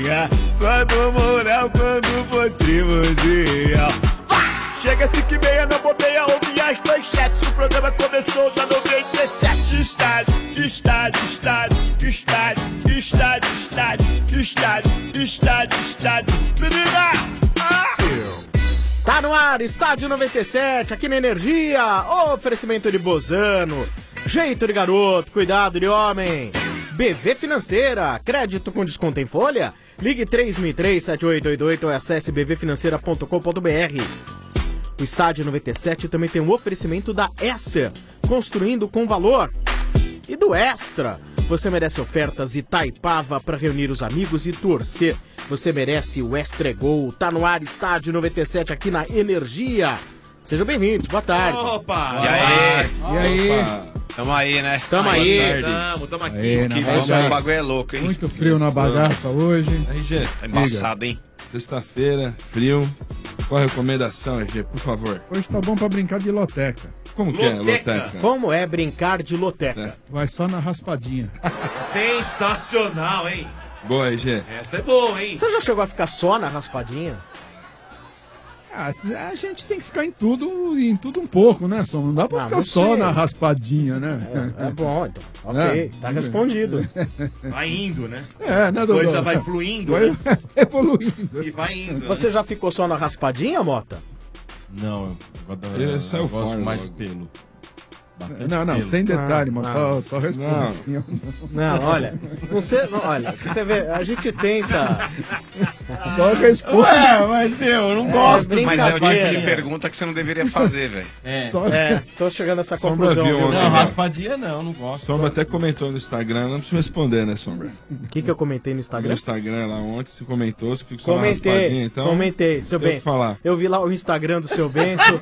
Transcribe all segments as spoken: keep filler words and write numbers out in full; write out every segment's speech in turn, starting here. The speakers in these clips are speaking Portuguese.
manhã, só dou moral quando for primordial. Chega cinco e meia, não botei a ouvir as manchetes. O programa começou na noventa e sete. Estádio, estádio, estádio, estádio, estádio, estádio, estádio, estádio, estádio. Menina! Ah! Tá no ar, Estádio noventa e sete, aqui na Energia. Oferecimento de Bozano, jeito de garoto, cuidado de homem. B V Financeira, crédito com desconto em folha? Ligue três mil e três, sete oito oito oito ou acesse b v financeira ponto com ponto b r. O Estádio noventa e sete também tem um oferecimento da Esser, construindo com valor. E do Extra, você merece ofertas Itaipava para reunir os amigos e torcer. Você merece o Extra Gol. Tá no ar, Estádio noventa e sete aqui na Energia. Sejam bem-vindos, boa tarde. Opa! E aí? E aí? Opa. Tamo aí, né? Tamo aí. Tamo, tamo aqui. Aí, que vamos, o bagulho é louco, hein? Muito frio na bagaça hoje. R G, é embaçado, hein? Sexta-feira, frio. Qual a recomendação, R G, por favor? Hoje tá bom pra brincar de loteca. Como que é, loteca? Como é brincar de loteca? É. Vai só na raspadinha. Sensacional, hein? Boa, R G. Essa é boa, hein? Você já chegou a ficar só na raspadinha? Ah, a gente tem que ficar em tudo, em tudo um pouco, né, Som? Não dá pra Ah, ficar não só sei. na raspadinha, né? É, é bom, então. Ok, É. tá respondido. Vai indo, né? É, né, A Dodô? coisa vai fluindo, Vai né? evoluindo. E vai indo. Você já ficou só na raspadinha, Mota? Não, eu, eu, Ele eu, saiu eu gosto fora mais logo. de pelo. Bastante Não, não, pelo. sem detalhe, Ah, mas ah. só, só responde Não. assim. ó. Não, olha, você, olha, você vê, a gente tenta. Só responde. Ué, mas eu não gosto. É, Mas é o tipo de brincadeira. pergunta que você não deveria fazer, velho. É. Só... É, tô chegando a essa Sombra conclusão. viu viu? ontem, Não, né? raspadinha não, não gosto. Sombra até comentou no Instagram, não preciso responder, né, Sombra? O que, que eu comentei no No Instagram? Instagram lá ontem, você comentou, você ficou só na raspadinha, Comentei, então... comentei, seu tem o Bento. que falar. Eu vi lá o Instagram do seu Bento.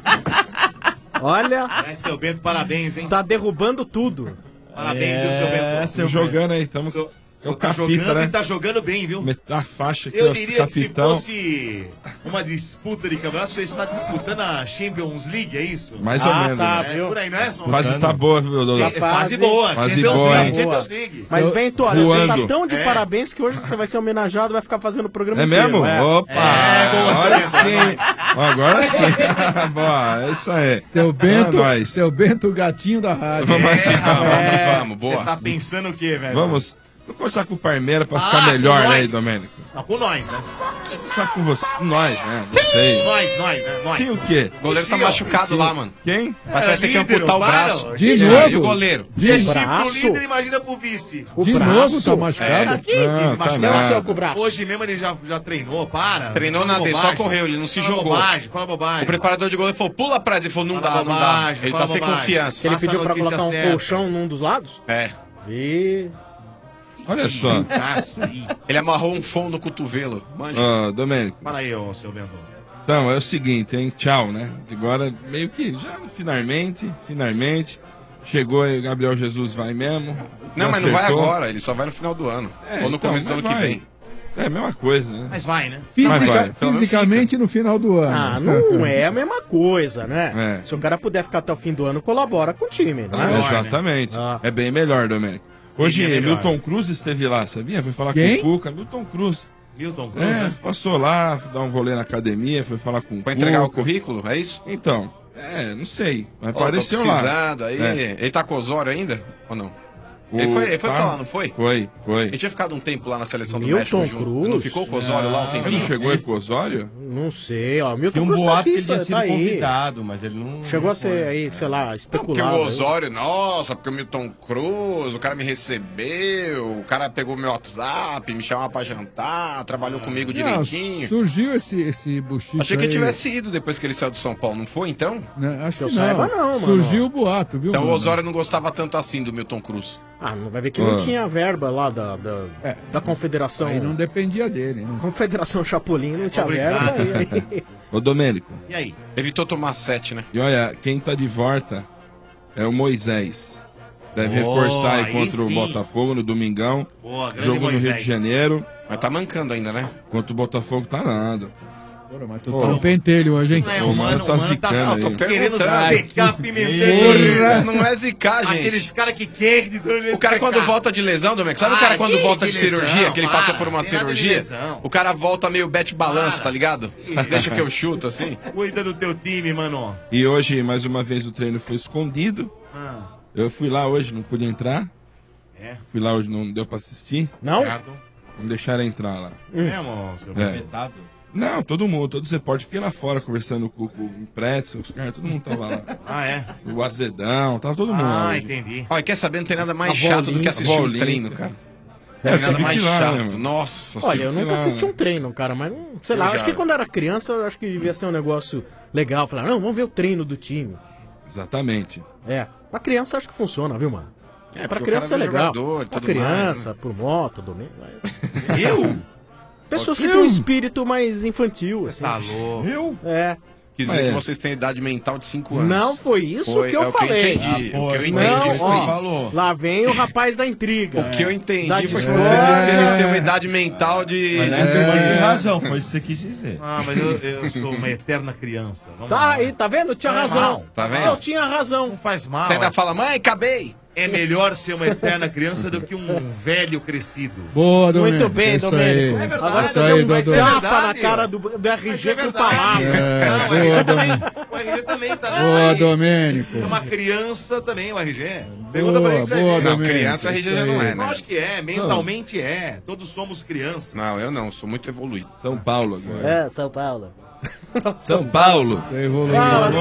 Olha, É, seu Bento, parabéns, hein? tá derrubando tudo. Parabéns, viu, seu Bento? Estamos jogando aí, estamos... Seu- É o tá capita, jogando né? e tá jogando bem, viu? Meter a faixa aqui, Eu ó, diria que se capitão. fosse uma disputa de campeonato, você está disputando a Champions League, é isso? Mais ou Ah, menos, tá, né? É viu? por aí, não é? A fase tá boa, viu, Dodô? É fase- fase boa, fase Champions boa, League, hein? Champions League. Mas, Eu- Bento, olha, você tá voando. tão de É. parabéns que hoje você vai ser homenageado, vai ficar fazendo o programa É inteiro, mesmo? é. Opa! É, boa, agora você sim! Agora sim! Boa, é isso aí. Seu Bento, Ah, nós. seu Bento, o gatinho da rádio. Vamos É, aqui, vamos, É. vamos, boa. Você tá pensando o quê, velho? Vamos. Vamos conversar com o Parmeira pra Ah, ficar melhor, com né, nós. Domênico? Não, com nós, né? Conversar com você, nós, né? Vocês. Nós, nós, né? Nós. Quem o quê? O goleiro tá machucado lá, mano. Quem? Mas vai ter que líder, amputar o para, braço. De Isso, novo? E o goleiro? De, Deixa pro braço? líder, imagina pro vice. O de braço. novo tá machucado? Aqui, Não, tá machucado. nada. aconteceu com o braço? Hoje mesmo ele já, já treinou, para. Treinou Fala nada, ele só bobagem. correu, ele não se Fala jogou. Bobagem, fala bobagem. O preparador de goleiro falou, pula pra ele. Ele falou, não Fala dá, não dá. bobagem, Ele fala tá sem bobagem. confiança. Ele Passa pediu a pra notícia colocar um certa. colchão num dos lados? É. E... Olha só. Ah, isso aí. Ele amarrou um fom no cotovelo. Manja. Ó, Domênico. Fala aí, ô, seu Bento. Então, é o seguinte, hein? Tchau, né? Agora, meio que já finalmente, finalmente, chegou aí, o Gabriel Jesus vai mesmo. Não, já mas não vai acertou. agora, ele só vai no final do ano. É, Ou no então, começo do mas ano que vai. vem. É a mesma coisa, né? Mas vai, né? Fisica- Mas vai, pelo menos fisicamente no final do ano. Ah, não é a mesma coisa, né? É. Se o cara puder ficar até o fim do ano, colabora com o time, Ah, né? melhor, Exatamente. Ah. É bem melhor, Domênico. Hoje, Sim, é melhor. Milton Cruz esteve lá, sabia? Foi falar Quem? com o Cuca. Milton Cruz. Milton Cruz, É, né? passou lá, dar um rolê na academia, foi falar com o Pra entregar o Cuca. currículo, é isso? Então, é, não sei. Mas Ó, tô apareceu lá. precisando, aí. É. Ele tá com o Osório ainda? Ou não? O- Ele foi, ele foi tá? pra lá, não foi? Foi, foi. Ele tinha ficado um tempo lá na seleção do Milton México junto. Cruz? Não ficou com o Osório lá um Ele tempinho? não chegou aí com o Osório? Não sei, ó. Milton Tem um Cruz tá boato aqui, que ele tinha tá sido aí. convidado, mas ele não... Chegou não a ser foi. aí, sei lá, Não, porque especulado. o aí. Osório, nossa, porque o Milton Cruz, o cara me recebeu, o cara pegou meu WhatsApp, me chamava pra jantar, trabalhou comigo Não, direitinho. surgiu esse, esse buchicho Achei que aí, ele tivesse ido depois que ele saiu do São Paulo, não foi então? né? Acho Que eu que não. saiba, não, mano. Surgiu o boato, viu? Então o mano? Osório não gostava tanto assim do Milton Cruz. Ah, não vai ver que Ah. não tinha verba lá da, da, É. da Confederação. Aí não dependia dele. Não... Confederação Chapolin não tinha Obrigado. verba. Aí, Ô, Domênico. E aí? Evitou tomar sete, né? E olha, quem tá de volta é o Moisés. Deve Oh, reforçar aí aí contra o sim. Botafogo no domingão. Boa, grande Jogo no Rio Moisés. de Janeiro. Mas tá mancando ainda, né? Contra o Botafogo tá nada. Porra, mas tu tá um pentelho hoje, hein? É, O o mano mano, tá o mano tá zicando só aí. querendo Perguntando. secar pimentel. Porra. Não é zicar, gente. Aqueles caras que querem de O cara quando volta de lesão, Domenico, sabe o cara Ah, quando que- volta de que cirurgia, lesão, que ele passa para, por uma tem nada de cirurgia, lesão. o cara volta meio bet balança, Para. tá ligado? Deixa que eu chuto, assim. Cuida do teu time, mano. E hoje, mais uma vez, o treino foi escondido. Ah, Eu fui lá hoje, não pude entrar. é. Fui lá hoje, não deu pra assistir. Não? Ricardo. Não deixaram entrar lá. Mesmo, seu É. vetado. Não, todo mundo, todos os repórteres. Fiquei lá fora conversando com, com o Pretzel, os caras, todo mundo tava lá. Ah, é? O Azedão, tava todo mundo lá. Ah, hoje. entendi. Olha, quer saber? Não tem nada mais A chato do bolinha. que assistir A um bolinha. treino, cara. É, Não tem você nada vive mais lá, né, chato. mano? Nossa Olha, eu senhora. nunca não. assisti um treino, cara, mas hum, sei lá, Eu já- acho que quando eu era criança, eu acho que devia ser um negócio legal. Falar, não, vamos ver o treino do time. Exatamente. É, pra criança acho que funciona, viu, mano? É, pra porque o criança é cara vira legal. jogador e Pra tudo criança, mais, por moto, domingo. Eu? Pessoas que Eu? têm um espírito mais infantil, assim. Tá louco. Eu? É. Quis dizer É. que vocês têm idade mental de cinco anos. Não foi isso Foi, que eu é o falei. Que eu entendi. Ah, o que eu pô, entendi não, foi ó, isso. falou. Lá vem o rapaz da intriga. O que eu entendi Da foi que você discórdia. disse que eles têm uma idade mental de... Mas de- nessa é... tem razão, foi isso que você quis dizer. Ah, mas eu, eu sou uma eterna criança. Vamos Tá lá. aí, tá vendo? Tinha Não é razão. mal, tá vendo? Eu tinha razão. Não faz mal. Você ainda É, fala, mãe, acabei. é melhor ser uma eterna criança do que um velho crescido. Boa, Domênico. Muito bem, isso Domênico. aí. É verdade, Agora Isso você aí, deu um Dodô. tapa verdade, na cara ó. do, do Mas R G é com verdade. palavras. É, Não, o boa, R G também, Domênico. o R G também tá nessa Boa, aí. Domênico. É uma criança também, o R G. Pergunta pra Boa, ele se é boa, R G. Não, Domênico. criança R G já isso não aí. é, né? Lógico que é, mentalmente é. Todos somos crianças. Não, eu não, sou muito evoluído. São Paulo agora. É, São Paulo. São Paulo. Tá evoluindo.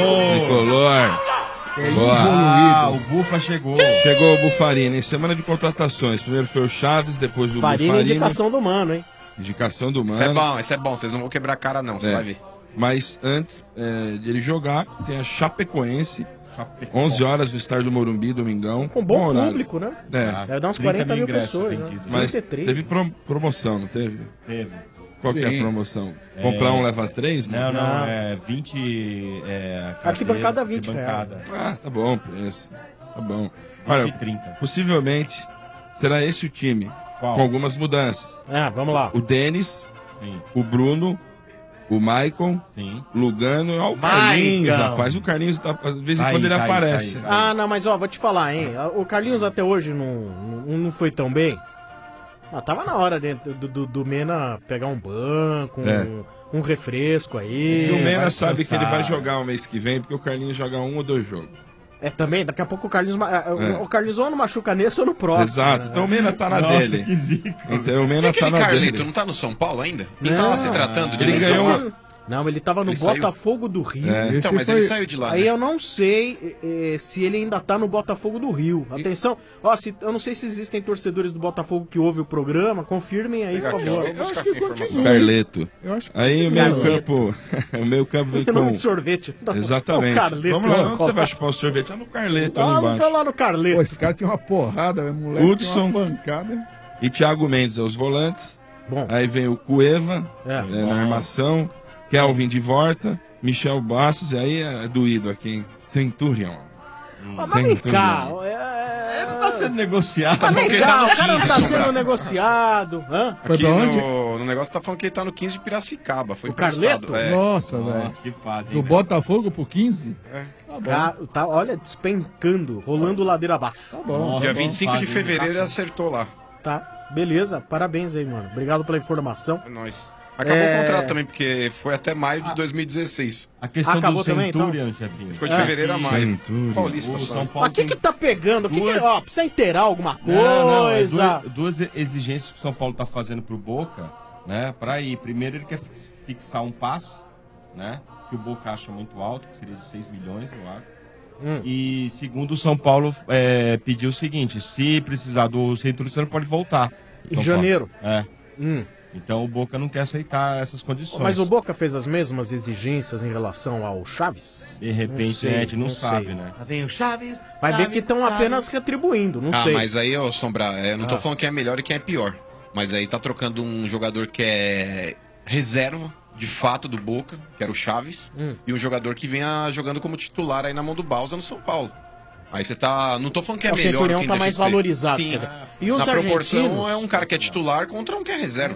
Tricolor. Boa. Ah, o Bufa chegou. Chegou o Bufarini. Em semana de contratações. Primeiro foi o Chaves, depois o Farinha Bufarini. indicação do mano, hein? Indicação do Isso é Mano. bom, isso é bom. Vocês não vão quebrar a cara, não. Você É. vai ver. Mas antes é, de ele jogar, tem a Chapecoense. Chapecó. onze horas no estádio do Morumbi, domingão. Com bom horário. público, né? É. Deve dar uns trinta quarenta mil ingressos pessoas, né? vendidos. Mas trinta e três. teve pro- promoção, não teve? Teve. Qual que é a Sim. promoção? Comprar um, leva três? Não, mano? não, Não. é vinte. É, Arquibancada cadeira, vinte arquibancada. Ah, tá bom o preço. Tá bom. Olha, vinte e trinta. possivelmente será esse o time. Qual? Com algumas mudanças. Ah, vamos lá. O Denis, Sim, o Bruno, o Maicon, sim. Lugano, ó, o Carlinhos, Maicon. rapaz. O Carlinhos, tá, às vezes em Tá quando aí, ele tá aí, aparece. tá aí. Ah, não, mas ó, vou te falar, hein? O Carlinhos até hoje não, não, não foi tão bem. Ah, tava na hora dentro do, do, do Mena pegar um banco, um, É. um refresco aí. E o Mena vai sabe que ele vai descansar. jogar o mês que vem, porque o Carlinhos joga um ou dois jogos. É também, daqui a pouco o Carlinhos. ma- ah, o- É. O Carlinhos ou não machuca nesse ou no próximo. Exato. né? Então o Mena tá na Nossa, dele. que zica. Então o E Mena tá aquele na Carlito dele. não tá no São Paulo ainda? Ele Não. tá lá se tratando de Ele lesão? ganhou Não, Não, ele tava no Ele saiu? Botafogo do Rio. É. Então, Esse mas foi- ele saiu de lá. Aí né? eu não sei eh, eh, se ele ainda tá no Botafogo do Rio. Atenção, ó, se, eu não sei se existem torcedores do Botafogo que ouvem o programa, confirmem aí, por Pegar aqui, favor. ó. Eu acho buscar que aqui a informação. continua. Carleto. Eu acho que Aí o meio Carleto. campo. O meio campo vem O nome com. de sorvete. Exatamente. O Carleto. Vamos lá, ó, onde você vai chupar o sorvete? Lá no Carleto, Ah, ali não tá embaixo. lá no Carleto. Pô, esses caras tinham uma porrada, o moleque Hudson. tinha uma pancada. E Thiago Mendes aos volantes. Bom, Aí vem o Cueva É. é, na armação. Kelvin de volta. Michel Bastos. E aí é doído aqui, hein? Centurion. ó, mas vem cá. Centurion. É... Não tá sendo negociado. Mas vem porque cá, tá no o cara não quinze, tá Sombra. sendo negociado. Hã? Foi Aqui pra onde? no, no negócio tá falando que ele tá no quinze de Piracicaba. Foi O emprestado. Carleto? É. Nossa, velho. Nossa, que fase. hein, Do velho? Botafogo pro quinze? É. Tá bom. Ca- Tá, olha, despencando, rolando ladeira abaixo. Tá bom. Nossa. Dia bom, vinte e cinco de fase, fevereiro ele tá. acertou lá. Tá, beleza. Parabéns aí, mano. Obrigado pela informação. É nóis. Acabou É. o contrato também, porque foi até maio de dois mil e dezesseis. A questão Acabou do também, então? Centurion, chefinho. Ficou de É. fevereiro a maio. Centurion. Paulista O só. São Paulo Mas o que tem que tá pegando? O que que, duas- ó, precisa inteirar alguma coisa? Não, não, é duas, duas exigências que o São Paulo tá fazendo pro Boca, né? Pra ir. Primeiro, ele quer fix- fixar um passe, né? Que o Boca acha muito alto, que seria de seis milhões, eu acho. Hum. E segundo, o São Paulo é, pediu o seguinte: se precisar do Centurion, você não pode voltar. Em São janeiro. Paulo. É. Hum. Então o Boca não quer aceitar essas condições. Mas o Boca fez as mesmas exigências em relação ao Chaves? De repente, Não sei, a gente não, não sabe, sei. né? Lá vem o Chaves. Vai ver Chaves, que estão Chaves. apenas retribuindo, não Ah, sei. mas aí, ô Sombra, eu não tô Ah. falando quem é melhor e quem é pior. Mas aí tá trocando um jogador que é reserva, de fato, do Boca, que era o Chaves, Hum. e um jogador que vinha jogando como titular aí na mão do Bausa no São Paulo. Aí você tá. Não tô falando que é O melhor. Centurião quem tá deixa mais de ser. valorizado. Sim, quer dizer. E os na proporção argentinos? é um cara que é titular contra um que é reserva.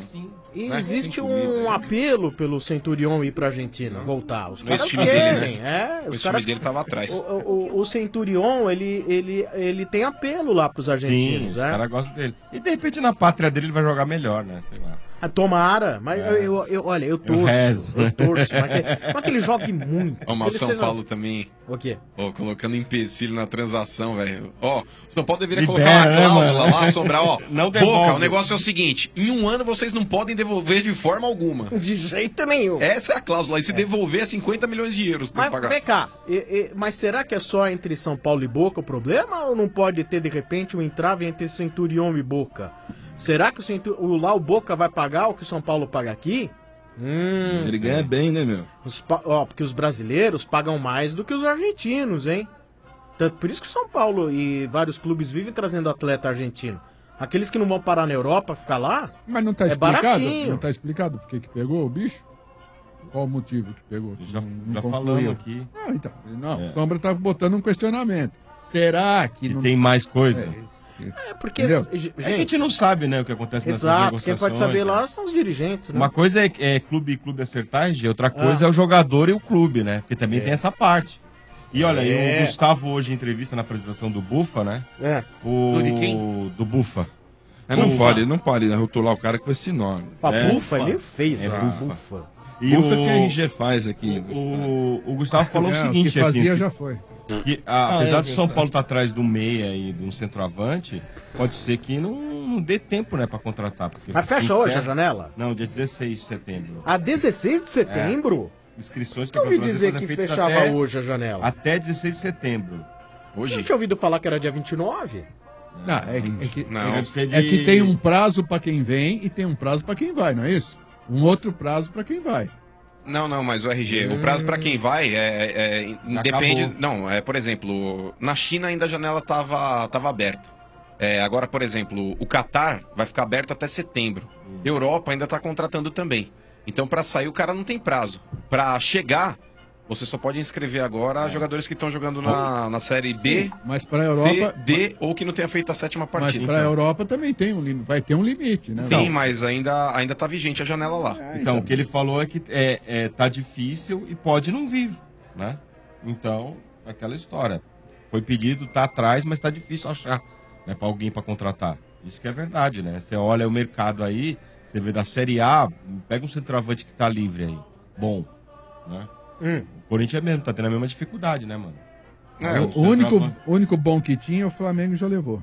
E né? existe Tem comida, um né? apelo pelo Centurion ir pra Argentina, voltar. Os Esse caras time querem, dele, é. O Os time caras... dele tava atrás. O, o, o Centurion, ele, ele, ele tem apelo lá pros Sim, argentinos, os né? caras gostam dele. E de repente na pátria dele ele vai jogar melhor, né? Sei lá. Ah, tomara, mas eu, eu, eu- olha, eu torço, eu, rezo. torço, mas que, mas que ele jogue muito. Ó, mas que o ele São seja- Paulo também, O quê? ó, colocando empecilho na transação, velho. Ó, o São Paulo deveria Libera, colocar uma né, cláusula mano? lá, Sombra, ó. Não devolve. Boca, o negócio é o seguinte, em um ano vocês não podem devolver de forma alguma. De jeito nenhum. Essa é a cláusula, e se devolver é cinquenta milhões de euros tem Mas que pagar. vem cá, e- e- mas será que é só entre São Paulo e Boca o problema? Ou não pode ter, de repente, um entrave entre Centurion e Boca? Será que o, Centu- o lá o Boca vai pagar o que o São Paulo paga aqui? Hum, Ele ganha bem, né, meu? os pa- ó, porque os brasileiros pagam mais do que os argentinos, hein? Tanto por isso que o São Paulo e vários clubes vivem trazendo atleta argentino. Aqueles que não vão parar na Europa, ficar lá, Mas não tá É explicado? baratinho. Não tá explicado por que que pegou o bicho? Qual o motivo que pegou? Já, Não- não já concluiu. falamos aqui. Ah, então. Não, É. Sombra tá botando um questionamento. Será que Que não tem mais coisa. É isso. é porque, Entendeu? gente, É que a gente não sabe, né, o que acontece nessas exato, quem negociações. pode saber né? lá são os dirigentes, né? Uma coisa é, é clube e clube acertar, G, outra coisa Ah. é o jogador e o clube, né? Porque também tem essa parte. E olha, e É. o Gustavo hoje em entrevista na apresentação do Bufa, né? É. O... Do de quem? Do Bufa. É, não Bufa. pode, não pode né, rotular o cara com esse nome. A É, bufa é bufa. meio feio, É né? bufa. Bufa. E Ufa o... que a R G faz aqui. o, o Gustavo falou É, o seguinte, que fazia assim, já foi. que, a- Ah, apesar é do São verdade. Paulo estar atrás do meia e de um centroavante, pode ser que não, não dê tempo, né, pra contratar. Porque Mas fecha sincero- hoje a janela? Não, dia dezesseis de setembro. A dezesseis de setembro? Inscrições Eu ouvi para dizer fazer que feitas fechava até, hoje a janela. Até dezesseis de setembro. Eu Hoje? tinha ouvido falar que era dia vinte e nove. Não, é, que- é que, Não. Deve ser de- é que tem um prazo pra quem vem e tem um prazo pra quem vai, não é isso? Um outro prazo pra quem vai. Não, não, mas o R G, o prazo pra quem vai é, é- Já depende. acabou. Não, é, por exemplo, na China ainda a janela tava, tava aberta. É, agora, por exemplo, o Catar vai ficar aberto até setembro. Europa ainda tá contratando também. Então, pra sair, o cara não tem prazo. Pra chegar, você só pode inscrever agora jogadores que estão jogando na, na série B, Mas pra Europa, C, D ou que não tenha feito a sétima mas partida. pra Europa também tem um limite, vai ter um limite, né? Sim, mas ainda, ainda tá vigente a janela lá. É, Então, o que ele falou é que é, é, tá difícil e pode não vir, né? Então, é aquela história. Foi pedido, tá atrás, mas tá difícil achar, né, pra alguém pra contratar. Isso que é verdade, né? Você olha o mercado aí, você vê da Série A, pega um centroavante que tá livre aí. Bom, né? Hum. O Corinthians mesmo tá tendo a mesma dificuldade, né, mano? É, o, o único, o único bom que tinha, o Flamengo já levou.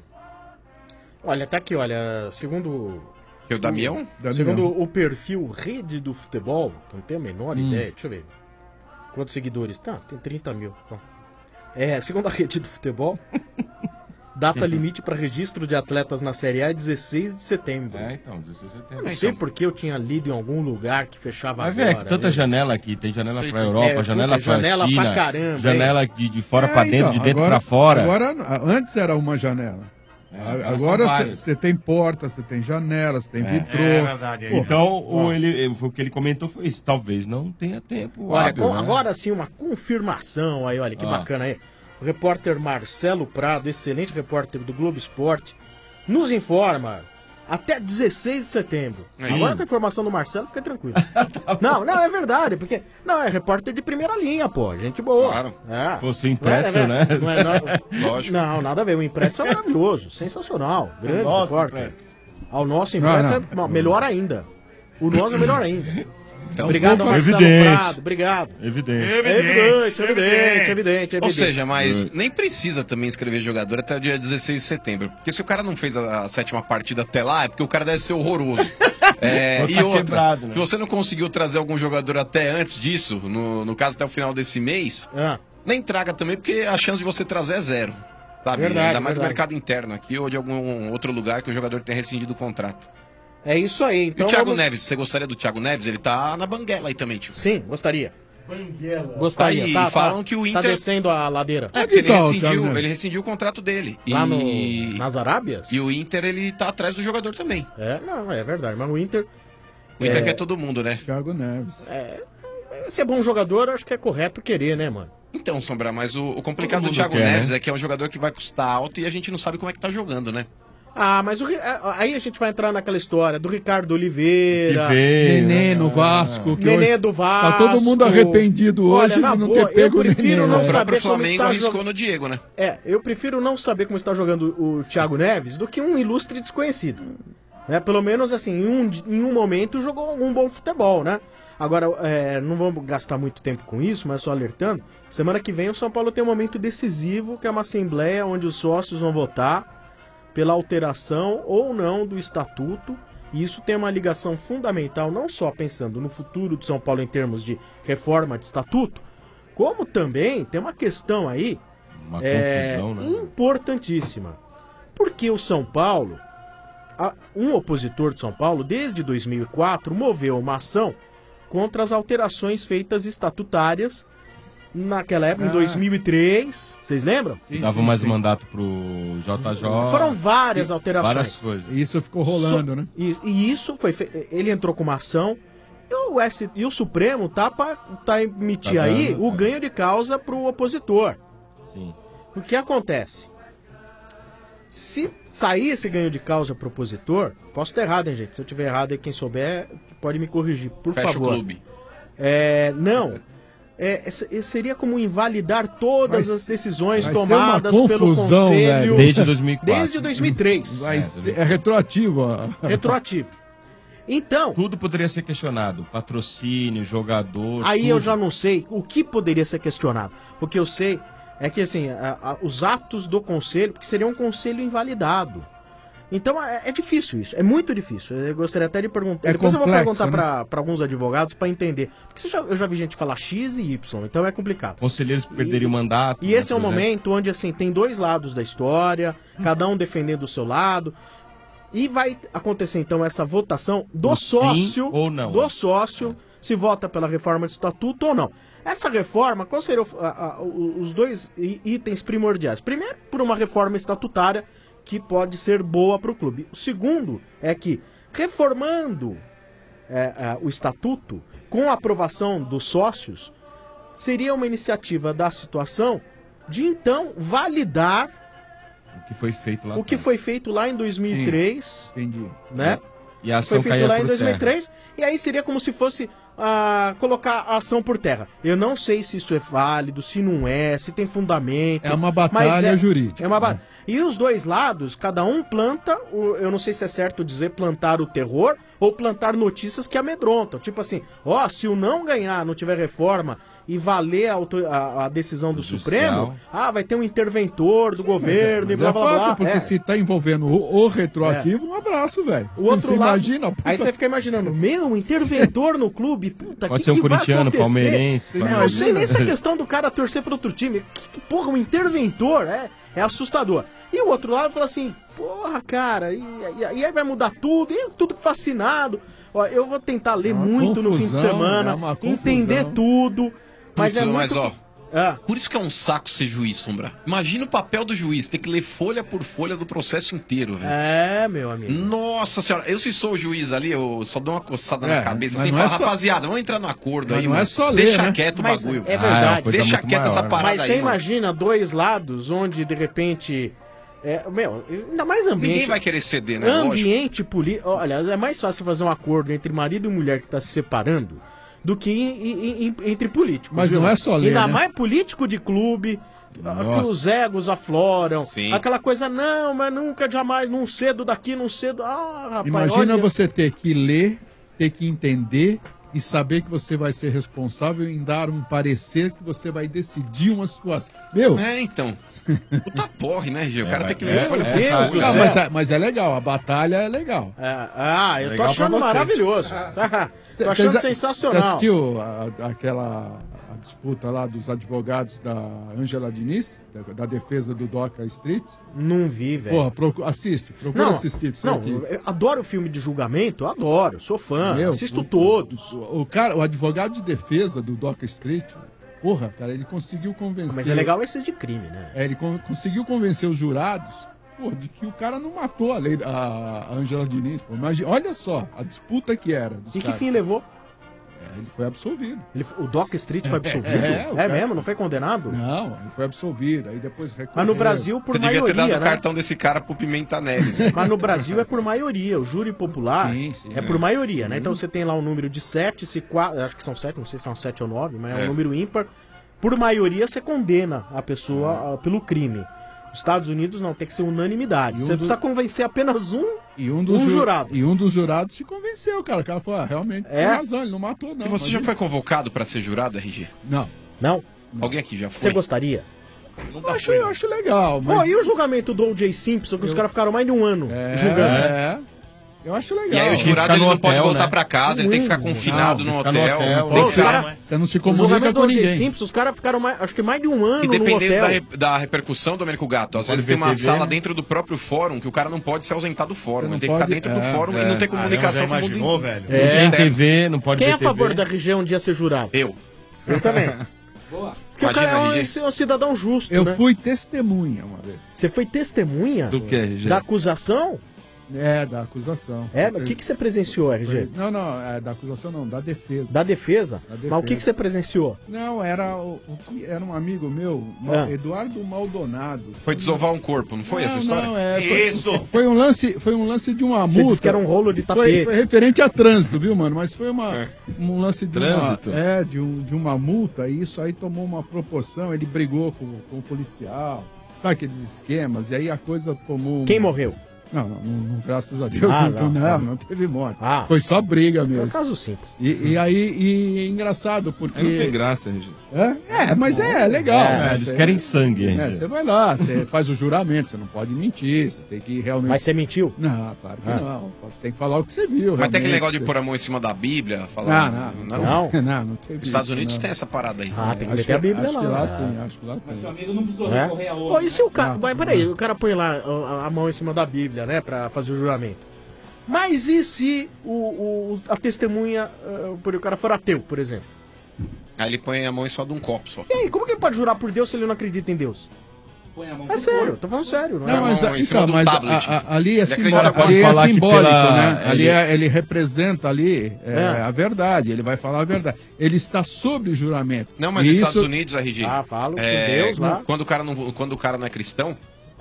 Olha, tá aqui, olha, segundo, Que o Damião? Damião. segundo o perfil Rede do Futebol, que eu não tenho a menor Hum. ideia, deixa eu ver. Quantos seguidores? Tá, tem trinta mil. Ó. É, segundo a Rede do Futebol, data limite para registro de atletas na Série A é dezesseis de setembro. É, então, dezesseis de setembro. Não sei porque eu tinha lido em algum lugar que fechava Mas, agora. velho, que tanta né? janela aqui. Tem janela pra Europa, É, puta, janela pra janela China, pra caramba, janela de, de fora É, pra dentro, então, de dentro agora- pra fora. Agora, antes era uma janela. É, A- são agora várias. você tem porta, você tem janela, você tem vitrô. É verdade. Pô, Então, ó. o, ele, o que ele comentou foi isso. Talvez não tenha tempo. Olha, hábil, com- né? agora sim, uma confirmação aí, olha que Ah. bacana aí. O repórter Marcelo Prado, excelente repórter do Globo Esporte, nos informa até dezesseis de setembro. Aí. Agora com a informação do Marcelo, fica tranquilo. não, não, é verdade, porque. Não, é repórter de primeira linha, pô. Gente boa. Claro. É. Fosse o impresso, Não é, né? Não, é, não, Lógico. não, nada a ver. O impresso é maravilhoso, sensacional. Grande Nossa, repórter. impresso. Ao nosso Não, impresso não. é bom, melhor ainda. O nosso é melhor ainda. Então, Obrigado, pouco Marcelo evidente. Prado. Obrigado. Evidente. É evidente, é evidente, é evidente, é Ou evidente. seja, mas nem precisa também inscrever jogador até o dia dezesseis de setembro. Porque se o cara não fez a, a sétima partida até lá, é porque o cara deve ser horroroso. É, Ou e tá outra, quebrado, né? se você não conseguiu trazer algum jogador até antes disso, no, no caso até o final desse mês, Ah, nem traga também, porque a chance de você trazer é zero. Sabe? Verdade, Ainda mais no verdade. mercado interno aqui ou de algum outro lugar que o jogador tenha rescindido o contrato. é isso aí. E Então o Thiago vamos- Neves, você gostaria do Thiago Neves? Ele tá na banguela aí também, tio. Sim, gostaria. Gostaria, Aí, tá, falam tá, que o tá Inter- descendo a ladeira. É, porque ele Então, Thiago rescindiu, Neves. ele rescindiu o contrato dele. Lá no, e... nas Arábias? e o Inter, ele tá atrás do jogador também. É, não, é verdade. Mas o Inter, O Inter É. quer todo mundo, né? Thiago Neves. se é bom jogador, acho que é correto querer, né, mano? Então, Sombra, mas o, o complicado Todo do mundo Thiago quer, Neves né? é que é um jogador que vai custar alto e a gente não sabe como é que tá jogando, né? Ah, mas o, aí a gente vai entrar naquela história do Ricardo Oliveira. Que veio, Nenê no Vasco. Que Nenê hoje do Vasco. Tá todo mundo arrependido hoje Olha, de não boa, ter pego eu prefiro o Nenê. não O saber próprio como Flamengo está arriscou jogando. no Diego, né? É, eu prefiro não saber como está jogando o Thiago Neves do que um ilustre desconhecido. Né? Pelo menos assim, em um, em um momento jogou um bom futebol, né? Agora, é, não vamos gastar muito tempo com isso, mas só alertando. Semana que vem o São Paulo tem um momento decisivo, que é uma assembleia onde os sócios vão votar pela alteração ou não do estatuto. E isso tem uma ligação fundamental, não só pensando no futuro de São Paulo em termos de reforma de estatuto, como também tem uma questão aí Uma é, confusão, né? importantíssima. Porque o São Paulo, um opositor de São Paulo, desde dois mil e quatro, moveu uma ação contra as alterações feitas estatutárias naquela época, Ah. em dois mil e três. Vocês lembram? Sim, Dava sim, mais sim. mandato pro J J. Foram várias alterações. Várias coisas. Isso ficou rolando, So- né? E, e isso foi fe... ele entrou com uma ação e o, S... e o Supremo tá para tá emitir Tá aí dando, o é. ganho de causa pro opositor. Sim. O que acontece? Se sair esse ganho de causa pro opositor, posso estar errado, hein, gente? Se eu tiver errado aí, quem souber pode me corrigir, por Fecha favor. o clube. É, não. É, é, seria como invalidar todas Vai as decisões vai ser uma tomadas pelo confusão, Conselho velho. Desde dois mil e quatro. desde dois mil e três. Vai É, ser, é retroativo, ó. Retroativo. Então, Tudo poderia ser questionado. Patrocínio, jogador. aí tudo. eu já não sei o que poderia ser questionado. Porque eu sei é que assim, a- a- os atos do conselho, porque seria um conselho invalidado. Então é, é difícil isso, é muito difícil. Eu gostaria até de perguntar. É Depois eu vou complexo, perguntar né? para alguns advogados para entender. Porque você já- eu já vi gente falar X e Y, então é complicado. Conselheiros perderiam o mandato. E né, esse é um por exemplo. momento onde assim tem dois lados da história, cada um defendendo o seu lado. E vai acontecer então essa votação do O sim sócio, ou não. do sócio, se vota pela reforma de estatuto ou não. Essa reforma, quais seriam a- a- os dois i- itens primordiais? Primeiro, por uma reforma estatutária que pode ser boa para o clube. O segundo é que, reformando é, é, o estatuto, com a aprovação dos sócios, seria uma iniciativa da situação de então validar O que foi feito lá o que atrás. foi feito lá em dois mil e três, Entendi. né? E a Foi ação feito caía lá em por dois mil e terra. três, e aí seria como se fosse ah, colocar a ação por terra. Eu não sei se isso é válido, se não é, se tem fundamento. É uma mas batalha jurídica. É uma ba- E os dois lados, cada um planta, o- eu não sei se é certo dizer plantar o terror ou plantar notícias que amedrontam. Tipo assim, ó, se o não ganhar, não tiver reforma e valer a, auto- a- a decisão do Judicial. Supremo, ah, vai ter um interventor do governo Mas e blá é blá fato, blá. porque É. se tá envolvendo o, o retroativo, um abraço, velho. O outro Você lado, imagina, puta, aí você fica imaginando, meu, um interventor no clube, puta, Pode que ser um que vai corintiano, acontecer? palmeirense. Eu não sei nem se é questão do cara torcer para outro time. Que, que porra, um interventor, é, é assustador. E o outro lado fala assim, porra, cara, e, e- e aí vai mudar tudo, e eu tudo fascinado. Ó, eu vou tentar ler É uma muito no fim de confusão, semana, é uma confusão. entender tudo, mas Putz, é muito... mas ó, Ah, por isso que é um saco ser juiz, Sombra. Imagina o papel do juiz, ter que ler folha por folha do processo inteiro, velho. é, meu amigo. Nossa senhora, eu se sou o juiz ali, eu só dou uma coçada É, na cabeça mas assim e não falo, é só- rapaziada, vamos entrar no acordo Mas aí, não é mano. só ler, Deixa né? quieto o Mas bagulho. é Ah, é uma verdade. coisa Deixa muito quieta essa maior, né? parada Mas aí, você mano. imagina dois lados onde, de repente... É, meu, ainda mais ambiente... Ninguém vai querer ceder, né? Lógico. Ambiente político. Olha, é mais fácil fazer um acordo entre marido e mulher que está se separando do que em- em- em- entre políticos. Mas viu? não é só ler, Ainda né? mais político de clube, Nossa. que os egos afloram. Sim. Aquela coisa, não, mas nunca jamais, não cedo daqui, não cedo. Ah, rapaz, Imagina olha... você ter que ler, ter que entender e saber que você vai ser responsável em dar um parecer que você vai decidir uma situação. Meu, É, então. Puta porre, né, Gil? O cara É, tem que é, ler folha é, por Deus folha. do não, céu. mas, é, mas é legal, a batalha é legal. É, ah, eu tô Legal pra achando você. maravilhoso. tô achando Cê- sensacional. Você assistiu a- aquela a disputa lá dos advogados da Ângela Diniz, da, da defesa do Doca Street? Não vi, velho. Porra, procu- assiste, procura Não, assistir pra você não, aqui. eu adoro filme de julgamento, adoro, sou fã, Meu, assisto o- todos. O, o cara, o advogado de defesa do Doca Street, porra, cara, ele conseguiu convencer. Mas é legal esses de crime, né? É, ele con- conseguiu convencer os jurados, pô, de que o cara não matou a, lei, a, a Ângela Diniz. Pô. Imagina, olha só a disputa que era. Dos E que caras. fim levou? ele foi absolvido. Ele, o Doc Street foi absolvido? É, É, o cara- mesmo? Não foi condenado? Não, ele foi absolvido. Aí depois recorreu. Mas no Brasil, por Você devia ter maioria, dado o né? cartão desse cara pro Pimenta Neves. Mas no Brasil é por maioria. O júri popular Sim, sim. é por maioria, né? Então você tem lá um número de sete, se quatro, acho que são sete, não sei se são sete ou nove, mas é, É. um número ímpar. Por maioria você condena a pessoa ah, pelo crime. Nos Estados Unidos não, tem que ser unanimidade. E um Você do- precisa convencer apenas um, E um dos um ju- jurado. E um dos jurados se convenceu, cara. O cara falou, ah, realmente, É? tem razão, ele não matou, não. E você Mas já ele- foi convocado pra ser jurado, R G? Não. Não? Alguém aqui já Você foi? gostaria? Eu acho, eu acho legal, mas... Pô, e o julgamento do O J Simpson, que os caras ficaram mais de um ano É, julgando? é. Eu acho legal. E aí o Fica jurado ele no não pode hotel, voltar né? pra casa, ele tem que ficar Não, confinado não, no fica no hotel. hotel, não Pô, pode os sair. cara- Você não se O comunica julgamento do com O J ninguém. Simpson, os caras ficaram mais, acho que mais de um ano E no dependendo hotel. da, re- da repercussão, Domênico Gato, às Pode vezes tem ver uma T V, sala né? dentro do próprio fórum que o cara não pode se ausentar do fórum. Você não Ele tem que pode- ficar dentro do é, fórum e é. não ter comunicação Caramba, já com o mundo imaginou, inteiro. velho? Não tem Externo. T V, não pode Quem é ver a favor T V. da região um dia ser jurado? Eu. Eu também. Porque o Imagina, cara é um, R G. esse é um cidadão justo, Eu né? fui testemunha uma vez. Você foi testemunha Do que, R G? da acusação? É, da acusação. É, mas o que, que você presenciou, R G? Não, não, é, da acusação não, da defesa. Da defesa? Da defesa. Mas o que, que você presenciou? Não, era, o, o que- era um amigo meu, Ah. Eduardo Maldonado. Foi desovar um corpo, não foi não, essa história? Não, é, foi, Isso! foi um lance, foi um lance de uma Você multa. disse que era um rolo de Foi, tapete. foi referente a trânsito, viu, mano? Mas foi uma, É. um lance de Trânsito? uma, é, de, um, de uma multa e isso aí tomou uma proporção. Ele brigou com, com o policial, sabe aqueles esquemas? E aí a coisa tomou. um- Quem morreu? Não, não, não, graças a Deus Ah, não, não, não, não. não teve morte. Ah. Foi só briga É um mesmo. caso simples. E, e aí, e engraçado, porque. Aí não tem graça, R G. É, é, mas é legal. É, né? eles Você- querem sangue, É, hein? você vai lá, você faz o juramento, você não pode mentir, você tem que realmente. Mas você mentiu? Não, claro que Ah. não. Você tem que falar o que você viu. Mas tem aquele realmente. negócio de pôr a mão em cima da Bíblia, Não, falar. não, não. Não? Não, não teve Nos Estados isso, Unidos não. tem essa parada aí. Ah, tem que Acho meter a Bíblia acho lá. Que lá né? sim, acho que lá tem. Seu amigo não precisou É? recorrer a Pô, outro. e se o cara. Não. Mas peraí, o cara põe lá a, a mão em cima da Bíblia, né? Pra fazer o juramento. Mas e se o, o- a testemunha, uh, por o cara for ateu, por exemplo? Aí ele põe a mão em cima de um copo só. E aí, como que ele pode jurar por Deus se ele não acredita em Deus? Põe a mão É pro sério, corpo. tô falando sério, não, Não, é? mas, mão em então, cima de um mas a- tablet. a- a- ali é Ele simbólico, acredita ali pode é falar que simbólico, pela- né? Ali ele- é- ele representa ali é, É. a verdade, ele vai falar a verdade. Ele está sob juramento. Não, mas E nos isso, Estados Unidos, R G. Ah, falo com é, Deus lá. Quando o cara não, quando o cara não é cristão,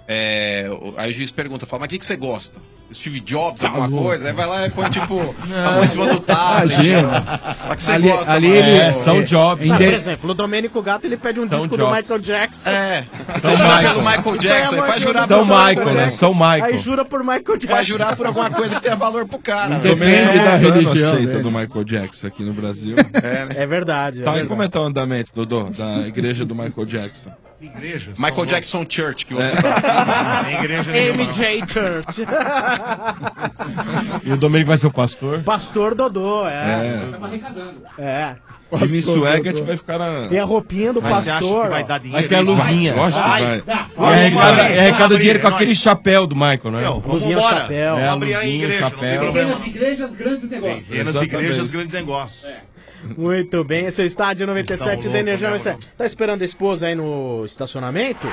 é, o- aí o juiz pergunta, fala, mas o que, que você gosta? Steve Jobs, Tá alguma louco. coisa? Aí vai lá e põe, tipo, a mão em cima do tablet. Imagina. Fala que você Ali- gosta, ali mano. ele- É, são jobs. Ah, Inde- por exemplo, o Domênico Gato ele pede um São disco do Jobs. Michael Jackson. É, você São jura Michael. pelo Michael Jackson, Então, aí faz jurar São por Michael, né? Jackson. São Aí Michael. jura por Michael Jackson. Vai jurar por alguma coisa que tenha valor pro cara. Depende velho. da Americano religião aceita dele. do Michael Jackson aqui no Brasil. É, né? É verdade. É Tá, e verdade. como é que tá o andamento, Dodô, da igreja do Michael Jackson? Igrejas. Michael Jackson Church, que você tá. Tem igreja nenhuma. M J Church. E o Domênico vai ser o pastor? Pastor Dodô, é. É. Tava arrecadando. É. Jimmy Swaggart vai ficar na... E a roupinha do Mas você acha pastor. que vai ó. dar dinheiro? Vai ter a isso? luvinha. Lógico que vai. E arrecada, e arrecada dinheiro com aquele chapéu do Michael, né? Meu, vamos Luvinha, embora. chapéu. Vamos É, abrir a luvinha, igreja, não tem chapéu. problema. Pequenas igrejas, grandes negócios. Pequenas Exatamente. igrejas, grandes negócios. Muito bem, esse é o estádio noventa e sete Estão da Energia loucos, noventa e sete. né, Tá esperando a esposa aí no estacionamento?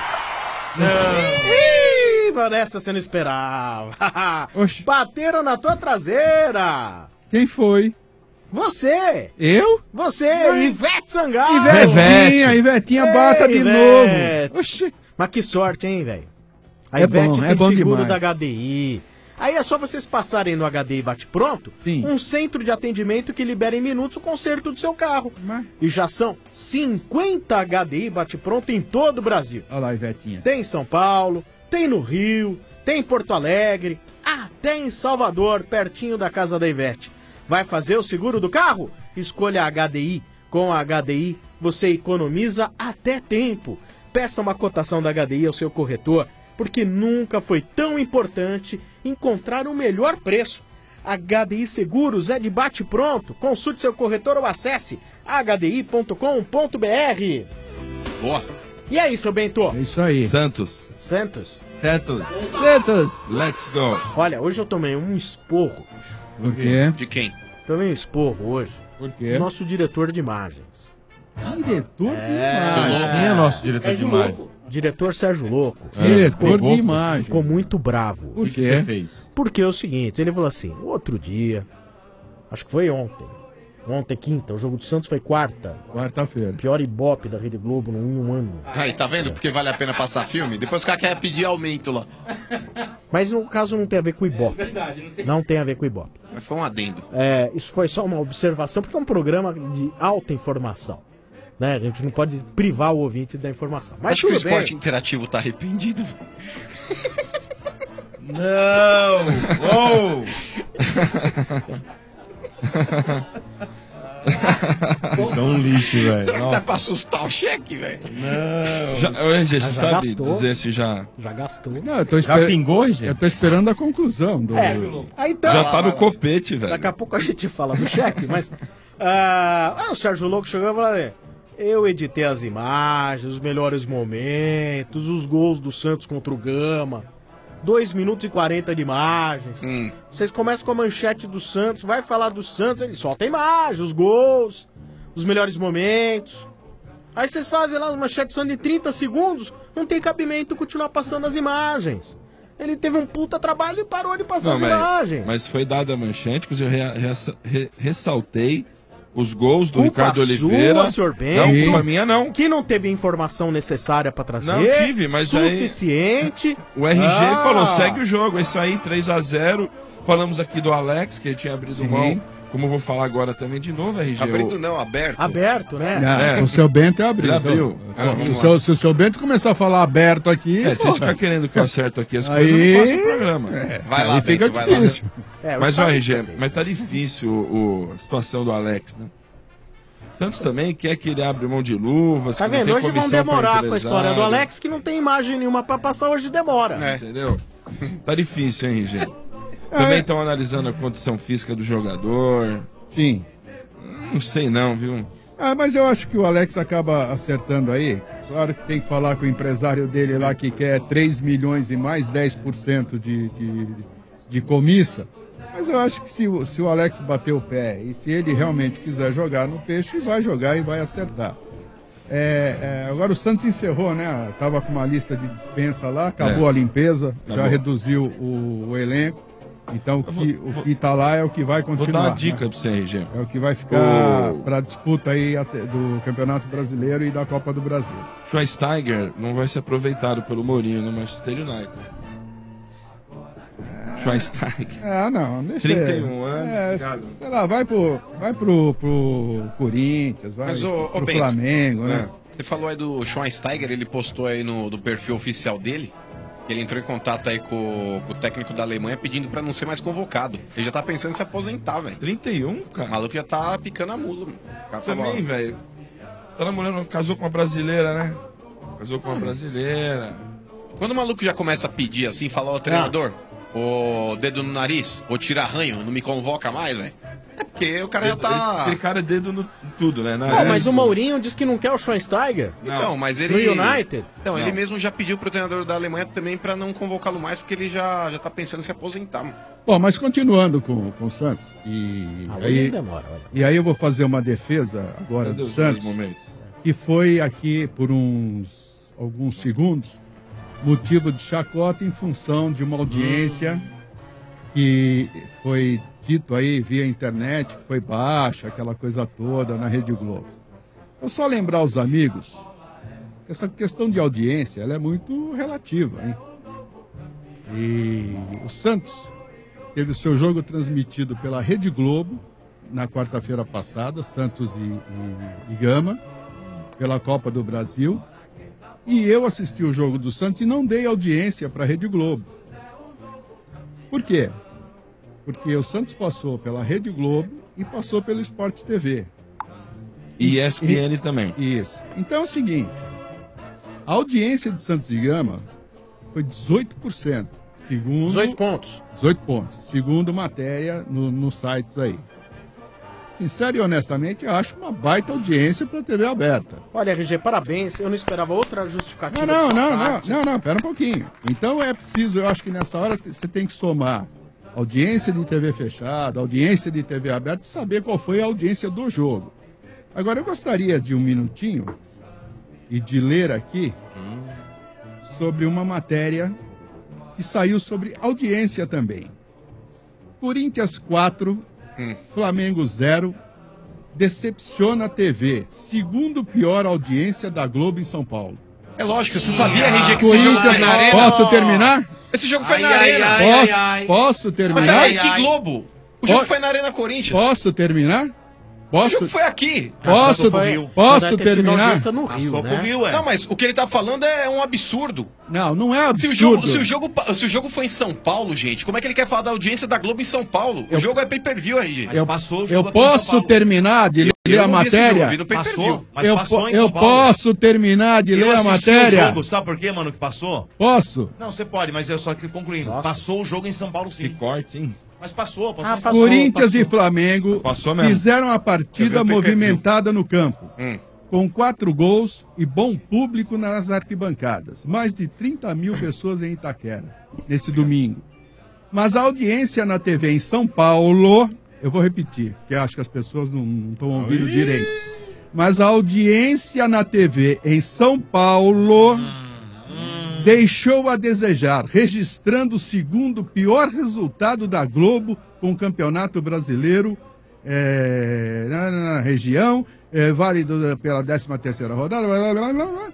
Ih, Vanessa, você não esperava. Oxi. Bateram na tua traseira. Quem foi? Você! Eu? Você, Ivete Sangalo! Ivetinha, Ivetinha, bata de Ivete. novo. Oxi. Mas que sorte, hein, velho? A É Ivete bom, tem é bom seguro demais. da H D I. Aí é só vocês passarem no H D I Bate Pronto, Sim. um centro de atendimento que libera em minutos o conserto do seu carro. Mas- E já são cinquenta H D I Bate Pronto em todo o Brasil. Olha lá, Ivetinha. Tem em São Paulo, tem no Rio, tem em Porto Alegre, até em Salvador, pertinho da casa da Ivete. Vai fazer o seguro do carro? Escolha a H D I. Com a H D I, você economiza até tempo. Peça uma cotação da H D I ao seu corretor, porque nunca foi tão importante encontrar o melhor preço. H D I Seguros é de bate-pronto. Consulte seu corretor ou acesse h d i ponto com ponto b r. Boa. E aí, seu Bento? É isso aí. Santos, Santos? Certo? Santos. let's go. Olha, hoje eu tomei um esporro. Por quê? De quem? Tomei um esporro hoje. Por quê? Nosso diretor de imagens. Diretor de É. imagem. Quem é nosso diretor de imagem? Diretor Sérgio Louco. Diretor ficou- de imagem. Ficou muito bravo. Por O que você quê? fez? Porque é o seguinte, ele falou assim, outro dia, acho que foi ontem, Ontem, quinta. O jogo do Santos foi quarta. Quarta-feira. Pior ibope da Rede Globo em um ano. Aí, tá vendo? Porque vale a pena passar filme? Depois o cara quer pedir aumento lá. Mas no caso não tem a ver com o ibope. É verdade, não tem. Não tem a ver com o ibope. Mas foi um adendo. É, isso foi só uma observação, porque é um programa de alta informação. Né? A gente não pode privar o ouvinte da informação. Mas Acho que o tudo bem. esporte interativo tá arrependido. Não! Oh! Vocês são um lixo, velho. Será que Nossa. dá pra assustar o cheque, velho? Não. Já, ô, R G, Já você sabe gastou. dizer se já, Já gastou. Não, eu tô Já esper... pingou, gente? Eu tô esperando a conclusão do. É, aí então. já tá no copete, velho. Daqui a pouco a gente fala do cheque, mas. Ah, ah, o Sérgio Louco chegou e falou: "É, eu editei as imagens, os melhores momentos, os gols do Santos contra o Gama. dois minutos e quarenta de imagens. Hum. Vocês começam com a manchete do Santos, vai falar do Santos, ele solta a imagem, os gols, os melhores momentos. Aí vocês fazem lá as manchetes são de trinta segundos, não tem cabimento continuar passando as imagens. Ele teve um puta trabalho e parou de passar Não, as mas, imagens. mas foi dada a manchete, que eu re- re- re- ressaltei os gols do Culpa Ricardo sua, Oliveira. senhor Bento. Não, culpa minha não. Que não teve informação necessária pra trazer. Não tive, mas aí- suficiente. O R G Ah. falou, segue o jogo, é isso aí, três a zero. Falamos aqui do Alex, que ele tinha abrido mão. Como eu vou falar agora também de novo, R G. Abrindo o- não, aberto. Aberto, né? Ah, É. O seu Bento é abriu. Ele abriu. Então, Ah, se, vamos o seu, se o seu Bento começar a falar aberto aqui. É, se porra, você ficar querendo que eu acerte aqui as Aí- coisas, eu não faço o programa. é, Vai aí lá, fica Bento, vai lá. difícil. É, eu Mas, ó, sabia R G, disso aí. mas tá difícil o, a situação do Alex, né? Santos também quer que ele abra mão de luvas. Tá que não vendo? tem Hoje vão comissão pra demorar com a história do empresário, Alex, que não tem imagem nenhuma pra passar, hoje demora. É. Entendeu? Tá difícil, hein, R G? É. Também estão analisando a condição física do jogador. Sim. Não sei não, viu? Ah, mas eu acho que o Alex acaba acertando aí. Claro que tem que falar com o empresário dele lá que quer três milhões e mais dez por cento de, de, de comissa. Mas eu acho que se, o- se o Alex bater o pé e se ele realmente quiser jogar no Peixe, vai jogar e vai acertar. É, é, agora o Santos encerrou, né? Tava com uma lista de dispensa lá, acabou É. a limpeza, já Acabou. reduziu o, o elenco. Então o Eu vou- que, vou- o que tá lá é o que vai Vou continuar. dar uma né? dica pra você, R G. É o que vai ficar O- para disputa aí até- do Campeonato Brasileiro e da Copa do Brasil. Schweinsteiger não vai ser aproveitado pelo Mourinho no Manchester United. Schweinsteiger. Ah, não, deixa trinta e um anos, é, obrigado. sei lá, vai pro, vai pro, pro Corinthians, vai Mas, ô, ô, pro Bento, Flamengo, né? Você falou aí do Schweinsteiger, ele postou aí no do perfil oficial dele que ele entrou em contato aí com, com o técnico da Alemanha pedindo pra não ser mais convocado. Ele já tá pensando em se aposentar, velho. trinta e um, O cara. maluco já tá picando a mula. Mano. O cara falou, Também, ó, velho. Tá namorando, casou com uma brasileira, né? Casou com uma brasileira. Quando o maluco já começa a pedir assim, fala, ó, treinador, o dedo no nariz, ou tira ranho, não me convoca mais, velho. É porque o cara já tá. Aquele cara é dedo no tudo, né? Pô, Nariz, mas o no- Mourinho diz que não quer o Schweinsteiger Então, mas ele. no United. Então, ele Não. mesmo já pediu pro treinador da Alemanha também pra não convocá-lo mais, porque ele já, já tá pensando em se aposentar, mano. Bom, mas continuando com, com o Santos, e Ah, aí, hoje demora, olha. e aí eu vou fazer uma defesa agora Cadê do os dois Santos, momentos? que foi aqui por uns alguns segundos motivo de chacota em função de uma audiência que foi dito aí via internet, que foi baixa, aquela coisa toda na Rede Globo. Eu só lembrar os amigos, que essa questão de audiência, ela é muito relativa, hein? E o Santos teve o seu jogo transmitido pela Rede Globo na quarta-feira passada, Santos e, e, e Gama, pela Copa do Brasil. E eu assisti o jogo do Santos e não dei audiência para a Rede Globo. Por quê? Porque o Santos passou pela Rede Globo e passou pelo Sport T V. E E S P N também. Isso. Então é o seguinte, a audiência de Santos e Gama foi dezoito por cento, segundo... dezoito pontos. dezoito pontos, segundo matéria no, nos sites aí. Sincero e honestamente, eu acho uma baita audiência para a T V aberta. Olha, R G, parabéns. Eu não esperava outra justificativa. Não, não, de sua não, não, parte. não, não, pera um pouquinho. Então é preciso, eu acho que nessa hora você tem que somar audiência de T V fechada, audiência de T V aberta e saber qual foi a audiência do jogo. Agora eu gostaria de um minutinho e de ler aqui sobre uma matéria que saiu sobre audiência também. Corinthians quatro, Flamengo zero, decepciona a T V. Segundo pior audiência da Globo em São Paulo. É lógico, você sabia, R G, que esse jogo foi na arena? Posso terminar? Esse jogo foi Ai, na ai, arena. ai, Posso, ai, ai. posso terminar? Mas peraí, que Globo? O jogo Po- foi na Arena Corinthians. Posso terminar? O jogo Posso, foi aqui. posso, Rio. posso Deve ter sido terminar? audiência no Rio, Passou né? pro Rio, é. Não, mas o que ele tá falando é um absurdo. Não, não é Se absurdo. o, jogo, se, o jogo, se o jogo foi em São Paulo, gente, como é que ele quer falar da audiência da Globo em São Paulo? O Eu- jogo é pay-per-view, R G. Mas eu- passou o Eu jogo aqui em São posso Paulo. terminar de ler Eu a não vi esse jogo, eu matéria? vi no pay-per-view. Passou, mas Eu, passou po- em eu São Paulo. posso terminar de Eu ler a assisti matéria? o jogo, sabe por quê, mano, que passou? Posso? Não, você pode, mas eu só que concluindo. Passou o jogo em São Paulo, Que sim. corte, hein? Mas passou, passou Ah, em São passou. Corinthians e Flamengo Passou mesmo. fizeram a Eu vi partida o pay-per-view. movimentada no campo, Hum. com quatro gols e bom público nas arquibancadas. Mais de trinta mil pessoas em Itaquera, nesse domingo. Mas a audiência na T V em São Paulo, eu vou repetir, porque acho que as pessoas não estão ouvindo direito. Mas a audiência na T V em São Paulo deixou a desejar, registrando o segundo pior resultado da Globo com o Campeonato Brasileiro é, na, na região, é, válido pela décima terceira rodada. Blá, blá, blá, blá,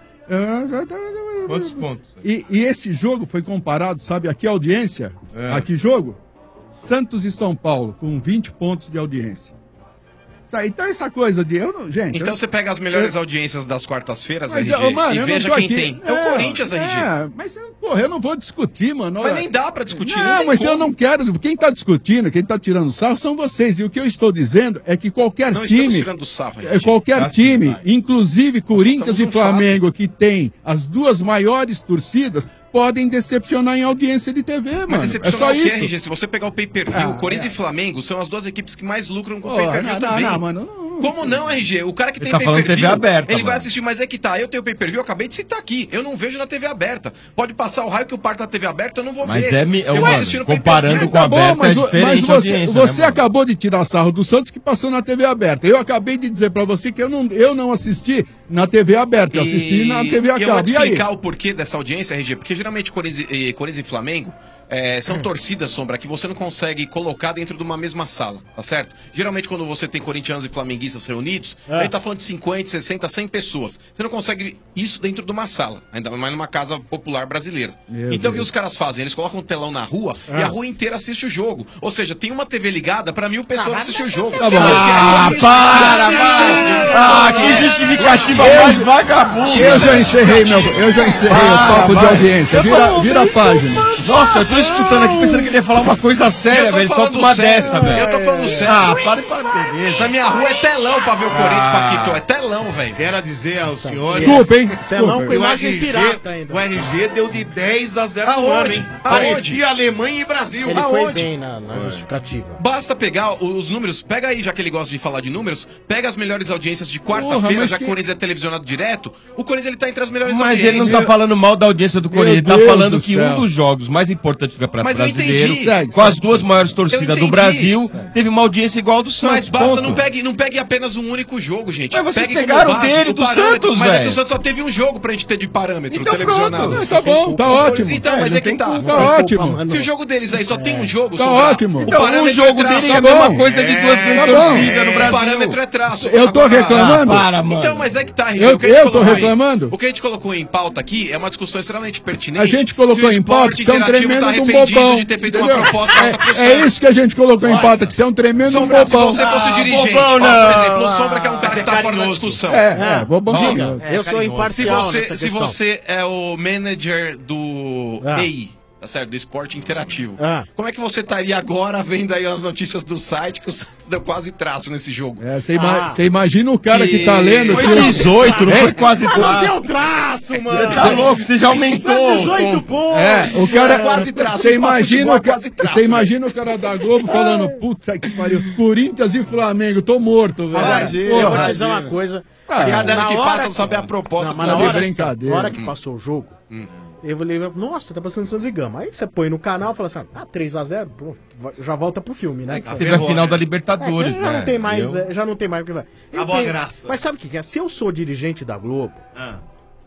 Quantos pontos? e, e esse jogo foi comparado, sabe, a que audiência? É. A que jogo? Santos e São Paulo, com vinte pontos de audiência. Isso aí, então essa coisa de... Eu não, gente... Então eu, você pega as melhores audiências das quartas-feiras, mas, R G, ô, mano, e eu não veja tô quem aqui- tem. É o É, Corinthians, R G. É, mas, porra, eu não vou discutir, mano. Mas Olha, nem dá pra discutir. Não, tem mas eu como. não quero. Quem tá discutindo, quem tá tirando sarro são vocês. E o que eu estou dizendo é que qualquer Não estamos time, tirando do sarro, é, R G. qualquer Assim, time, vai. inclusive Corinthians estamos e num Flamengo, que tem as duas maiores torcidas, podem decepcionar em audiência de T V, Mas mano. É decepcionar só o quê, isso. R G? Se você pegar o pay-per-view, Ah, Corinthians é. e Flamengo são as duas equipes que mais lucram com o Porra, pay-per-view não, também. não, não, mano, não. Como não, R G? O cara que Ele tem tá falando pay-per-view, T V aberta, ele vai mano. assistir, mas é que tá, eu tenho pay-per-view, eu acabei de citar aqui, eu não vejo na T V aberta. Pode passar o raio que o par tá na T V aberta, eu não vou Mas ver. é, mi- é eu vou mano, assistir no comparando pay-per-view. com a Tá bom, aberta, mas, é o- diferente mas a você, audiência, você né, mano? acabou de tirar sarro do Santos que passou na T V aberta. Eu acabei de dizer pra você que eu não, eu não assisti na T V aberta, eu assisti na T V a E eu vou cabo. te E aí? explicar o porquê dessa audiência, R G, porque geralmente Corinthians e, Corinthians e Flamengo é, são torcidas, Sombra, que você não consegue colocar dentro de uma mesma sala, tá certo? Geralmente quando você tem corintianos e flamenguistas reunidos, a gente tá falando de cinquenta, sessenta, cem pessoas. Você não consegue isso dentro de uma sala, ainda mais numa casa popular brasileira. Meu então o que Deus. os caras fazem? Eles colocam um telão na rua e a rua inteira assiste o jogo. Ou seja, tem uma T V ligada pra mil pessoas assistir o jogo. Tá bom. Ah, para, para! Ah, que justificativa mais vagabunda! Eu já encerrei, meu, eu já encerrei o papo de audiência. Vira, vira a página. Nossa, eu tô escutando aqui pensando que ele ia falar uma coisa séria, Eu tô velho. Solta falando uma sério. dessa, velho. Eu tô falando sério. Ah, para de falar T V. Na minha rua é telão pra ver o Corinthians, Ah. Paquito. É telão, velho. Quero dizer aos senhores... Desculpa, hein? Telão Desculpa. com que o imagem R G, pirata ainda. o R G deu de dez a zero no Aonde? ano, hein? Aonde? Parecia Alemanha e Brasil. Ele foi Aonde? bem na, na justificativa. Basta pegar os números, pega aí, já que ele gosta de falar de números, pega as melhores audiências de Porra, quarta-feira, mas já que que- o Corinthians é televisionado direto. O Corinthians ele tá entre as melhores Mas ele audiências. não tá falando mal da audiência do Corinthians, ele tá Deus falando do que céu. um dos jogos mais importantes do Campeonato Mas eu Brasileiro, entendi. Segue, com as segue. duas maiores Eu torcidas entendi. do Brasil, teve uma audiência igual ao do Santos. Mas basta, ponto. não pegue, não pegue apenas um único jogo, gente. Mas vocês Pegue como pegaram base dele, do parâmetro. Santos, Mas é que velho. o Santos só teve um jogo pra gente ter de parâmetro Então televisionado. pronto. Tá bom, tá ótimo. Então, mas é que tá. Tá ótimo. Se o jogo deles aí só tem um jogo, Tá Sombra, ótimo. o Então, um parâmetro jogo é traço. dele é a Tá mesma bom. coisa de duas grandes tá bom. torcidas no O Brasil. parâmetro é traço. Eu tô Agora- reclamando? Ah, para, mano. Então, mas é que tá, R G. Eu- o que a gente eu tô colocou aí- reclamando? o que a gente colocou em pauta aqui é uma discussão extremamente pertinente. A gente colocou Se o em esporte pauta que você é um interativo tremendo tá de um arrependido bobão. de ter feito entendeu? uma proposta alta pro É, é Santos. isso que a gente colocou em pauta, que você é um tremendo de um Sombra, se bobão. você fosse Ah, dirigente, bobão ó, por não. exemplo, o Sombra que é um cara Mas que é tá fora da carinhoso. discussão. É, é, bobão. Diga, É, eu sou carinhoso. Se imparcial você, nessa se questão. você é o manager do Ah. E I, tá certo? Do esporte interativo. Ah. Como é que você estaria agora vendo aí as notícias do site que o Santos deu quase traço nesse jogo? É, você ima- Ah. você imagina o cara que tá E- lendo. Foi que- dezoito, não foi quase Não traço. deu traço, mano! Tá louco, você já aumentou. dezoito pontos! É, o cara. É quase traço, Você o esporte imagina, futebol o é ca- quase traço, você imagina o cara da Globo falando: puta que pariu, Corinthians e Flamengo, tô morto, velho. Agora, Imagina, eu vou te imagina. dizer uma coisa. Ah, que Cada ano na que hora passa não sabe a proposta. Não, mas do na de hora, brincadeira. na hora que passou o jogo, eu falei, nossa, tá passando Santos e Gama. Aí você põe no canal e fala assim, ah, três a zero, pô, vai- já volta pro filme, né? Que tá Teve a final da É, Libertadores, já né? não tem mais, Eu- é, já não tem mais o que vai. Eu Acabou a tenho- graça. Mas sabe o que que é? Se eu sou dirigente da Globo, Ah.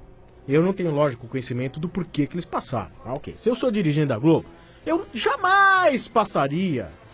eu não tenho lógico conhecimento do porquê que eles passaram. Ah, ok. Se eu sou dirigente da Globo, eu jamais passaria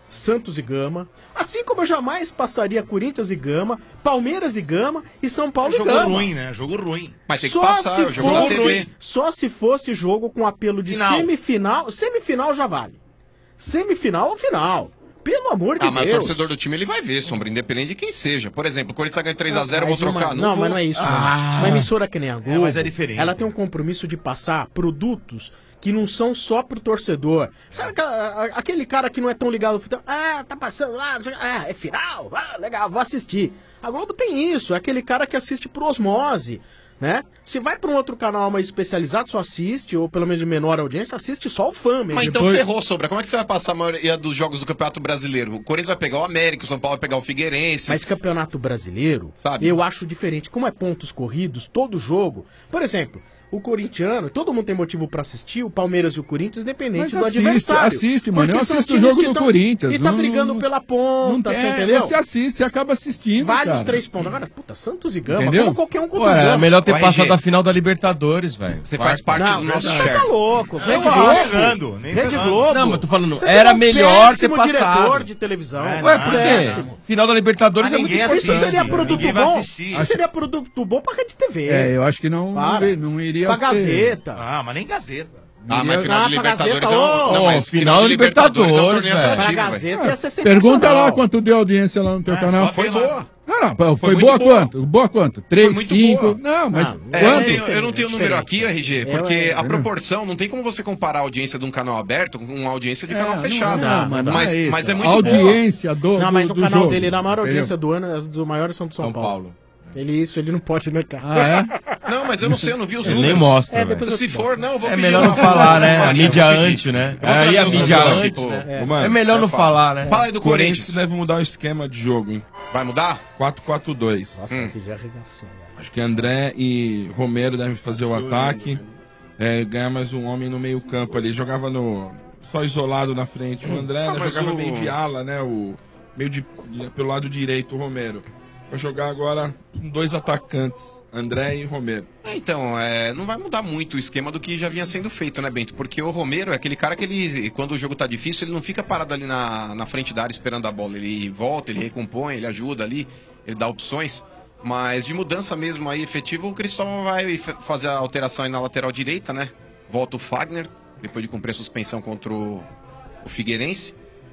Santos e Gama, assim como eu jamais passaria Corinthians e Gama, Palmeiras e Gama e São Paulo Jogo e Gama. ruim, né? Jogo ruim. Mas tem que Só passar, se o jogo na T fosse, V. só se fosse jogo com apelo de Final. semifinal, semifinal já vale. Semifinal ou final. Pelo amor de Ah, mas o Deus. torcedor do time ele vai ver, Sombra, independente de quem seja. Por exemplo, o Corinthians ganha três a zero, eu vou Mas uma- trocar. Não, vou. mas não é isso. Ah. Não. Uma emissora que nem a Globo, mas é diferente. ela tem um compromisso de passar produtos que não são só pro torcedor. Sabe aquela- a- aquele cara que não é tão ligado ao futebol? Ah, tá passando lá, ah, é final, ah, legal, vou assistir. A Globo tem isso, é aquele cara que assiste por osmose, né? Se vai pra um outro canal mais especializado, só assiste, ou pelo menos de menor audiência, assiste só o fã mesmo. Mas então Depois- ferrou, Sombra. Como é que você vai passar a maioria dos jogos do Campeonato Brasileiro? O Corinthians vai pegar o América, o São Paulo vai pegar o Figueirense. Mas campeonato brasileiro, Sabe? eu acho diferente. Como é pontos corridos, todo jogo. Por exemplo, o corintiano, todo mundo tem motivo pra assistir, o Palmeiras e o Corinthians, independente Mas do assiste, adversário. assiste, mano. Porque Eu são assisto o times jogo que do tão- Corinthians. E tá Não- brigando não- pela ponta, Não você tem- entendeu? Você assiste, você acaba assistindo, Vale os cara. três pontos. Agora, puta, Santos e Gama, Entendeu? como qualquer um contra Pô, o é Gama. melhor ter Vai, passado G. a final da Libertadores, velho. Você faz parte Não, do nosso você tá share. louco. Rede nem Globo. ferrando, nem Rede ferrando. Globo. Não, mas tô falando, Você era seria um melhor ter péssimo passado. diretor de televisão. É, Ué, não, por quê? péssimo. Final da Libertadores Ah, é muito ninguém importante. Isso seria assiste, produto ninguém vai bom. assistir. Isso seria produto bom pra Rede T V. É, eu acho que não, não, Para. ve- não iria Pra ter. Gazeta. Ah, mas nem Gazeta. Ah, mas final Ah, de pra Libertadores Gazeta, é um... ô, Não, mas final final de de Libertadores é um torneio Libertadores, atrativo, Pra velho. Gazeta ia ser sensacional. Pergunta lá quanto deu audiência lá no teu Ah, canal. só Foi vê lá. boa. Não, não, foi, Foi muito boa boa. quanto? Boa quanto? três, muito cinco? boa. Não, mas Não, É, eu não quanto? tenho, eu não tenho o número diferente. aqui, R G, É, porque é, a proporção, não tem como você comparar a audiência de um canal aberto com uma audiência de É, canal não, fechado. não, mas não mas, é isso. mas é muito A audiência do, Não, mas do, o do canal jogo, dele, na maior entendeu? audiência do ano, as do maiores são do São, São Paulo. Paulo. Ele isso, ele não pode, né, cara? Ah, é? boa. Não, mas eu não sei, eu não vi os Ele números. nem mostra, É, velho. depois eu Se te for, não, eu vou É pedir melhor lá não pra- falar, né? pra- A eu mídia vou pedir. antes, né? Eu vou Aí trazer a os mídia números aqui, antes, pô. né? Ô, mano, É melhor eu não falo. falar, né? Fala aí do o Corinthians Corinthians. deve mudar o esquema de jogo, hein? Vai mudar? quatro quatro dois. Nossa, aqui já arregaçou. velho. Acho que André e Romero devem fazer o ataque. É, ganhar mais um homem no meio campo ali. Jogava no só isolado na frente. O André Ah, né, mas jogava o- meio de ala, né? O, meio de, pelo lado direito, o Romero. Vai jogar agora com dois atacantes, André e Romero. É, então, é, não vai mudar muito o esquema do que já vinha sendo feito, né, Bento? Porque o Romero é aquele cara que ele, quando o jogo tá difícil, ele não fica parado ali na, na frente da área esperando a bola. Ele volta, ele recompõe, ele ajuda ali, ele dá opções. Mas de mudança mesmo aí efetiva, o Cristóvão vai fa- fazer a alteração aí na lateral direita, né? Volta o Fagner, depois de cumprir a suspensão contra o, o Figueirense.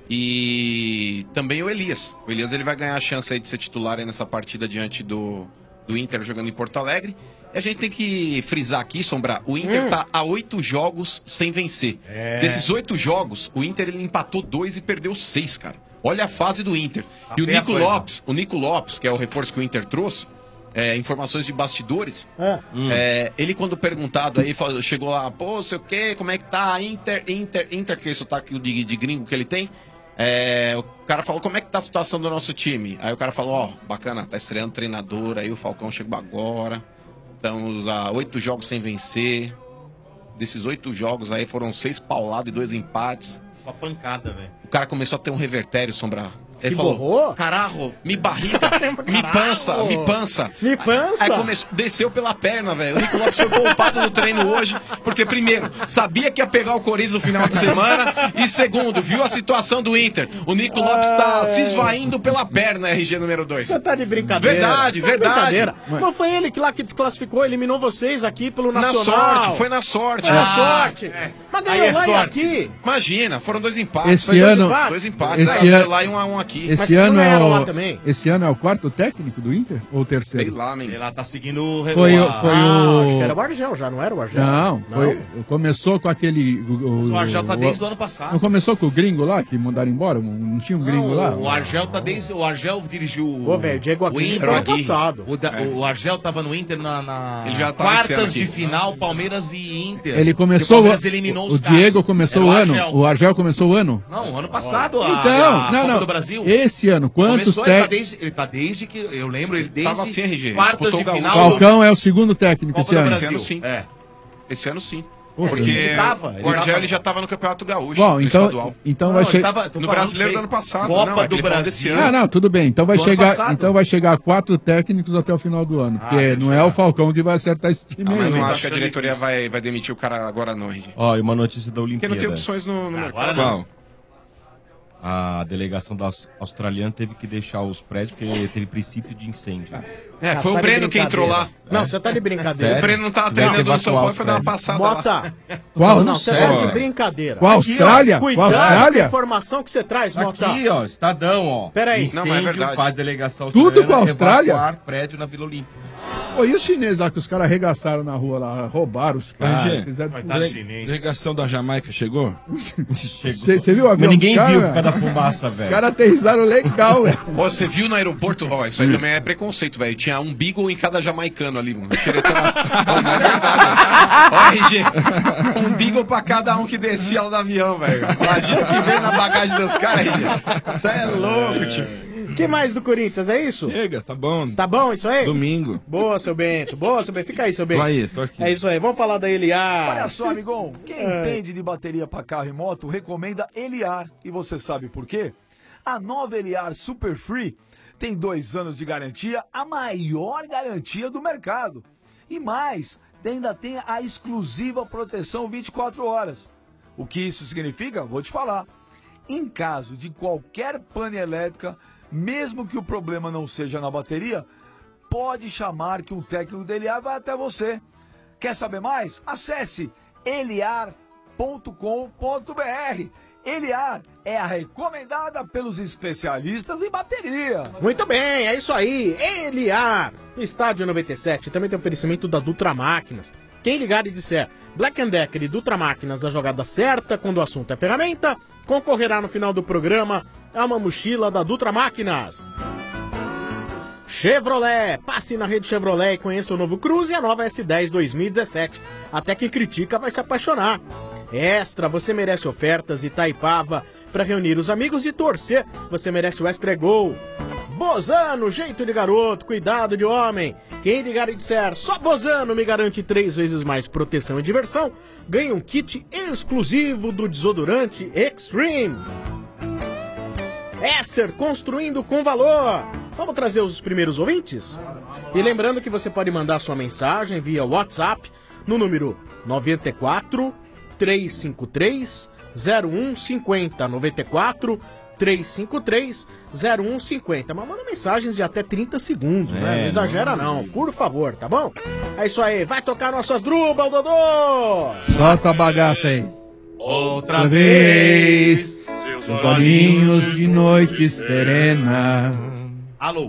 E também o Elias. O Elias ele vai ganhar a chance aí de ser titular aí nessa partida diante do, do Inter jogando em Porto Alegre. E a gente tem que frisar aqui, Sombra, o Inter Hum. tá a oito jogos sem vencer. É. Desses oito jogos, o Inter ele empatou dois e perdeu seis, cara. Olha a fase do Inter. Tá e o feia a Nico coisa. Lopes, o Nico Lopes, que é o reforço que o Inter trouxe, é, informações de bastidores, É. é, ele quando perguntado aí, falou- chegou lá, pô, sei o quê, como é que tá, Inter, Inter, Inter, que é esse sotaque de, de gringo que ele tem, é, o cara falou, como é que tá a situação do nosso time? Aí o cara falou, ó, bacana, tá estreando treinador, aí o Falcão chegou agora, estamos a oito jogos sem vencer, desses oito jogos aí foram seis paulados e dois empates, Só pancada, velho. o cara começou a ter um revertério, Sombra. Se Ele falou, borrou? caralho, me barriga, me pança, me pança. Me pança? Aí começou, desceu pela perna, velho. O Nico Lopes foi poupado no treino hoje, porque primeiro, sabia que ia pegar o Corinthians no final de semana, e segundo, viu a situação do Inter. O Nico Lopes tá se esvaindo pela perna, R G número dois. Você tá de brincadeira. Verdade, Você tá de verdade. brincadeira. Não foi ele que lá que desclassificou, eliminou vocês aqui pelo Na Nacional. sorte, foi na sorte. Foi na Ah, sorte. Mas Aí ganhou é lá e sorte. aqui. Imagina, foram dois empates. Esse Foi dois ano- empates. Dois empates. esse Aí, ano- lá e um a um aqui. Esse Mas ano, não é ganharam lá o, também? esse ano é o quarto técnico do Inter? Ou o Sei terceiro? lá, man. Ele lá tá seguindo o Foi, o- regular. foi Ah, o... acho que era o Argel, já não era o Argel? Não, foi, começou com aquele... O, O Argel tá o- desde o ano Não passado. começou com o gringo lá, que mandaram embora? Não tinha um gringo Não, lá? o Argel tá desde. O Argel dirigiu o. Ô, velho, Diego o Aguirre Inter. foi ano passado. O, da- o Argel tava no Inter na, na Ele já tava esse ano quartas aqui. de final, Palmeiras e Inter. Ele E começou... o Palmeiras eliminou o, os o Diego caras. começou Era o ano? Argel. O Argel começou o ano? Não, ano passado, a, Então, a não, Copa não. do Brasil. Esse ano, quantos Começou, ele, tá técnicos... desde, ele tá desde que. Eu lembro ele desde. Tava assim, R G. quartas Disputou de o Gaúcho. final. Falcão é o segundo técnico Copa esse do ano. Brasil. Esse ano sim. É. Esse ano sim. Pô, Porque ele tava, ele o Argel tava. ele já tava no Campeonato Gaúcho, Bom, no então, estadual. então Não, vai ele chegar... tava- tô No falando brasileiro pra do ano você. passado. Copa não, é que do ele falou desse Brasil. Ah, ano. não, tudo bem. Então vai Do ano chegar, passado. então vai chegar quatro técnicos até o final do ano, porque Ah, não já. é o Falcão que vai acertar esse time Ah, aí. mas não né? acho que a diretoria vai, vai demitir o cara agora não, R G. Ó, e uma notícia da Porque Olimpíada. não tem opções no, no Agora mercado. não. Qual? a delegação da aus- australiana teve que deixar os prédios porque teve princípio de incêndio. É, Ah, foi você o tá de Breno que entrou lá. brincadeira. Não, você tá de brincadeira. O Breno não tava Tiveram que treinando no São Paulo e evacuar foi dar uma os passada lá. Mota. Qual? Não, você Sério? tá de brincadeira. Com a Austrália? Aqui, ó, Com a cuidado com a Austrália? informação que você traz, Mota. Aqui, ó, Estadão, ó. Peraí. Incêndio Não, mas é verdade. faz delegação Tudo australiana com a Austrália? evacuar prédio na Vila Olímpica. Pô, e os chineses lá que os caras arregaçaram na rua lá, roubaram os caras, R G, fizeram tudo. Coitado dele- chinês. Delegação da Jamaica chegou? Você você viu o avião Mas ninguém dos viu caras, por causa da velho? fumaça, Os velho. caras aterrizaram legal, velho. Ó, você viu no aeroporto? Ó, isso aí também é preconceito, velho. Tinha um beagle em cada jamaicano ali, mano. Xeretando a- Ó, não é verdade. Ó, R G, um beagle pra cada um que descia lá do avião, velho. Imagina o que veio na bagagem dos caras aí. Isso é louco, tio. Que mais do Corinthians, é isso? Chega, tá bom. Tá bom isso aí? Domingo. Boa, seu Bento. Boa, seu Bento. Fica aí, seu Bento. Tô aí, tô aqui. É isso aí. Vamos falar da Eliar. Olha só, amigão, quem É. entende de bateria para carro e moto recomenda Eliar. E você sabe por quê? A nova Eliar Super Free tem dois anos de garantia, a maior garantia do mercado. E mais, ainda tem a exclusiva proteção vinte e quatro horas. O que isso significa? Vou te falar. Em caso de qualquer pane elétrica, mesmo que o problema não seja na bateria, pode chamar que um técnico da Eliar vai até você. Quer saber mais? Acesse eliar ponto com ponto br. Eliar é a recomendada pelos especialistas em bateria. Muito bem, é isso aí. Eliar. Estádio noventa e sete também tem oferecimento da Dutra Máquinas. Quem ligar e disser Black and Decker e Dutra Máquinas a jogada certa quando o assunto é ferramenta, concorrerá no final do programa a uma mochila da Dutra Máquinas. Chevrolet, passe na rede Chevrolet e conheça o novo Cruze e a nova S dez dois mil e dezessete. Até quem critica vai se apaixonar. Extra, você merece ofertas Itaipava para reunir os amigos e torcer. Você merece o Extra Gol. Bozano, jeito de garoto, cuidado de homem. Quem ligar e disser só Bozano me garante três vezes mais proteção e diversão, ganha um kit exclusivo do desodorante Extreme. Esser, construindo com valor. Vamos trazer os primeiros ouvintes? E lembrando que você pode mandar sua mensagem via WhatsApp no número nove quatro, três cinco três, zero um cinco zero. nove quatro, três cinco três, zero um cinco zero. Mas manda mensagens de até trinta segundos, né? Não exagera não, por favor, tá bom? É isso aí, vai tocar nossas drubas, Dodô! Solta a bagaça aí. Outra Outra vez, seus olhinhos de noite serena. Alô?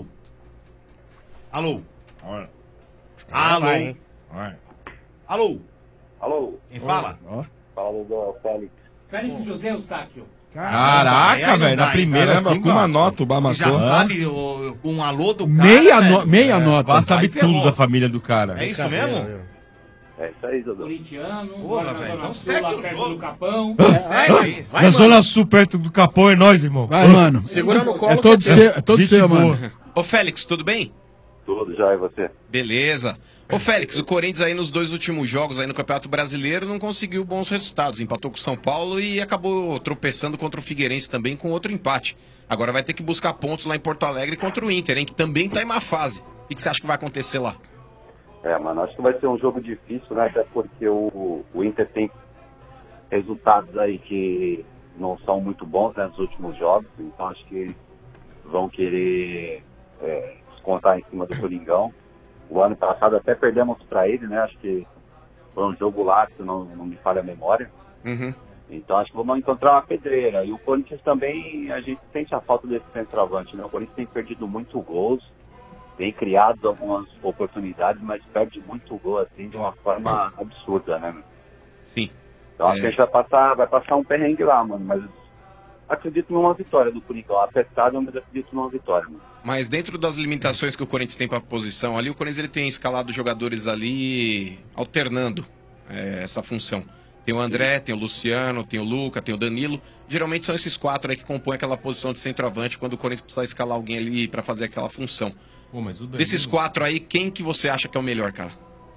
Alô? Olha. Ah, Alô? vai, hein? Olha. Alô? Alô? Quem fala? Ó. Fala do Félix. Félix José Eustáquio. Caraca, aí não velho, dá, na primeira Caramba, assim, com uma ó. nota o Bá Você já matou. sabe o, um alô do cara, Meia, velho? no- meia nota. Vá sabe Aí ferrou. tudo da família do cara. É isso mesmo? É isso aí, Dodô. Corintiano, Porra, mora na velho, Zona então Sul, segue lá o perto jogo. do Capão. Segue aí. Vai, Na mano. Zona Sul, perto do Capão, é nós, irmão. Vai, mano. Segura no colo É todo que é seu, é todo Gente seu, boa. mano. Ô, Félix, tudo bem? Tudo já, e você? Beleza. Ô, Félix, o Corinthians aí nos dois últimos jogos aí no Campeonato Brasileiro não conseguiu bons resultados. Empatou com o São Paulo e acabou tropeçando contra o Figueirense também com outro empate. Agora vai ter que buscar pontos lá em Porto Alegre contra o Inter, hein? Que também tá em má fase. O que você acha que vai acontecer lá? É, mano, acho que vai ser um jogo difícil, né? Até porque o, o Inter tem resultados aí que não são muito bons, né, nos últimos jogos. Então acho que vão querer é, descontar em cima do Coringão. O ano passado até perdemos para ele, né? Acho que foi um jogo lá, se não, não me falha a memória. Uhum. Então acho que vamos encontrar uma pedreira. E o Corinthians também, a gente sente a falta desse centroavante, né? O Corinthians tem perdido muito gols, tem criado algumas oportunidades, mas perde muito gol, assim, de uma forma absurda, né? Sim. Então acho É. que a gente vai passar, vai passar um perrengue lá, mano. Mas acredito numa vitória do Coringão. Apertado, mas acredito numa vitória, mano. Mas dentro das limitações que o Corinthians tem para posição ali, o Corinthians ele tem escalado jogadores ali alternando é, essa função. Tem o André, tem o Luciano, tem o Luca, tem o Danilo. Geralmente são esses quatro aí que compõem aquela posição de centroavante quando o Corinthians precisa escalar alguém ali para fazer aquela função. Pô, mas o Danilo- Desses quatro aí, quem que você acha que é o melhor, cara?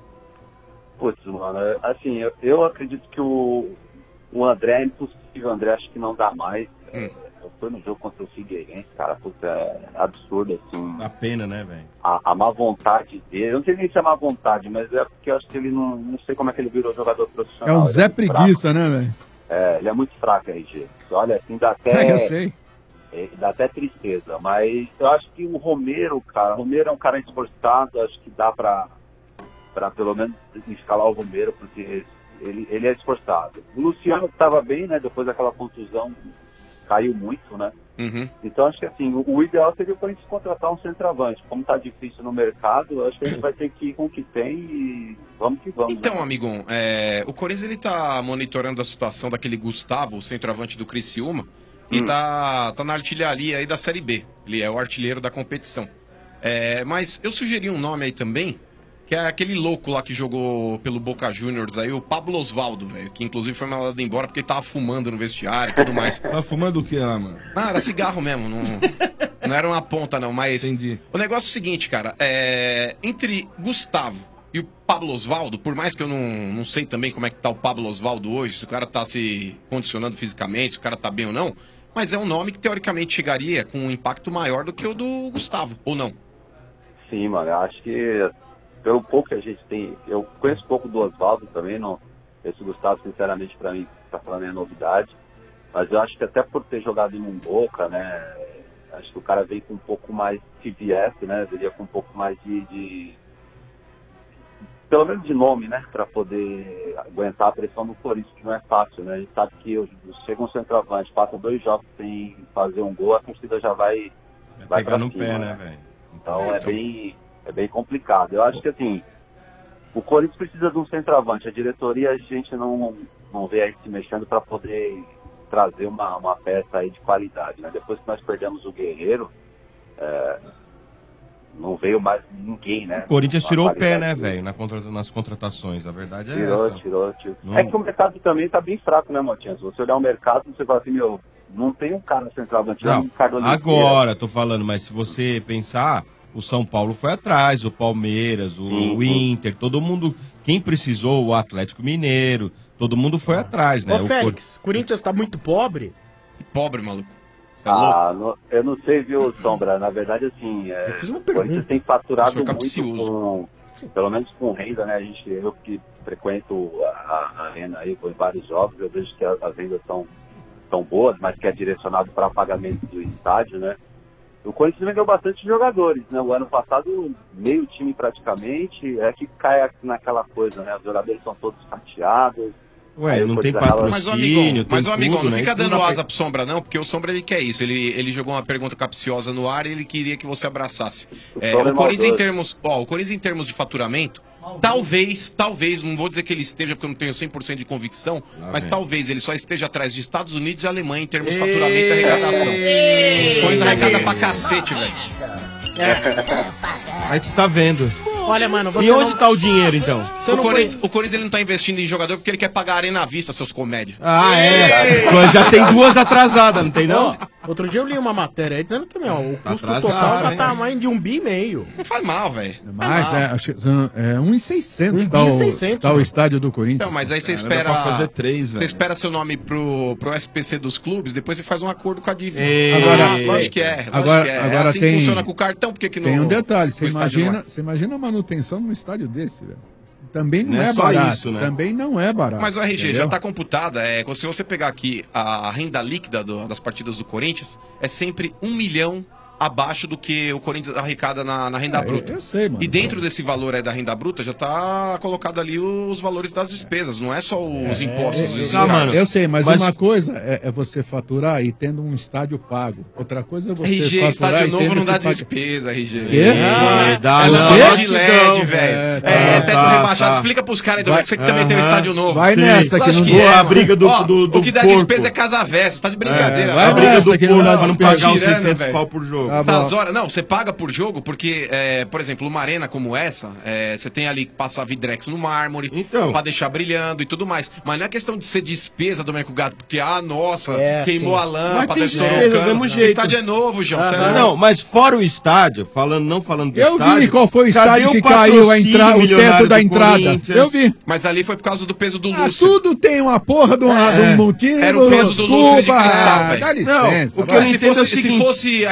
Putz, mano, é- assim, eu, eu acredito que o, o André é impossível. O André acho que não dá mais. Hum. Eu fui no jogo contra o Figueirense, cara, putz, é absurdo, assim. Dá pena, né, velho? A, a má vontade dele, eu não sei nem se é má vontade, mas é porque eu acho que ele não, não sei como é que ele virou jogador É profissional. um Ele Zé muito Preguiça, né, velho? fraco. É, ele é muito fraco, R G. Olha, assim, dá até, É, eu sei. É, dá até tristeza, mas eu acho que o Romero, cara, o Romero é um cara esforçado, acho que dá pra, pra pelo menos escalar o Romero, porque ele, ele é esforçado. O Luciano estava bem, né, depois daquela contusão, caiu muito, né? Uhum. Então acho que assim, o, o ideal seria o Corinthians contratar um centroavante. Como tá difícil no mercado, acho que a gente vai ter que ir com o que tem e vamos que vamos. Então, né? amigão, é, o Corinthians ele tá monitorando a situação daquele Gustavo, o centroavante do Criciúma, e Hum. tá, tá na artilharia aí da Série B. Ele é o artilheiro da competição. É, mas eu sugeri um nome aí também, que é aquele louco lá que jogou pelo Boca Juniors aí, o Pablo Osvaldo, velho, que inclusive foi mandado embora porque ele tava fumando no vestiário e tudo mais. Tá fumando o que lá, mano? Ah, era cigarro mesmo, não, não era uma ponta não, mas... Entendi. O negócio é o seguinte, cara, é, entre Gustavo e o Pablo Osvaldo, por mais que eu não, não sei também como é que tá o Pablo Osvaldo hoje, se o cara tá se condicionando fisicamente, se o cara tá bem ou não, mas é um nome que teoricamente chegaria com um impacto maior do que o do Gustavo, ou não? Sim, mano, eu acho que pelo pouco que a gente tem, eu conheço pouco do Osvaldo também, não, esse Gustavo, sinceramente, pra mim, tá falando é novidade, mas eu acho que até por ter jogado em um Boca, né, acho que o cara veio com um pouco mais, se viesse, né, veio com um pouco mais de, de pelo menos de nome, né, para poder aguentar a pressão do Corinthians, que não é fácil, né, a gente sabe que chega um centroavante, passa dois jogos sem fazer um gol, a torcida já vai, vai, vai pegar pra no cima, pé, né, né, velho? então, Então. é bem, é bem complicado. Eu acho que assim, o Corinthians precisa de um centroavante, a diretoria a gente não, não vê aí se mexendo para poder trazer uma, uma peça aí de qualidade, né, depois que nós perdemos o Guerreiro, é, não veio mais ninguém, né? O Corinthians tirou o pé, qualidade né, do- velho, na contra- nas contratações. A verdade é Tirou, essa. tirou, tirou. Não- É que o mercado também tá bem fraco, né, Motinha? Se você olhar o mercado, você fala assim, meu, não tem um cara centroavante, Não, um cara agora, tô falando, mas se você pensar, o São Paulo foi atrás, o Palmeiras, o, Sim, o sim. Inter, todo mundo, quem precisou, o Atlético Mineiro, todo mundo foi atrás, né? Ô, O Félix, Corinthians tá muito pobre? Pobre, maluco. Ah, no- eu não sei, viu, Sombra? Na verdade, assim, é, Eu fiz uma o Corinthians pergunta. tem faturado Isso é muito capcioso. com, pelo menos com renda, né? A gente, eu que frequento a, a arena aí, vou em vários jogos, eu vejo que as, as vendas são, são boas, mas que é direcionado para pagamento do estádio, né? O Corinthians vendeu bastante jogadores, né? O ano passado, meio time praticamente, é que cai naquela coisa, né? Os jogadores são todos fatiados. Ué, Aí o não tem Corinthians acaba- Mas o patrocínio, amigão, tem mas o amigão, tudo, não né? fica Isso não dando dá pra- asa pro Sombra não, porque o Sombra ele quer isso. Ele, ele jogou uma pergunta capciosa no ar e ele queria que você abraçasse. É, Sombra é o Corinthians em maldoso. termos, ó, o Corinthians em termos de faturamento, talvez, talvez, não vou dizer que ele esteja, porque eu não tenho cem por cento de convicção, Lá mas vem. talvez ele só esteja atrás de Estados Unidos e Alemanha em termos de faturamento e arrecadação. Coisa arrecada pra cacete, velho. A gente tá vendo. Olha, mano, você E onde não... tá o dinheiro, então? Você O não Corinthians, foi... o Corinthians ele não tá investindo em jogador porque ele quer pagar a arena à vista, seus comédias. Ah, é. Mas já tem duas atrasadas, não tem não? Ó, outro dia eu li uma matéria aí dizendo também, ó, o custo atrasado, total já hein? tá mais de um bi e meio. Não faz mal, velho. Mas é, acho que são, é um milhão e seiscentos um tá, milhão e o- seiscentos, tá o né? estádio do Corinthians. Então, mas aí você Cara, espera. dá pra fazer três, Você velho. espera seu nome pro, pro S P C dos clubes, depois você faz um acordo com a dívida. Ei. Agora, lógico que é. Lógico Agora- que é. agora é assim tem- que funciona com o cartão, porque que no, Tem um detalhe, você no estádio imagina, não é? você imagina a manutenção num estádio desse, velho. Também não, Não é é, só barato. isso, né? Também não é barato. Mas o R G entendeu? já tá computada. É, se você pegar aqui a renda líquida do- das partidas do Corinthians, é sempre um milhão abaixo do que o Corinthians arrecada na, na renda É, bruta. eu- eu sei, mano. E dentro desse valor aí da renda bruta já tá colocado ali os valores das despesas, não é só os impostos. os Ah, encargos. mano, Eu sei, mas, Mas- uma coisa é, é você faturar e tendo um estádio pago. Outra coisa é você R G, faturar estádio e novo tendo não que dá pagar- despesa, R G. Quê? É, dá, é não. lâmpada de Não, L E D, velho. é, É, tá, teto tá, rebaixado. tá. Explica pros caras aí do Vai- que você que também tem um Aham. estádio novo. Vai Sim. nessa que Lógico não que vou é, a mano. briga do- Ó, do- do o que dá porco. despesa é casa versa, você tá de brincadeira. É, vai A briga nessa do que não porco dá pra não despesa. pagar os Tirando, seiscentos velho. pau por jogo. Tá bom. Essas horas, não, você paga por jogo porque, é, por exemplo, uma arena como essa, é, você tem ali que passar vidrex no mármore, Então. pra deixar brilhando e tudo mais. Mas não é questão de ser despesa do Merco Gato, porque, ah, nossa, É, queimou sim. a Mas lâmpada, tem estourou despesa o do cano. mesmo O jeito. estádio é novo, João. você Não, é não, mas fora o estádio, falando, não falando do Eu estádio. vi qual foi o cadê estádio que o caiu a entra... o patrocínio teto da milionário do entrada. Corinthians? Eu vi. Mas ali foi por causa do peso do Ah, Lúcio. tudo tem uma porra de, uma, de um motivo. Era o peso do Lúcio de desculpa. cristal, Ah, velho. dá Não, licença. o que vai. eu se entendo é o fosse, se seguinte. fosse aquele, Ô.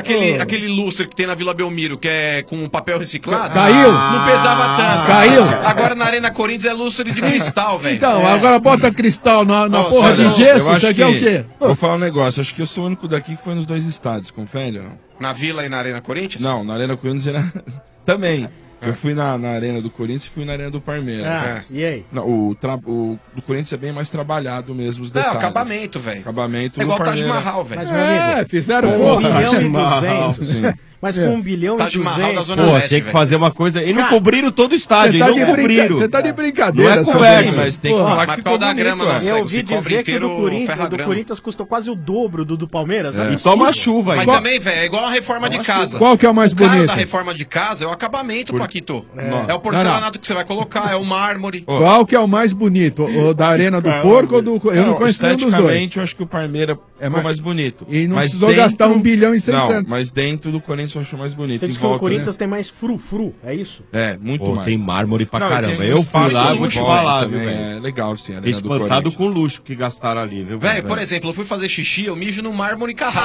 aquele lustre que tem na Vila Belmiro, que é com papel reciclado? Caiu? Não pesava tanto. Caiu? Agora na Arena Corinthians é lustre de cristal, velho. Então, É. agora bota cristal na, na Nossa, porra olha, de gesso, Eu isso acho aqui é o que- quê? Vou falar um negócio, acho que eu sou o único daqui que foi nos dois estádios, confere ou não? Na Vila e na Arena Corinthians? Não, na Arena Corinthians era... também. Eu fui na, na Arena do Corinthians e fui na Arena do Palmeiras. Ah, e aí? Não, o, tra... o do Corinthians é bem mais trabalhado mesmo, os Não, detalhes. acabamento, velho. Acabamento É igual no Taj Palmeiras. Mahal, velho. Mas, meu amigo, É, fizeram com um porra. bilhão e Taj Mahal. duzentos. Mas com um bilhão e Taj Mahal da duzentos. Zona Pô, Leste, tinha que velho. fazer uma coisa. E não Cara, cobriram todo o estádio, Você e tá, não de brinca... cobriram. você tá de brincadeira, Não é seu conversa, velho. mas tem que Porra, falar Mas que por causa da ficou grama, bonito, não ó. sei. Eu você ouvi cobra dizer que inteiro do o Corinthians, do ferragrama. Corinthians custou quase o dobro do do Palmeiras. Não é E possível. toma chuva Mas ainda. também, velho, é igual a reforma de casa. Qual que é o mais O caro bonito? da reforma de casa é o acabamento, Paquito. Não. É o porcelanato que você vai colocar, é o mármore. Ó, Qual que é o mais bonito? O da Arena do Porco ou do... Eu não conheço nenhum dos dois. esteticamente, eu acho que o Palmeiras É ficou mais- mais bonito. E não mas precisou gastar um bilhão e Não, seiscentos. mas dentro do Corinthians eu acho mais bonito. Você em disse que o volta, Corinthians né? tem mais frufru, é isso? É, muito Pô, mais. tem mármore pra Não, e caramba. tem um Eu fui espaço lá, muito vou te bom falar, viu, também, velho? É legal, sim, a Arena do Espantado Corinthians. com o luxo que gastaram ali, viu, Velho, velho? por exemplo, eu fui fazer xixi, eu mijo no mármore Carrara.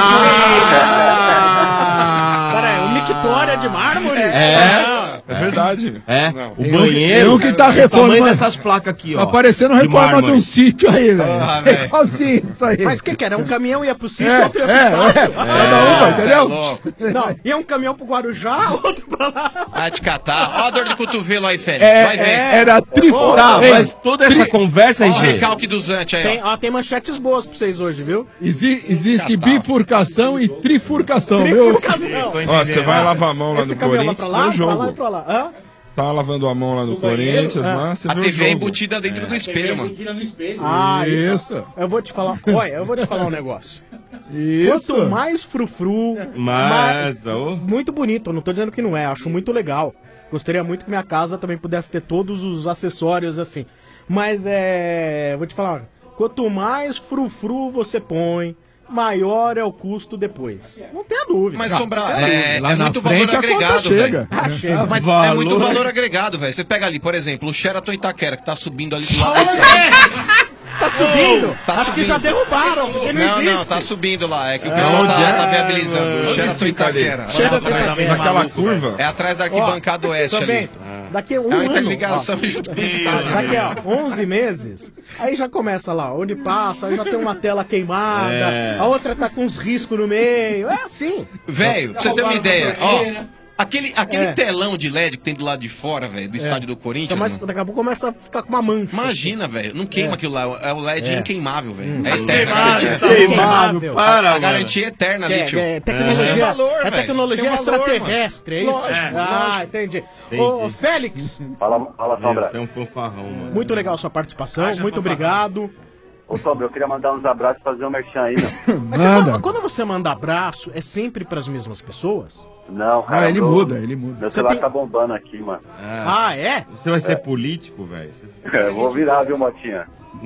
Ah! Peraí, o mictória de mármore? É. É verdade. É, Não. o Tem um- banheiro. tem um que tá é o tamanho reformando. dessas placas aqui, ó. Tá parecendo de reforma de mármore. um sítio aí, velho. Ah, É velho. igualzinho isso aí. Mas o que que era? Um caminhão ia pro sítio, É, outro ia pro é, estádio? é. Ah, Cada um, você é entendeu? louco. Não, ia um caminhão pro Guarujá, outro pra lá. Vai te catar. Ó a dor de cotovelo aí, Félix. É, vai ver. é, era trifo... Tá, Ei, mas toda essa conversa, Ó o R G. recalque do Zante aí, Tem, ó. ó, tem manchetes boas pra vocês hoje, viu? exi- existe Catar. bifurcação e trifurcação, viu? Trifurcação. Ó, você vai lavar a mão lá Esse no caminhão vai Corinthians, pra lá, no pra lá e jogo. pra lá. Hã? Tava lavando a mão lá no Corinthians, É. lá, você A viu o T V é jogo. embutida dentro do espelho, mano. Tira no espelho. Ah, Isso, eu vou te falar. Olha, eu vou te falar um negócio. isso. Quanto mais frufru, mais, Mas, ô, muito bonito. Eu não tô dizendo que não é, acho muito legal. Gostaria muito que minha casa também pudesse ter todos os acessórios assim. Mas é. Vou te falar, quanto mais frufru você põe, maior é o custo depois. Não tenha dúvida. Mas, Não, Sombra, não tenha é, dúvida. Lá é na muito frente valor a conta agregado, chega. velho. Ah, chega. Mas é Valor. muito valor agregado, velho. Você pega ali, por exemplo, o Sheraton Itaquera, que tá subindo ali do lado da estrada. Tá subindo? Tá Acho que subindo. já derrubaram, porque não, Não, existe. não, tá subindo lá. É que o pessoal onde tá, é? tá viabilizando. O Onde Sheraton fica ali? Itaquera. Lá Sheraton atrás. Itaquera. Naquela curva? É atrás da arquibancada oeste ali. Também, daqui a um É uma ano, interligação ó, junto com o estádio. daqui a onze meses, aí já começa lá, onde passa, aí já tem uma tela queimada, É. a outra tá com uns riscos no meio, é assim. Velho, pra você ter uma ideia, ó. Aquele, aquele É. telão de L E D que tem do lado de fora, velho, do estádio do Corinthians. Então, mas mano. daqui a pouco começa a ficar com uma mancha. Imagina, velho. Não queima É. aquilo lá. É o L E D É. inqueimável, velho. Hum. É eterno. Queimável. para, A garantia é eterna Que ali, é, tio. é tecnologia, Tem valor, é velho. tecnologia Tem valor, extraterrestre, é isso? Lógico, ah, lógico. entendi. Entendi. Ô, Félix, Fala, fala Sombra. Você é um fanfarrão, mano. muito legal a sua participação, Haja muito fanfarrão. obrigado. Ô, Sombra, eu queria mandar uns abraços e fazer um merchan aí, meu. Mas você Manda. fala- quando você manda abraço, é sempre pras mesmas pessoas? Não, cara. Ah, ele meu- muda, ele muda. Meu Você celular tem- tá bombando aqui, mano. Ah, é? Você vai ser político, velho? É, eu vou virar, viu, Motinha?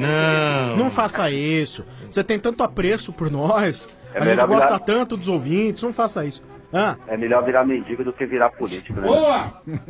Não. Não faça isso. Você tem tanto apreço por nós. É a gente melhor gosta virar- tanto dos ouvintes. Não faça isso. Ah, É melhor virar mendigo do que virar político, né? Boa!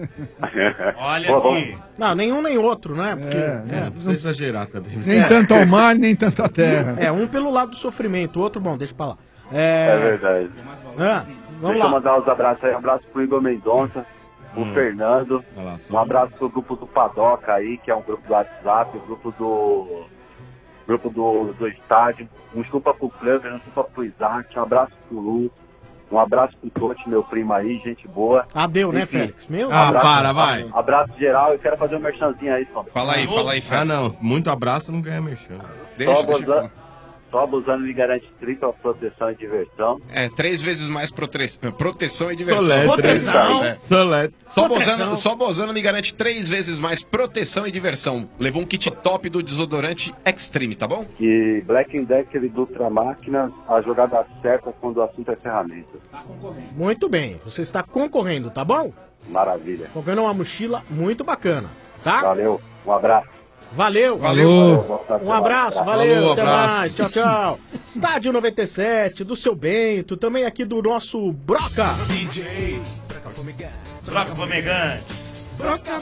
Olha Pô, vamos- aqui. não, nenhum nem outro, né? Porque, É, é, Não precisa exagerar também. Nem tanto ao mar, nem tanto à terra. é, um pelo lado do sofrimento, o outro, bom, deixa pra lá. É É, verdade. ah, vamos Deixa eu lá. mandar uns abraços aí. Um abraço pro Igor Mendonça, pro Fernando. Olha lá, Um só. abraço pro grupo do Padoca aí, que é um grupo do WhatsApp, o grupo do. Grupo do, do estádio. Um chupa pro Cleber, um chupa pro Isaac, um abraço pro Lu. Um abraço pro Totti, meu primo aí, gente boa. Ah, deu, né, Enfim. Félix? Meu Ah, Deus. para, vai. Abraço geral, eu quero fazer um merchanzinho aí, Sombra. Fala aí, fala aí, Ah, Félix. não. Muito abraço não ganha merchan. Deixa, Só deixa. abusando, só abusando me garante tripla proteção e diversão. É, três vezes mais prote... proteção e diversão. Solete. Proteção. É. Solete. Só Proteção. Bozano, só Bozano me garante três vezes mais proteção e diversão. Levou um kit top do desodorante Extreme, tá bom? E Black Decker e Dutra Máquinas, a jogada certa quando o assunto é ferramentas. Muito bem, você está concorrendo, tá bom? Maravilha. Concorrendo a uma mochila muito bacana, tá? Valeu, um abraço. Valeu. Valeu. Um abraço, valeu, Falou, até abraço. mais, tchau, tchau. Estádio noventa e sete, do seu Bento, também aqui do nosso Broca. D J. Troca fumegante. Troca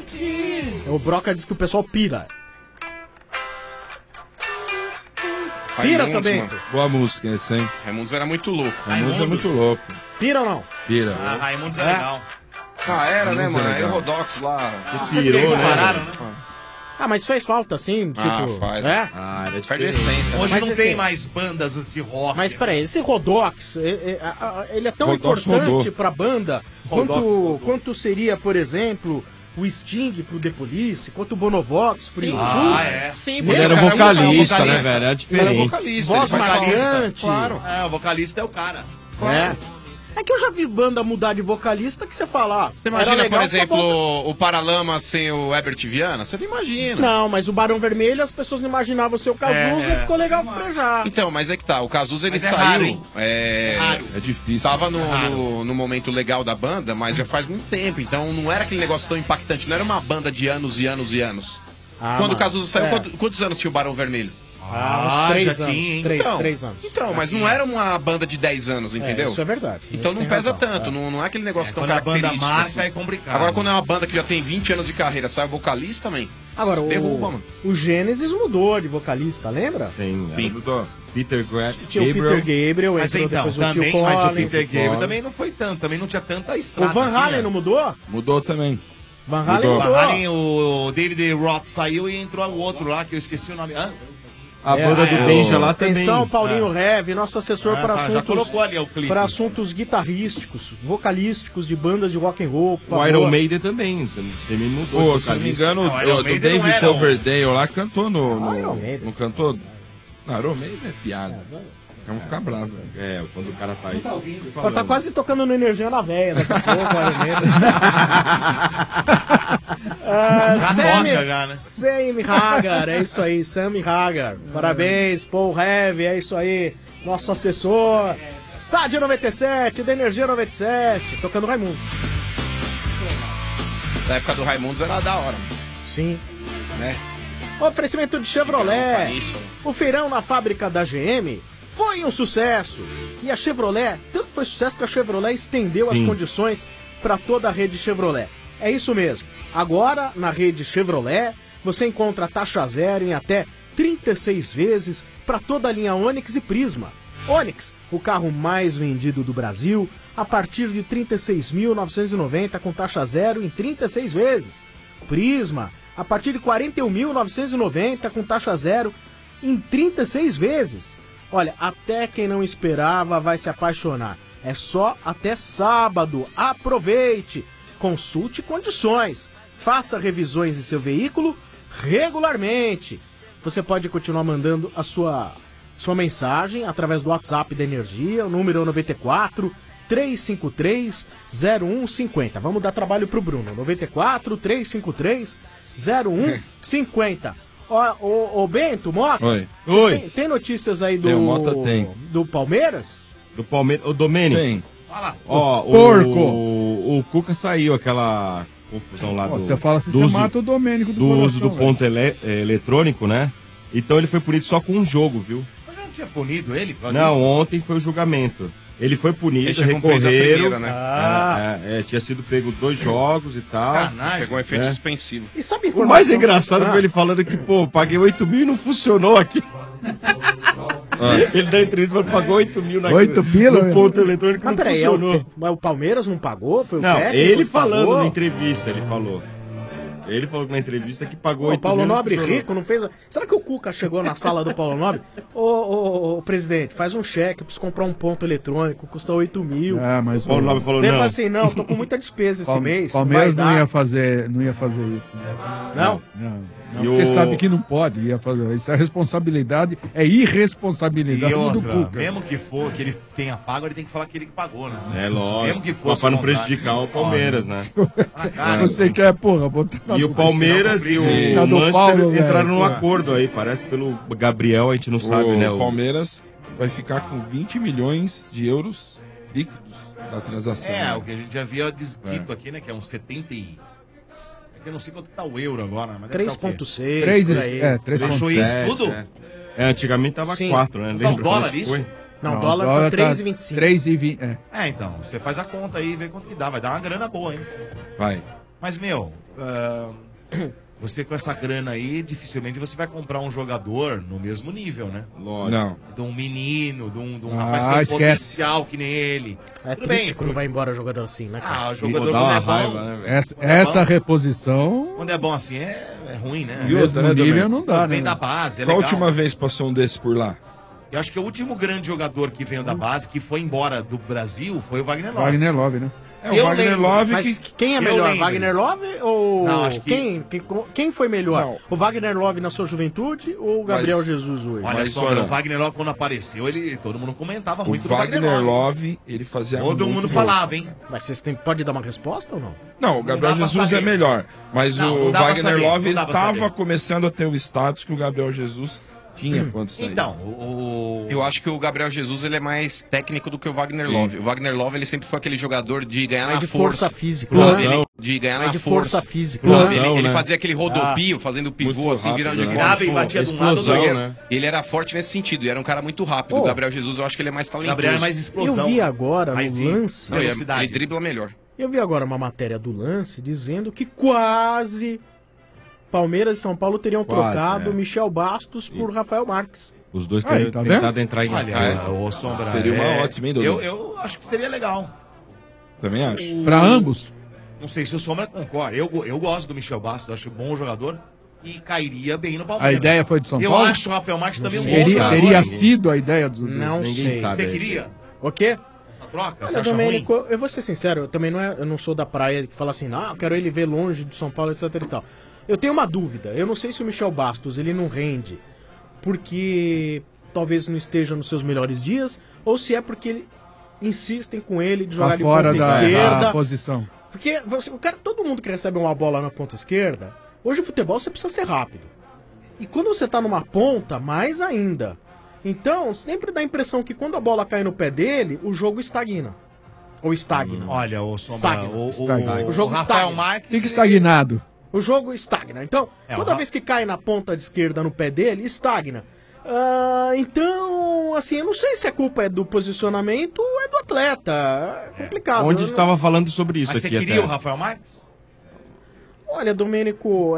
fumegante. O Broca diz que o pessoal pira. Pira, seu Bento. Boa música essa, hein? Raimundos era muito louco. Raimundos é muito louco. Pira ou não? Pira. Ah, Raimundos é, É. legal. Ah, era, né, Raimundos é mano? legal. Eurodox lá. Que tirou, Eles né? pararam, né? Ah, mas fez falta, assim, tipo... Ah, faz. É? Ah, era Perde a diferente. essência. Hoje Mas não esse- tem mais bandas de rock. Mas peraí, esse Rodox, é- é- a- a- ele é tão Rodox importante rodou. pra banda Rodox quanto, rodou. quanto seria, por exemplo, o Sting pro The Police, quanto o Bonovox pro U Ah, é. Sim, Ele era cara, vocalista, né, vocalista. velho? Era Era diferente. vocalista. Voz ele faz marcante. falta. Claro. É, o vocalista é o cara. É. É que eu já vi banda mudar de vocalista que você fala, ah, Você imagina, era legal, por exemplo, acabou. o Paralama sem o Herbert Viana? Você não imagina. Não, mas o Barão Vermelho as pessoas não imaginavam ser o Cazuza É. e ficou legal com o Frejá. Então, mas é que tá, o Cazuza ele Mas é saiu. raro, hein? é, Raro. É difícil. Tava no, no, no momento legal da banda, mas já faz muito tempo. Então não era aquele negócio tão impactante. Não era uma banda de anos e anos e anos. Ah, Quando o mano, Cazuza saiu, é. quantos, quantos anos tinha o Barão Vermelho? Ah, uns Ah, três já anos. tinha, hein? três, Então, três anos. Então, mas não era uma banda de dez anos, entendeu? É, isso é verdade. Então Isso não tem pesa razão, tanto, é. não, não é aquele negócio É, tão quando a banda característico. marca assim. é complicado. Agora, quando é uma banda que já tem vinte anos de carreira, sai o vocalista também. Agora, Derruba, o, mano. o Gênesis mudou de vocalista, lembra? Tem, Sim. mudou. Peter Gra Tinha o Gabriel. Peter Gabriel, Mas entrou então, depois o também, Phil mas o Collins. Peter Gabriel Collins. também não foi tanto, também não tinha tanta O estrada. Van Halen tinha. não mudou? Mudou também. Van Halen Mudou. O mudou. Van Halen, o David Roth saiu e entrou o outro lá, que eu esqueci o nome. Hã? A É, banda do é, Benja lá também. Atenção, Paulinho Rev, nosso assessor Ah, para tá, já assuntos, colocou ali o clipe. para assuntos guitarrísticos, vocalísticos de bandas de rock and roll, por O favor. Iron Maiden também. Também mudou. Pô, de se não me vocalista. engano, Não, o, Iron o Maiden não David era um- Coverdale lá cantou no. no Iron Maiden. não cantou? Não, Iron Maiden é piada. Vamos ficar bravos. É, quando o cara tá aí. Ó, tá quase tocando no Energia na Veia daqui a pouco, Iron Maiden. Ah, Já Sammy- toca já, né? Sammy Hagar, é isso aí, Sammy Hagar. Parabéns, Paul Heavy, é isso aí, nosso assessor. Estádio noventa e sete, da Energia noventa e sete, tocando Raimundo. Na época do Raimundos era da hora, Sim. né? Oferecimento de Chevrolet. Isso. O feirão na fábrica da G M foi um sucesso. E a Chevrolet, tanto foi sucesso que a Chevrolet estendeu as Sim. condições para toda a rede Chevrolet. É isso mesmo. Agora, na rede Chevrolet, você encontra taxa zero em até trinta e seis vezes para toda a linha Onix e Prisma. Onix, o carro mais vendido do Brasil, a partir de trinta e seis mil novecentos e noventa com taxa zero em trinta e seis vezes. Prisma, a partir de quarenta e um mil novecentos e noventa com taxa zero em trinta e seis vezes. Olha, até quem não esperava vai se apaixonar. É só até sábado. Aproveite! Consulte condições. Faça revisões em seu veículo regularmente. Você pode continuar mandando a sua, sua mensagem através do WhatsApp da Energia, o número é noventa e quatro, três cinco três, zero um cinco zero. Vamos dar trabalho pro Bruno. noventa e quatro, três cinco três, zero um cinco zero. Ó, ô, ô Bento, Mota, Oi. vocês Oi. Tem, tem notícias aí do, Tem, o Mota tem. do Palmeiras? Do Palmeiras. O Domênico. Tem. Ó, o, Porco. O, o Cuca saiu, aquela confusão lá Ó, do. você fala assim, do você uso- mata o Domênico do, do coração, uso do velho. ponto ele- eh, eletrônico, né? Então ele foi punido só com um jogo, viu? Mas já não tinha punido ele? por causa Não, disso? ontem foi o julgamento. Ele foi punido, Ele tinha cumprido a recorreram. primeira, né? Ah. É, é, é, tinha sido pego dois jogos e tal. Sacanagem. Pegou um efeito É. suspensivo. E sabe a O informação? mais engraçado Ah, foi ele falando que, pô, paguei oito mil e não funcionou aqui. Ele dá entrevista, mas pagou oito mil na Oito pila, no velho? ponto eletrônico Mas não peraí, é o, funcionou. mas o Palmeiras não pagou? Foi o Não, técnico ele que falando pagou? na entrevista, ele falou. Ele falou na entrevista que pagou Ô, oito Paulo mil. e não Nobre funcionou. rico não fez. Será que o Cuca chegou na sala do Paulo Nobre? Ô, ô, ô, presidente, faz um cheque, eu preciso comprar um ponto eletrônico, custa oito mil. Ah, mas O Paulo Nobre falou, Ele não. falou assim: não, tô com muita despesa esse Palme- mês. Palmeiras vai não dar. ia fazer, não ia fazer isso. Não? Não. E Não, porque o- sabe que não pode. Ia fazer. Isso é responsabilidade, é E irresponsabilidade do outra, Cuca. mesmo que for, que ele tenha pago, ele tem que falar que ele que pagou, né? É lógico. Mesmo que Mas fosse pra não vontade. prejudicar o Palmeiras, né? Você quer, porra, botar na E o Palmeiras e o Tá do Manchester Paulo, velho, entraram num pô. acordo aí, parece pelo Gabriel, a gente não sabe, O né? O... Palmeiras vai ficar com vinte milhões de euros líquidos da transação. É, né? o que a gente já havia descrito aqui, né? Que é uns setenta e... É que eu não sei quanto que tá o euro agora, mas deve três tá o quê? ponto seis. três, por aí. é, três Achou ponto isso sete. tudo? É. É, antigamente tava Sim. quatro, né? Tá o Lembra dólar quanto isso? foi? Não, o dólar, tá três e vinte e cinco. três e vinte. É. É, então, você faz a conta aí e vê quanto que dá. Vai dar uma grana boa, hein? Vai. Mas, meu, ah, você com essa grana aí, dificilmente você vai comprar um jogador no mesmo nível, né? Lógico. Não. De um menino, de um, de um Ah, rapaz que tem esquece. potencial que nem ele. É Tudo triste bem, quando vai embora jogador assim, né, cara? Ah, o jogador dá quando uma é bom... raiva, né, velho? Essa, Quando é essa bom- reposição, Quando é bom assim, é, é ruim, né? E outra, né, mesmo nível Domênico? não dá, Vem né? da base, é Qual a legal. última vez passou um desse por lá? Eu acho que o último grande jogador que veio da base, que foi embora do Brasil, foi o Wagner Love. Wagner Love, né? É o Eu Wagner lembro, Love Mas que... quem é eu melhor, lembro. Wagner Love ou Não, acho que- quem, que- quem foi melhor? Não. O Wagner Love na sua juventude ou o Gabriel Mas- Jesus hoje? Olha Mas só, olha- o Wagner Love quando apareceu, ele, todo mundo comentava O muito do Wagner Wagner Love. Love, ele fazia Todo muito mundo gol. falava, hein? Mas vocês têm, pode dar uma resposta ou não? Não, o Gabriel dá pra Jesus é saber. melhor. Mas Não, o não dá pra Wagner saber, Love não dá pra estava saber. começando a ter o status que o Gabriel Jesus tinha quando saiu. Então, o... o- Eu acho que o Gabriel Jesus ele é mais técnico do que o Wagner Love. O Wagner Love ele sempre foi aquele jogador de ganhar Mais na de força força. física. Sabe? né? Ele- de ganhar Mais na de força. força física. Sabe? né? Ele, ele né? fazia aquele rodopio, fazendo pivô, Muito assim, rápido, virando de né? costas. Virava e batia de um lado do Explosão, outro. né? Ele era forte nesse sentido, e era um cara muito rápido. Oh. O Gabriel Jesus, eu acho que ele é mais talentoso. Gabriel é mais explosão. Eu vi agora mais no de lance. Não, ele, é- velocidade. ele dribla melhor. Eu vi agora uma matéria do lance dizendo que quase Palmeiras e São Paulo teriam Quase, trocado é. Michel Bastos por Rafael Marques. Os dois Aí, teriam tá tentado vendo? entrar em Olha, acordo. o Sombra... Seria uma é- ótima, hein, Dodô? eu, eu acho que seria legal. Também acho. Para ambos. Não sei se o Sombra concorda. Eu, eu gosto do Michel Bastos, acho bom jogador e cairia bem no A Palmeiras. ideia foi de São Eu Paulo? acho o Rafael Marques também um bom Seria, jogador. seria hein? sido a ideia do... do- Não Ninguém sei. sabe. Você queria O quê? essa troca? Você Olha, acha Domênico, ruim? eu vou ser sincero, eu também não, é, eu não sou da praia que fala assim, não, eu quero ele ver longe do São Paulo, etc e tal. Eu tenho uma dúvida, eu não sei se o Michel Bastos ele não rende porque talvez não esteja nos seus melhores dias, ou se é porque ele, insistem com ele de jogar Tá de fora ponta da, esquerda. da posição. Porque você, o cara, todo mundo que recebe uma bola na ponta esquerda, hoje o futebol você precisa ser rápido. E quando você tá numa ponta, mais ainda. Então, sempre dá a impressão que quando a bola cai no pé dele, o jogo estagna. Ou estagna. Olha, o Sombra, Estagna. o, o, Estagna. O jogo o Rafael estagna. Marques... Fica ele- estagnado. O jogo estagna. Então, É, toda o Ra- vez que cai na ponta de esquerda no pé dele, estagna. Ah, então, assim, eu não sei se a culpa é do posicionamento ou é do atleta. É complicado. Onde Eu não- estava falando sobre isso Mas você aqui queria até. o Rafael Marques? Olha, Domênico,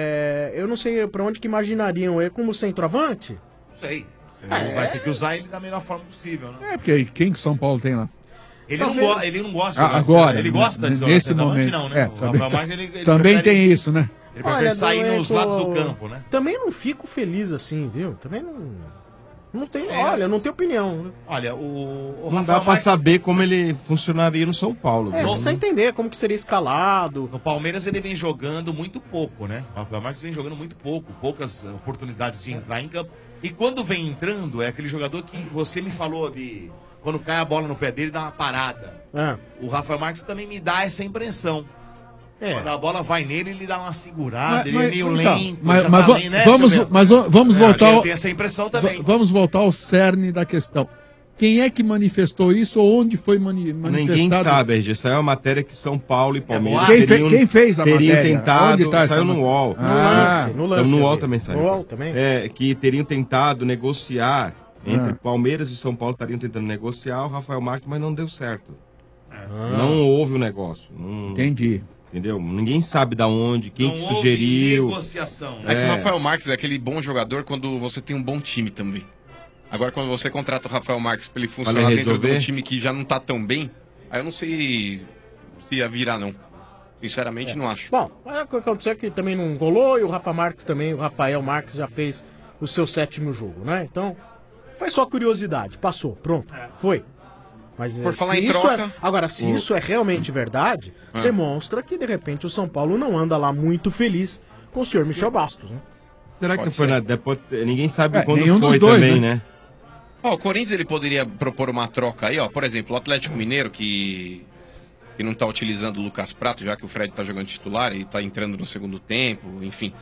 é, eu não sei pra onde que imaginariam ele como centroavante. Não sei. Você É. vai ter que usar ele da melhor forma possível, né? É, porque quem que São Paulo tem lá? Ele, não, Talvez- go ele não gosta de Ah, jogar agora, Ele gosta de n- jogar nesse centroavante, momento. não, né? É, o sabe- Rafael Marques, ele, ele Também prefere, tem isso, né? Ele prefere sair Domênico, nos lados do campo, né? Também não fico feliz assim, viu? Também não. Não tem, É. olha, não tenho opinião. né? Olha, o, o Não Rafael dá pra Marques, saber como ele funcionaria no São Paulo. É, viu? precisa entender como que seria escalado. no Palmeiras ele vem jogando muito pouco, né? O Rafael Marques vem jogando muito pouco, poucas eh, oportunidades de entrar em campo. E quando vem entrando, é aquele jogador que você me falou de quando cai a bola no pé dele, dá uma parada. Ah, O Rafael Marques também me dá essa impressão. é. Quando a bola vai nele, ele dá uma segurada, Mas- ele mas- é meio então, lento. mas- já mas tá va- bem, né, vamos, seu mas va- vamos É, voltar eu ao, tenho essa impressão também. va- vamos voltar ao cerne da questão. Quem é que manifestou isso ou onde foi mani manifestado? Ninguém sabe, R G. Saiu uma matéria que São Paulo e Palmeiras Quem fe- teriam, quem fez a teriam matéria? tentado, Onde tá essa saiu no matéria? U O L. No Ah, lance, no lance. no U O L eu vi. também saiu. No U O L também. É, que teriam tentado negociar entre Ah. Palmeiras e São Paulo, estariam tentando negociar o Rafael Marques, mas não deu certo. Ah. Não houve o negócio. Não- Entendi. Entendeu? Ninguém sabe da onde, quem Não que houve sugeriu. negociação. É, que É. o Rafael Marques é aquele bom jogador quando você tem um bom time também. Agora, quando você contrata o Rafael Marques pra ele funcionar ele dentro de resolver? um time que já não tá tão bem, aí eu não sei se ia virar, não. Sinceramente, não acho. Bom, é o que aconteceu que também não rolou e o Rafa Marques também, o Rafael Marques já fez o seu sétimo jogo, né? Então, foi só curiosidade, passou, pronto, foi. Mas Por eh, falar se em isso troca- é, agora, se o- isso é realmente verdade, Ah. demonstra que de repente o São Paulo não anda lá muito feliz com o senhor Michel Bastos, né? Será que Pode foi ser. na, depois, ninguém sabe É, quando nenhum dos foi dois, também, né? né? Ó, o Corinthians ele poderia propor uma troca aí, ó. Por exemplo, o Atlético Mineiro, que, que não tá utilizando o Lucas Prato, já que o Fred tá jogando titular e tá entrando no segundo tempo, enfim.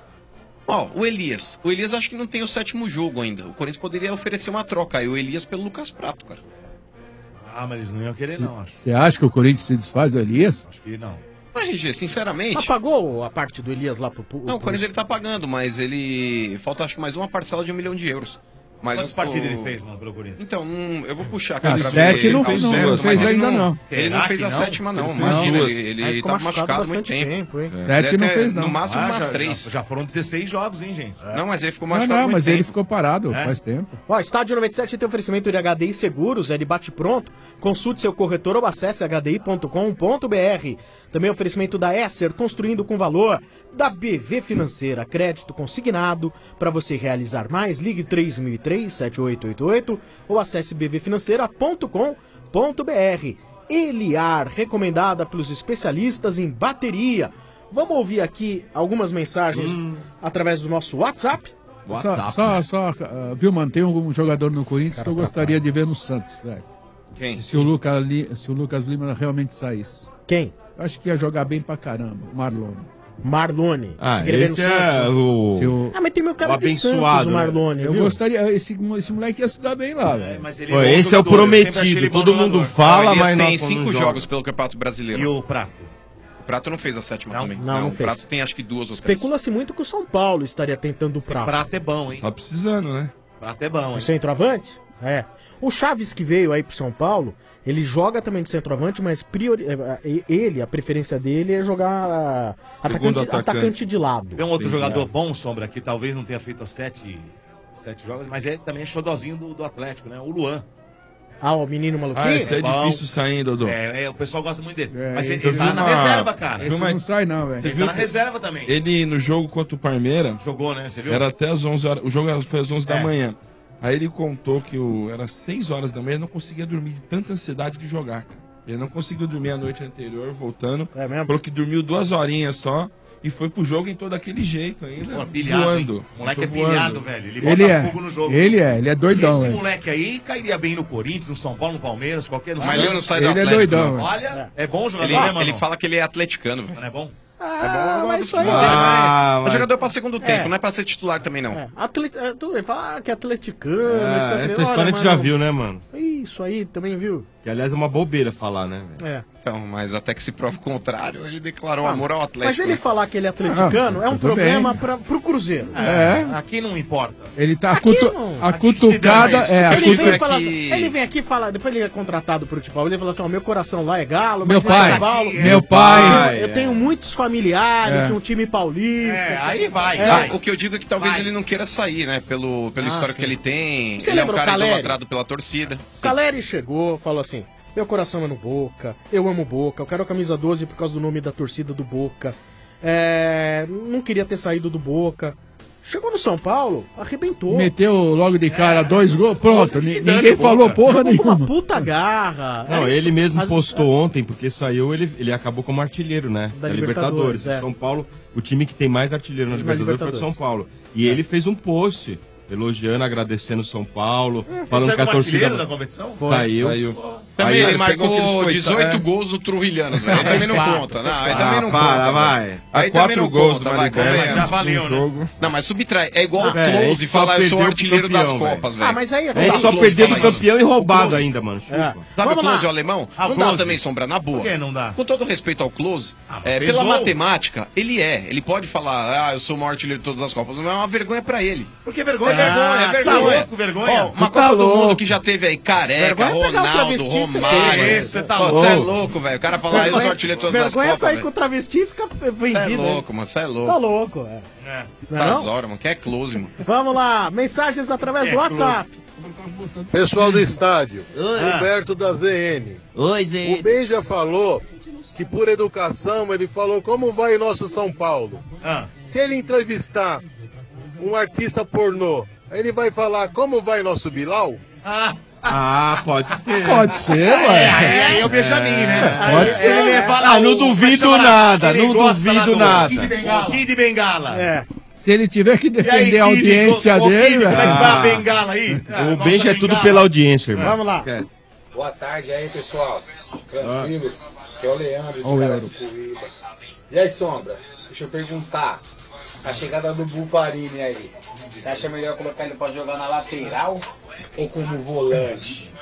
Ó, o Elias. O Elias acho que não tem o sétimo jogo ainda. O Corinthians poderia oferecer uma troca aí, o Elias pelo Lucas Prato, cara. Ah, mas eles não iam querer, não, acho. Você acha que o Corinthians se desfaz do Elias? Acho que não. Mas, R G, sinceramente... Mas pagou a parte do Elias lá pro... pro Não, o Corinthians ele tá pagando, mas ele... Falta acho que mais uma parcela de um milhão de euros. Mas Quantas o- partidas o- ele fez, mano, pelo Corinthians? Então, não, eu vou puxar Ah, pra sete ver. não Ele fez, não, zero, não mas fez ele ainda não. Ele não Será fez que a não? sétima, não. Ele fez Imagina, duas. ele, Aí ele ficou tá machucado machucado há muito bastante tempo. tempo, hein? Sete Deve não ter, fez, não. No máximo Ah, umas já, três. já, já foram dezesseis jogos, hein, gente? Não, mas ele ficou Não, machucado há não, muito mas ele tempo. ficou parado É? faz tempo. Ó, Estádio noventa e sete tem oferecimento de H D I Seguros, é de bate-pronto. Consulte seu corretor ou acesse h d i ponto com ponto b r. Também oferecimento da Esser, construindo com valor. Da B V Financeira, crédito consignado. Para você realizar mais, ligue três mil e três, sete oito oito oito ou acesse b v financeira ponto com ponto b r. Eliar, recomendada pelos especialistas em bateria. Vamos ouvir aqui algumas mensagens através do nosso WhatsApp. Só, só, só uh, viu, mano, tem um jogador no Corinthians que eu gostaria de ver no Santos, velho. Quem? Se o, Luca Li- se o Lucas Lima realmente saísse. Quem? Eu acho que ia jogar bem pra caramba, o Marlone. Marlone. Ah, Você queria ver no esse é Santos? o... Se o- Ah, mas tem meu cara o de Santos, abençoado, o né? Marlone, Eu viu? gostaria, esse, esse moleque ia se dar bem lá, velho. Mas ele Pô, bom esse é o jogador, eu sempre achei ele prometido, bom todo mundo jogador. fala, Elias mas não tem quando cinco joga. jogos pelo Campeonato Brasileiro. E o Prato? O Prato não fez a sétima Não? também. Não, não o fez. Prato tem acho que duas ou três. Especula-se muito que o São Paulo estaria tentando o Esse prato. Prato é bom, hein? Tá precisando, né? Prato é bom, O hein? centroavante? É. O Chaves que veio aí pro São Paulo, ele joga também de centroavante, mas priori... eh, ele, a preferência dele é jogar ah, Segundo atacante, atacante. atacante de lado. Tem um outro Sim, jogador é. bom, Sombra, que talvez não tenha feito as sete, sete jogos, mas é também é xodozinho do, do Atlético, né? O Luan. Ah, o menino maluquinho? Ah, esse é bom. difícil sair, Dodô. É, é, o pessoal gosta muito dele. É, mas ele, eu ele vi tá na uma- reserva, cara. Viu, Esse mas- não sai não, velho. Você Ele viu tá na que- reserva também. Ele, no jogo contra o Parmeira, Jogou, né? Você viu? era até as onze horas. O jogo era- foi às onze É. da manhã. Aí ele contou que o, era seis horas da manhã, ele não conseguia dormir de tanta ansiedade de jogar, cara. Ele não conseguiu dormir a noite anterior, voltando. É mesmo? Falou que dormiu duas horinhas só e foi pro jogo em todo aquele jeito ainda. Pô, pilhado, voando. hein? O moleque é Tô voando. pilhado, velho. Ele bota Ele é, fogo no jogo. ele é, ele é doidão, Esse velho. moleque aí cairia bem no Corinthians, no São Paulo, no Palmeiras, qualquer... No Mas ele não sai do Ele é Atlético. doidão, não. velho. Olha, é bom jogador, Ele, né, mano? ele fala que ele é atleticano, velho. Não é bom? Ah, mas isso aí... Ah, É mas- jogador pra segundo tempo, É. não é pra ser titular também, não. É, atlet... é, tudo bem, fala que é atleticano, É, etcétera. essa Olha, história a gente já mano, viu, né, mano? Isso aí também viu? Que aliás é uma bobeira falar, né, velho? É. Então, mas até que se prove o contrário, ele declarou Ah, amor ao Mas Atlético. ele né? falar que ele é atleticano Ah, é um tudo problema bem. pra, pro Cruzeiro. É. Aqui não importa. Ele tá Aqui cutu... não. a Aqui que se cutucada, dá isso. é, a Ele cutu... vem, é falar que- assim, ele vem aqui falar, depois ele é contratado pro futebol, ele fala assim, ó, meu coração lá é galo, Meu mas em pai, São Paulo... meu pai, Eu tenho muitos familiares, É. tem um time paulista. É, aí vai, É. vai. O que eu digo é que talvez Vai. ele não queira sair, né? Pelo, pelo Ah, histórico sim. que ele tem. Você ele é um lembra o cara Caleri? idolatrado pela torcida. O Caleri chegou, falou assim, meu coração é no Boca, eu amo Boca, eu quero a camisa doze por causa do nome da torcida do Boca. É, não queria ter saído do Boca. Chegou no São Paulo, arrebentou. meteu logo de cara dois gols, pronto, ni- ninguém Boca. falou porra Jogou com uma nenhuma. puta garra. Não, É isso. ele mesmo As- postou ontem, porque saiu, ele, ele acabou como artilheiro, né? Da Libertadores, é. São Paulo, o time que tem mais artilheiro na Na Libertadores foi o Libertadores. São Paulo. E ele fez um post elogiando, agradecendo o São Paulo, falando Você que a é o artilheiro torcida da competição? saiu. Saiu. Também Aí ele ele pegou aqueles marcou coita- dezoito é. gols no Trujilhanos, velho. Aí também não quatro, conta. fez Não, aí quatro. também não Ah, para, conta. vai. velho. Há Aí quatro também não gols conta, numa vai, Libertadores, convenhamos. já valeu, um né? jogo. Não, mas subtrai. É igual o É, a Close gente e só falar eu sou perdeu pro artilheiro das campeão, Copas, velho. Ah, mas aí é A gente Não, só Close perdeu fala pro isso. campeão e roubado Close. ainda, mano. Chupa. É. Sabe Vamos o Close lá. o alemão? Ah, o não dá Klose. também, Sombra, na boa. Por que não dá? Com todo respeito ao Close, Ah, mas é, fez pela gol. matemática, ele é. Ele pode falar, ah, eu sou o maior artilheiro de todas as Copas, mas é uma vergonha pra ele. Porque vergonha, É vergonha, é Tá vergonha. louco, vergonha? Ó, uma Tá Copa do louco. Mundo que já teve aí Careca, Vergonha é pegar o Ronaldo, travesti, você Romário. tem, né? Você tá Pô, louco. Você é louco, velho. O cara falar, ah, eu sou artilheiro de todas as Vergonha é Copas, sair velho. com o travesti e ficar Você é vendido. hein? louco, mano. Você é Você louco. tá louco, é. É. Não é Das não? horas, mano. Que é Close, mano. Vamos lá, mensagens através É, do WhatsApp. Pessoal do estádio, Humberto da Z N. Oi, O Zé. Ben já falou que por educação ele falou como vai nosso São Paulo. Ah. Se ele entrevistar um artista pornô, ele vai falar como vai nosso Bilal? Ah, Ah, pode ser. Pode ser, aí, ué. aí é o Benjamin, né? Pode Aí ser. Ele ia falar, Ah, não o- duvido como é que chama lá? nada, Ele não gosta lá duvido do nada. Kid Bengala. O Kid Bengala. É. Se ele tiver que E aí, defender a Kid, audiência ô, ô, dele, Kid, como é que velho. vai a Ah. bengala aí? Ah, O nossa Benja é tudo bengala. pela audiência, irmão. Vamos lá. Esquece. Boa tarde aí, pessoal. Tranquilo? Que é o Leandro, Ó, o do cara Leandro. do Cuíba. E aí, Sombra? Deixa eu perguntar. A chegada do Bufarini aí. Você acha melhor colocar ele pra jogar na lateral ou como volante?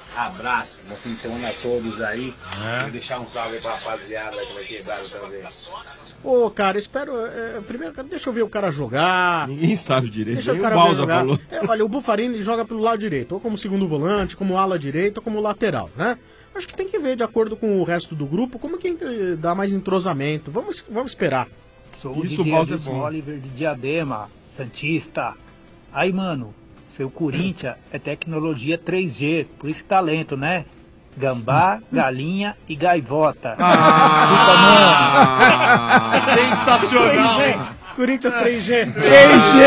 Abraço, bom fim de semana a todos aí. É. Vou deixar um salve aí pra rapaziada que vai quebrar outra vez. Ô, cara, espero. É, primeiro, deixa eu ver o cara jogar. Ninguém sabe direito. Deixa Nem o cara o Bausa jogar. falou. É, olha, o Buffarini joga pelo lado direito, ou como segundo volante, como ala direito, ou como lateral, né? Acho que tem que ver, de acordo com o resto do grupo, como que eh, dá mais entrosamento. Vamos, vamos esperar. Sou o Isso, Didier Wilson Oliver de Diadema, Santista. Aí, mano, seu Corinthians é tecnologia três G, por isso talento, né? Gambá, galinha e gaivota. Ah, Puta, mano. Sensacional, hein? Corinthians três G. três G.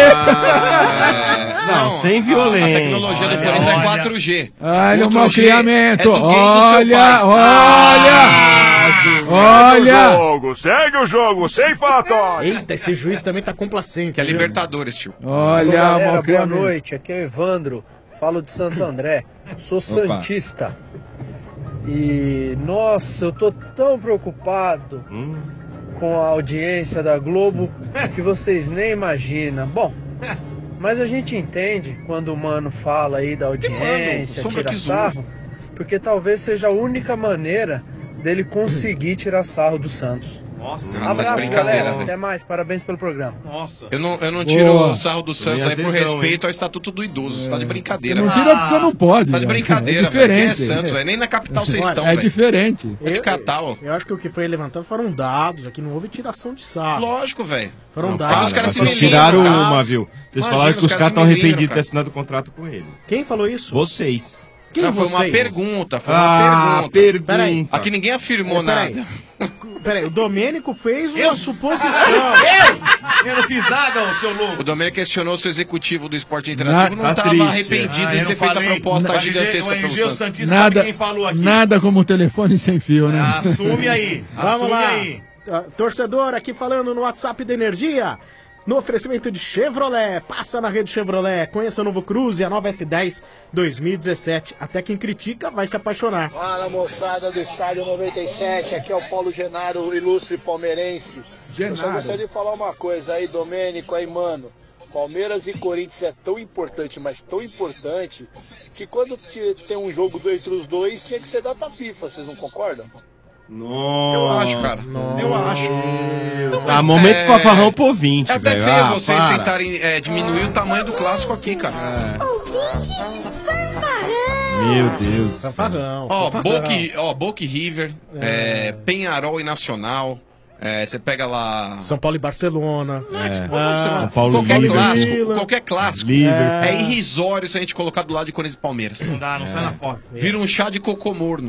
Não, sem violência. A tecnologia do Corinthians é quatro G. Olha o mal malcriamento. Olha, olha. Olha. Segue o jogo, segue o jogo, sem falatório. Eita, esse juiz também tá complacente. Que é Libertadores, tio. Olha, galera, boa malcriamento. noite, aqui é o Evandro, falo de Santo André, sou santista. E, nossa, eu tô tão preocupado Hum. com a audiência da Globo que vocês nem imaginam. Bom, mas a gente entende quando o mano fala aí da audiência, Sombra tira que zoa. sarro, porque talvez seja a única maneira dele conseguir tirar sarro do Santos. Nossa, Abraço, brincadeira, galera. velho. Até mais, parabéns pelo programa. Nossa. Eu não, eu não tiro Boa. o sarro do Santos aí por azedão, respeito ao Estatuto do Idoso. Você tá de brincadeira. Você não velho. tira porque você não pode. Tá de velho. brincadeira, É velho. Quem é diferente. Santos, velho? Nem na capital vocês estão, É velho. diferente. É de Catal. Eu acho que o que foi levantado foram dados, aqui não houve tiração de sarro. Lógico, velho. Foram Não, dados. para, os caras mas se vocês melindram, tiraram cara. uma, viu? Vocês Imagina, falaram que os os caras caras se estão melindram, arrependidos de ter cara. assinado o contrato com ele. Quem falou isso? Vocês. Quem Não, foi uma vocês? pergunta, foi uma Ah, pergunta. pergunta. Peraí. Aqui ninguém afirmou É, peraí. nada. Peraí, o Domênico fez uma Eu? suposição. Eu? Eu não fiz nada, ô seu louco. O Domênico questionou se o executivo do esporte interativo Na- não tá estava triste. arrependido Ah, de eu ter não feito a falei. proposta O R G gigantesca o R G pelo o Santos. Santista sabe Nada, quem falou aqui. nada como o telefone sem fio, né? Assume aí, Vamos assume lá. aí. Ah, Torcedor aqui falando no WhatsApp da Energia. No oferecimento de Chevrolet. Passa na rede Chevrolet. Conheça o novo Cruze, a nova S dez dois mil e dezessete. Até quem critica vai se apaixonar. Fala, moçada do Estádio noventa e sete, aqui é o Paulo Genaro, o ilustre palmeirense. Eu só Genaro. gostaria de falar uma coisa aí, Domênico, aí, mano. Palmeiras e Corinthians é tão importante, mas tão importante, que quando te- tem um jogo do- entre os dois, tinha que ser data FIFA, vocês não concordam? Nossa. Eu acho, cara. Eu acho. Tá, momento é- fanfarrão pro ouvinte, É até velho. feio Ah, vocês para. tentarem é, diminuir o tamanho do clássico aqui, cara. Meu Deus. Fanfarrão. Ó, fanfarrão. Boca, e- ó, Boca e River, é, Penharol e Nacional. é, Você pega lá. São Paulo e Barcelona. É. Ah, São Paulo qualquer Liverpool. clássico, qualquer clássico Liverpool. é irrisório se a gente colocar do lado de Corinthians e Palmeiras. Não dá, não sai na foto. Vira um chá de cocô morno.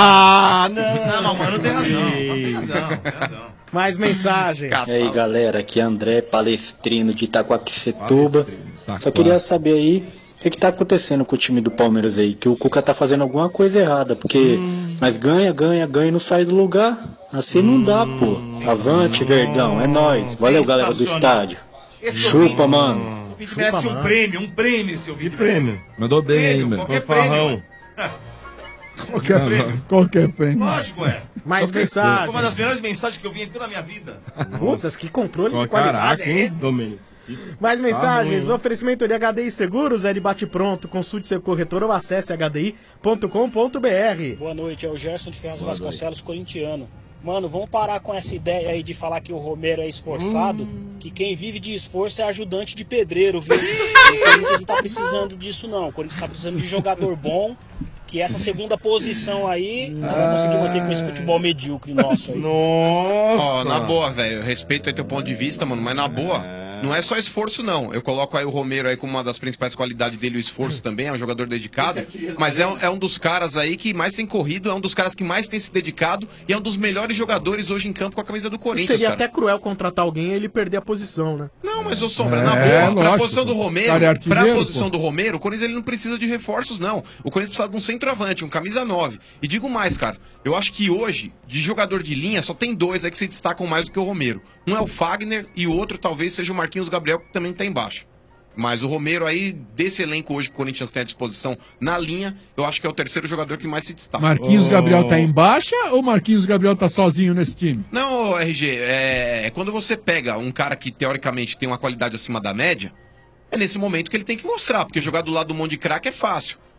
Ah, não. Não, não, mano, tem razão. Tem razão, tem razão. Mais mensagens. E aí galera, aqui é André Palestrino de Itacoaquecetuba. Só queria saber aí o que, que tá acontecendo com o time do Palmeiras aí, que o Cuca tá fazendo alguma coisa errada, porque nós ganha, ganha, ganha e não sai do lugar. Assim não dá, pô. Avante, Verdão, é nóis. Valeu, galera do estádio. Esse Chupa, ouvinte- mano. O ouvinte merece um prêmio, um prêmio, seu vídeo. Prêmio. Mandou bem aí, Prêmio, mano. qualquer Fanfarrão. prêmio. Qualquer prêmio. Qualquer prêmio. Lógico, é. Mais Foi uma mensagens. das melhores mensagens que eu vi em toda a minha vida. Putas, que controle Ó, de qualidade caraca, é hein, esse? Domênico? Mais mensagens, ruim. oferecimento de H D I Seguros, é de bate pronto, consulte seu corretor ou acesse h d i ponto com ponto b r. Boa noite, é o Gerson de Ferraz Boa Vasconcelos, corintiano. Mano, vamos parar com essa ideia aí de falar que o Romero é esforçado, que quem vive de esforço é ajudante de pedreiro, viu? O Corinthians não tá precisando disso não, o Corinthians tá precisando de jogador bom, que essa segunda posição aí não vai conseguir manter com esse futebol medíocre nosso aí. Nossa. Ó, na boa, velho. Eu respeito aí teu ponto de vista, mano, mas na boa, não é só esforço, não. Eu coloco aí o Romero aí como uma das principais qualidades dele, o esforço também, é um jogador dedicado. Mas é um, é um dos caras aí que mais tem corrido, é um dos caras que mais tem se dedicado e é um dos melhores jogadores hoje em campo com a camisa do Corinthians, Seria cara. até cruel contratar alguém e ele perder a posição, né? Não, mas ô Sombra, na É, boa, pra lógico, posição do pô. Romero, Cara, é artilheiro, pra posição pô. do Romero, o Corinthians ele não precisa de reforços, não. O Corinthians precisa de um centroavante, um camisa nove. E digo mais, cara, eu acho que hoje, de jogador de linha, só tem dois aí que se destacam mais do que o Romero. Um é o Fagner e o outro talvez seja o Marquinhos Gabriel, que também tá embaixo. Mas o Romero aí, desse elenco hoje que o Corinthians tem à disposição na linha, eu acho que é o terceiro jogador que mais se destaca. Marquinhos Gabriel tá em baixa ou Marquinhos Gabriel tá sozinho nesse time? Não, R G, é, é quando você pega um cara que teoricamente tem uma qualidade acima da média, é nesse momento que ele tem que mostrar, porque jogar do lado do monte de craque é fácil.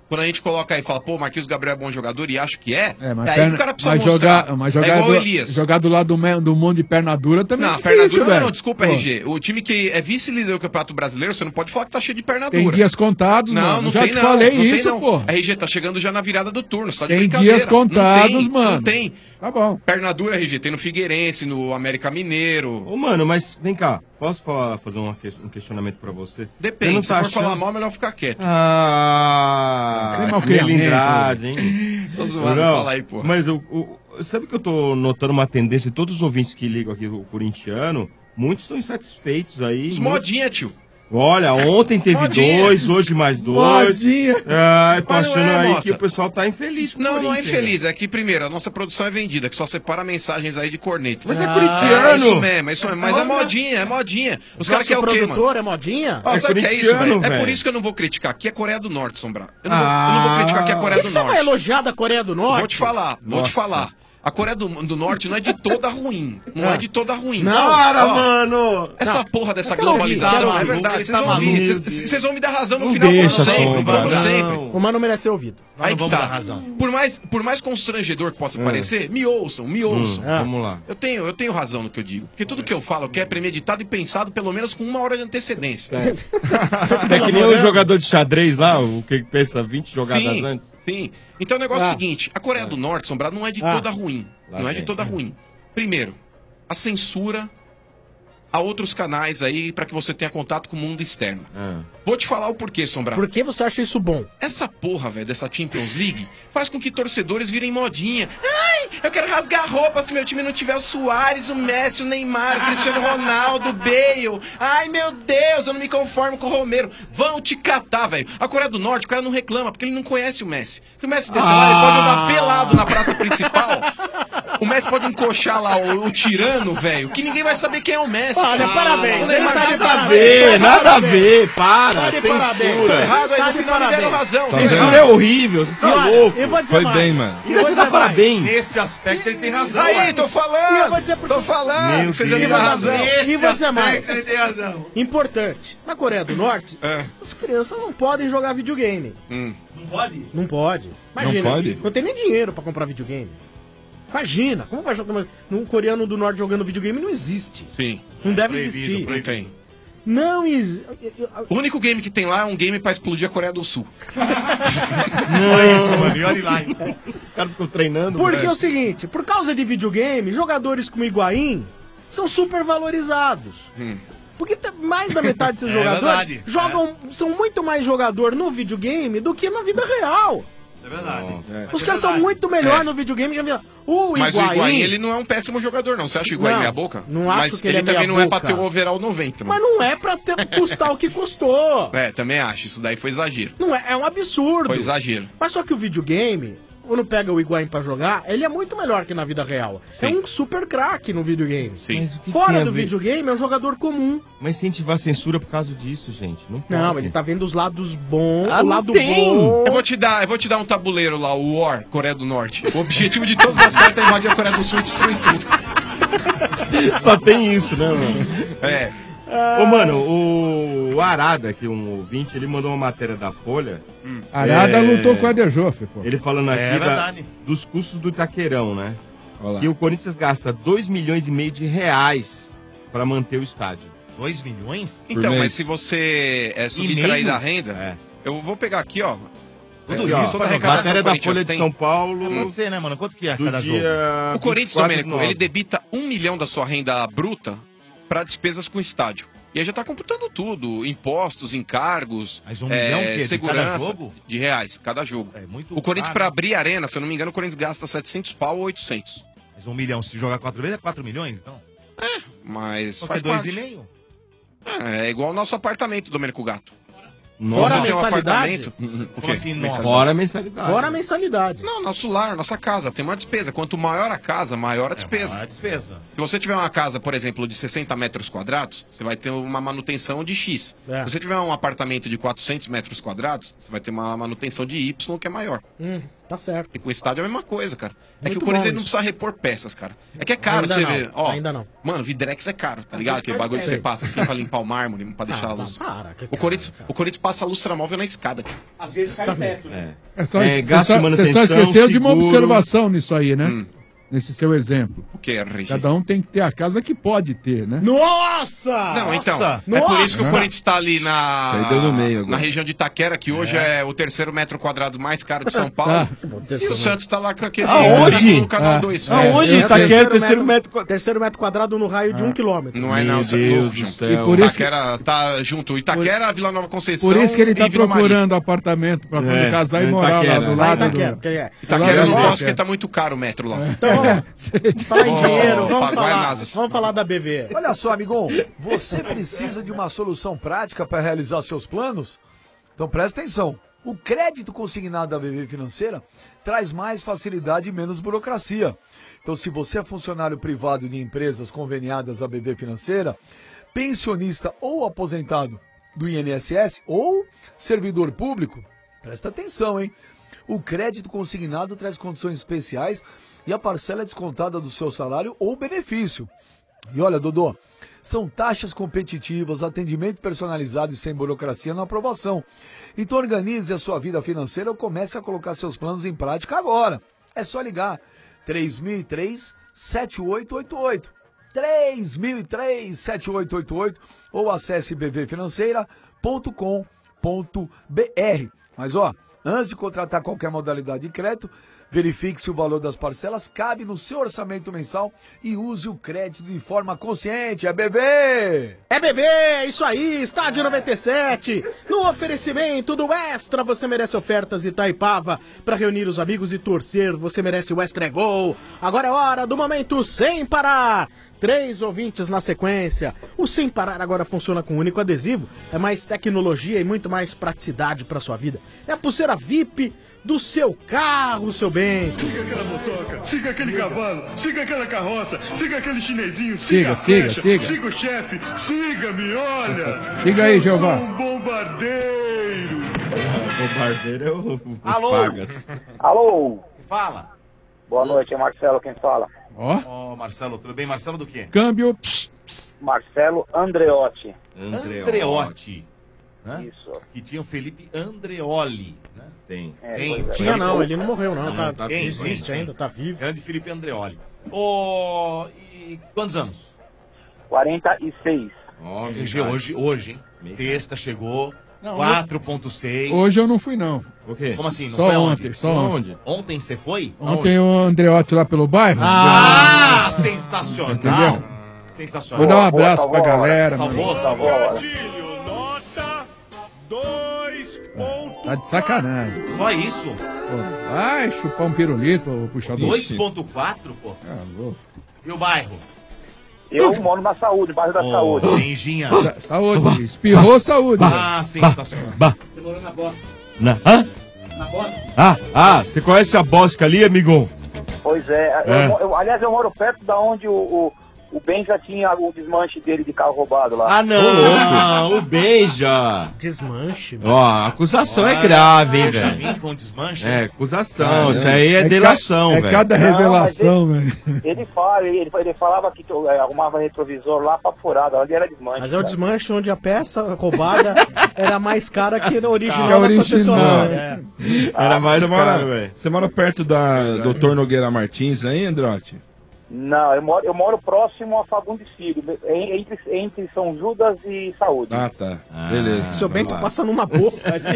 Quando a gente coloca aí e fala, pô, Marquinhos Gabriel é bom jogador e acho que é, É, mas, aí perna- o cara precisa mas mostrar. jogar, mas é jogar, igual o do, Elias. jogar do lado do, me- do mundo de perna dura também Não, é perna difícil, dura velho. não, desculpa, Pô, R G. O time que é vice-líder do Campeonato Brasileiro, você não pode falar que tá cheio de perna Tem dura. dias contados, não, mano. Não, Já tem te não. falei não isso, tem, não. pô. R G, tá chegando já na virada do turno, você tá de Tem brincadeira. dias contados, não tem, mano. Não tem. Tá bom. Perna dura, R G, tem no Figueirense, no América Mineiro. Ô, mano, mas vem cá, posso falar, fazer uma que- um questionamento pra você? Depende, Você não se tá for achando- falar mal, melhor ficar quieto. Ah, Sem que malcriamento. melindragem, hein? Tô zoando, Não, fala aí, pô. Mas o, o- sabe que eu tô notando uma tendência, todos os ouvintes que ligam aqui, o corintiano, muitos estão insatisfeitos aí. Os muitos- modinha, tio. Olha, ontem teve Modinha. dois, hoje mais dois. Modinha. Ah, tô Mas não achando é, aí Mota. que o pessoal tá infeliz com o Não, não é Corinthians, infeliz. É que, primeiro, a nossa produção é vendida, que só separa mensagens aí de cornetas. Mas é Ah, corintiano. É isso mesmo, é isso mesmo. Mas é Olha. modinha, é modinha. Os Nosso caras querem o quê, produtor mano? é modinha? Ó, É sabe o que é isso, corintiano, velho? É por velho. isso que eu não vou criticar. Aqui é Coreia do Norte, Sombra. Eu não, vou, Ah. eu não vou criticar aqui a Coreia Por que, do que você vai Norte. elogiar da Coreia do Norte? Vou te falar, vou Nossa. te falar. A Coreia do, do Norte não é de toda ruim. Não é, É. de toda ruim. Não. Para, Ó, mano! Essa Não. porra dessa Eu quero ouvir, globalização quero é ouvir. verdade. Ele Vocês tá vão ouvir. maluco. Vocês- Vocês vão me dar razão no Não final, deixa, como sempre. Sombra, Como não. sempre. O mano merece ser ouvido. Nós Aí não que vamos tá. dar razão. Por mais, por mais constrangedor que possa É. parecer, me ouçam, me ouçam. Hum, Vamos lá. Eu tenho, eu tenho razão no que eu digo. Porque tudo que eu falo aqui é premeditado e pensado pelo menos com uma hora de antecedência. É que nem o jogador de xadrez lá, o que pensa vinte jogadas Sim, antes. sim. Então o negócio é Ah. o seguinte: a Coreia do Norte, Sombrado, não é de Ah. toda ruim. Lá não é vem. de toda ruim. Primeiro, a censura a outros canais aí pra que você tenha contato com o mundo externo. Ah. Vou te falar o porquê, Sombrado. Por que você acha isso bom? Essa porra, velho, dessa Champions League faz com que torcedores virem modinha. Ai, eu quero rasgar a roupa se meu time não tiver o Suárez, o Messi, o Neymar, o Cristiano Ronaldo, o Bale. Ai, meu Deus, eu não me conformo com o Romero. Vão te catar, velho. A Coreia do Norte, o cara não reclama, porque ele não conhece o Messi. Se o Messi descer lá, ele pode andar pelado na praça principal. O Messi pode encoxar lá o, o tirano, velho, que ninguém vai saber quem é o Messi. Olha, parabéns. O Neymar Tá de nada a parabéns. ver, nada a Parabéns. ver, para, Tá de parabéns. censura. Errado, aí Tá no de final me deram parabéns. razão. Tá Isso vendo? é horrível, você E tá olha, louco. eu vou dizer Foi mais. bem, mano. Eu E vou você dizer dá mais. parabéns. Nesse aspecto ele tem razão. Aí, ué. tô E eu falando. vou dizer porque- Tô falando. Meu que vocês iam me Deus. dar razão. Nesse E vou dizer mais. aspecto ele tem razão. Importante. Na Coreia do Norte, É. as crianças não podem jogar videogame. Hum. Não pode? Não pode. Imagina. Não pode? Não tem nem dinheiro pra comprar videogame. Imagina. Como vai jogar um coreano do norte jogando videogame? Não existe. Sim. Não deve Proibido, existir. Não tem. Não existe. O único game que tem lá é um game pra explodir a Coreia do Sul. Não é isso, mano. E olha lá. Os caras ficam treinando. Porque é velho. o seguinte, por causa de videogame, jogadores como Higuaín são super valorizados. Hum. Porque tem- mais da metade desses É jogadores verdade. jogam, são muito mais jogador no videogame do que na vida real. É verdade. É. Os é caras são verdade. muito melhor É. no videogame que na vida. O Mas Higuaín, o Higuaín, ele não é um péssimo jogador, não. Você acha o Higuaín Não, meia boca? não acho Mas que ele é também meia não é pra boca. ter o overall noventa, mas mano. não é pra ter, custar o que custou. É, também acho. Isso daí foi exagero. Não é, é um absurdo. Foi exagero. Mas só que o videogame, quando pega o Higuaín pra jogar, ele é muito melhor que na vida real. É Sim. um super craque no videogame. Sim. Mas o que tem Fora a do ver? videogame, é um jogador comum. Mas incentivar a censura por causa disso, gente. Não, pode. Não, ele tá vendo os lados bons, Ah, o não lado tem. bom. Eu vou te dar, eu vou te dar um tabuleiro lá, o War, Coreia do Norte. O objetivo de todas as cartas é invadir a Coreia do Sul e destruir tudo. Só tem isso, né, mano? É. Ô, mano, o Arada, aqui, um ouvinte, ele mandou uma matéria da Folha. Arada É. lutou com o Eder Joffre, pô. Ele falando aqui É da- verdade. dos custos do Itaquerão, né? Olha lá. E o Corinthians gasta dois milhões e meio de reais pra manter o estádio. dois milhões? Então, mês. mas se você é E subtrair meio? da renda, É. eu vou pegar aqui, ó. Tudo Aqui, ó, isso pra arrecadação matéria da Corinthians Folha de tem. São Paulo. Pode ser, né, mano? Quanto que é do cada jogo? dia O Corinthians, vinte e quatro Domênico, do nove. ele debita um milhão da sua renda bruta para despesas com estádio. E aí já tá computando tudo, impostos, encargos, Mas um milhão o quê? De segurança, cada jogo? de reais, cada jogo. É muito O Corinthians, caro. pra abrir a arena, se eu não me engano, o Corinthians gasta setecentos pau ou oitocentos. Mas um milhão, se jogar quatro vezes, é quatro milhões, então? Mas Só faz faz dois parte. e meio? É, é igual o nosso apartamento, Domênico Gato. Fora a Você tem um mensalidade? apartamento. O Como quê? assim, nossa? Fora a mensalidade. Fora a mensalidade. Não, nosso lar, nossa casa, tem uma despesa. Quanto maior a casa, maior a despesa. É a despesa. Se você tiver uma casa, por exemplo, de sessenta metros quadrados, você vai ter uma manutenção de X. É. Se você tiver um apartamento de quatrocentos metros quadrados, você vai ter uma manutenção de Y que é maior. Hum, Tá certo. E com o estádio é a mesma coisa, cara. É Muito que o Corinthians bom não isso. precisa repor peças, cara. É que é caro Ainda você não, ver. Ó, ainda não. Mano, Vidrex é caro, tá ligado? Aquele bagulho que você passa assim pra limpar o mármore, pra deixar Ah, a luz. para, que o, Corinthians, o Corinthians passa a lustramóvel na escada. Cara. Às vezes cai teto, né? É só, É, você, gasto só, de você manutenção, só esqueceu de uma seguro. observação nisso aí, né? Hum. Nesse seu exemplo. O que, R G? Cada um tem que ter a casa que pode ter, né? Nossa! Não, então. Nossa! É por isso que o Nossa! Corinthians tá ali na. Aí deu no meio agora. Na região de Itaquera, que hoje é, o terceiro metro quadrado mais caro de São Paulo. E o Santos tá lá com aquele. Aonde? brinco no canal Ah. dois. Aonde? É, Itaquera, terceiro metro, terceiro metro quadrado no raio de um quilômetro. Não é, não, Meu você é Deus louco, do João. céu. E por isso que- Itaquera tá junto. Itaquera, Vila Nova Conceição. Por isso que ele tá e Vila Maria. procurando apartamento pra quando É, casar e é morar lá Itaquera. do Lá em lado Itaquera, do... que é. Itaquera eu não Lá gosto em porque tá muito caro o metro lá. Então, vamos falar em Ô, dinheiro, vamos Paguai falar, Nazas. vamos falar da B V. Olha só, amigão, você precisa de uma solução prática para realizar seus planos? Então presta atenção. O crédito consignado da B V Financeira traz mais facilidade e menos burocracia. Então, se você é funcionário privado de empresas conveniadas à B V Financeira, pensionista ou aposentado do I N S S ou servidor público, presta atenção, hein? O crédito consignado traz condições especiais e a parcela é descontada do seu salário ou benefício. E olha, Dodô, são taxas competitivas, atendimento personalizado e sem burocracia na aprovação. Então organize a sua vida financeira ou comece a colocar seus planos em prática agora. É só ligar três mil e três, sete oito oito oito. três mil e três, sete oito oito oito ou acesse b v financeira ponto com ponto b r. Mas ó, antes de contratar qualquer modalidade de crédito, verifique se o valor das parcelas cabe no seu orçamento mensal e use o crédito de forma consciente. É B V! É B V, é isso aí, Estádio noventa e sete. No oferecimento do Extra, você merece ofertas Itaipava. Para reunir os amigos e torcer, você merece o Extra é Gol. Agora é hora do momento sem parar. Três ouvintes na sequência. O Sem Parar agora funciona com um único adesivo. É mais tecnologia e muito mais praticidade para sua vida. É a pulseira V I P do seu carro, seu bem. Siga aquela motoca, siga aquele cavalo, siga aquela carroça, siga aquele chinesinho, Siga, siga, a siga, flecha, siga. siga o chefe, siga-me, olha. Siga aí, Eu sou Jeová. um bombardeiro. Bombardeiro é o Alô? Pagas. Alô, Fala. boa noite, é Marcelo quem fala. Ó, Ó, Marcelo, tudo bem? Marcelo do quê? câmbio. Marcelo Andreotti. Andreotti. Né? Isso. Que tinha o Felipe Andreoli. Né? Tem. É, Tem. pois é. Tinha não, ele não morreu não, tá, tá vivo, existe tem, ainda, tá vivo. Grande Felipe Andreoli. Ô, e quantos anos? quarenta e seis. Ó, R G, hoje, hoje, hein? Sexta chegou, Não, quatro ponto seis. Hoje eu não fui, não. O quê? Como assim? Não Só foi ontem, aonde? só ontem. Ontem você foi? Ontem o Andreotti lá pelo bairro. Ah, sensacional. Entendeu? Sensacional. Vou dar um Boa, abraço salvou pra a hora. galera. Salvou, mano. salvou. Gatilho, nota dois pontos. Tá de sacanagem. Só isso? Pô, vai chupar um pirulito, ô puxador. dois ponto quatro, pô. Ah, louco. E o bairro? Eu moro na saúde, bairro da Ô, saúde. Benjinha. Sa- Saúde. Espirrou, saúde. Ah, sensacional. Você morou na bosta. Na, hã? Na bosta? Ah, ah, você conhece a Bosca ali, amigão? Pois é, eu É. mo- eu- aliás, eu moro perto da onde o, o, o Ben já tinha o desmanche dele de carro roubado lá. Ah, não, o Beija. Desmanche, Ó, a acusação é Olha, grave, hein, já velho. vim com desmanche? É, acusação, isso aí é, ca- delação, É velho. cada Não, revelação, velho. Ele fala, ele, ele falava que é, arrumava retrovisor lá pra furada, ali era desmanche. Mas é o cara. desmanche onde a peça roubada era mais cara que a original Que a da original. concessionária. É. Era mais Você caro, mora, velho. você mora perto da doutor Nogueira Martins aí, Androtti? Não, eu moro, eu moro próximo a Fagundes Filho, em- entre, entre São Judas e Saúde. Ah, tá. Ah, Beleza. Seu Bento passa numa boca ali.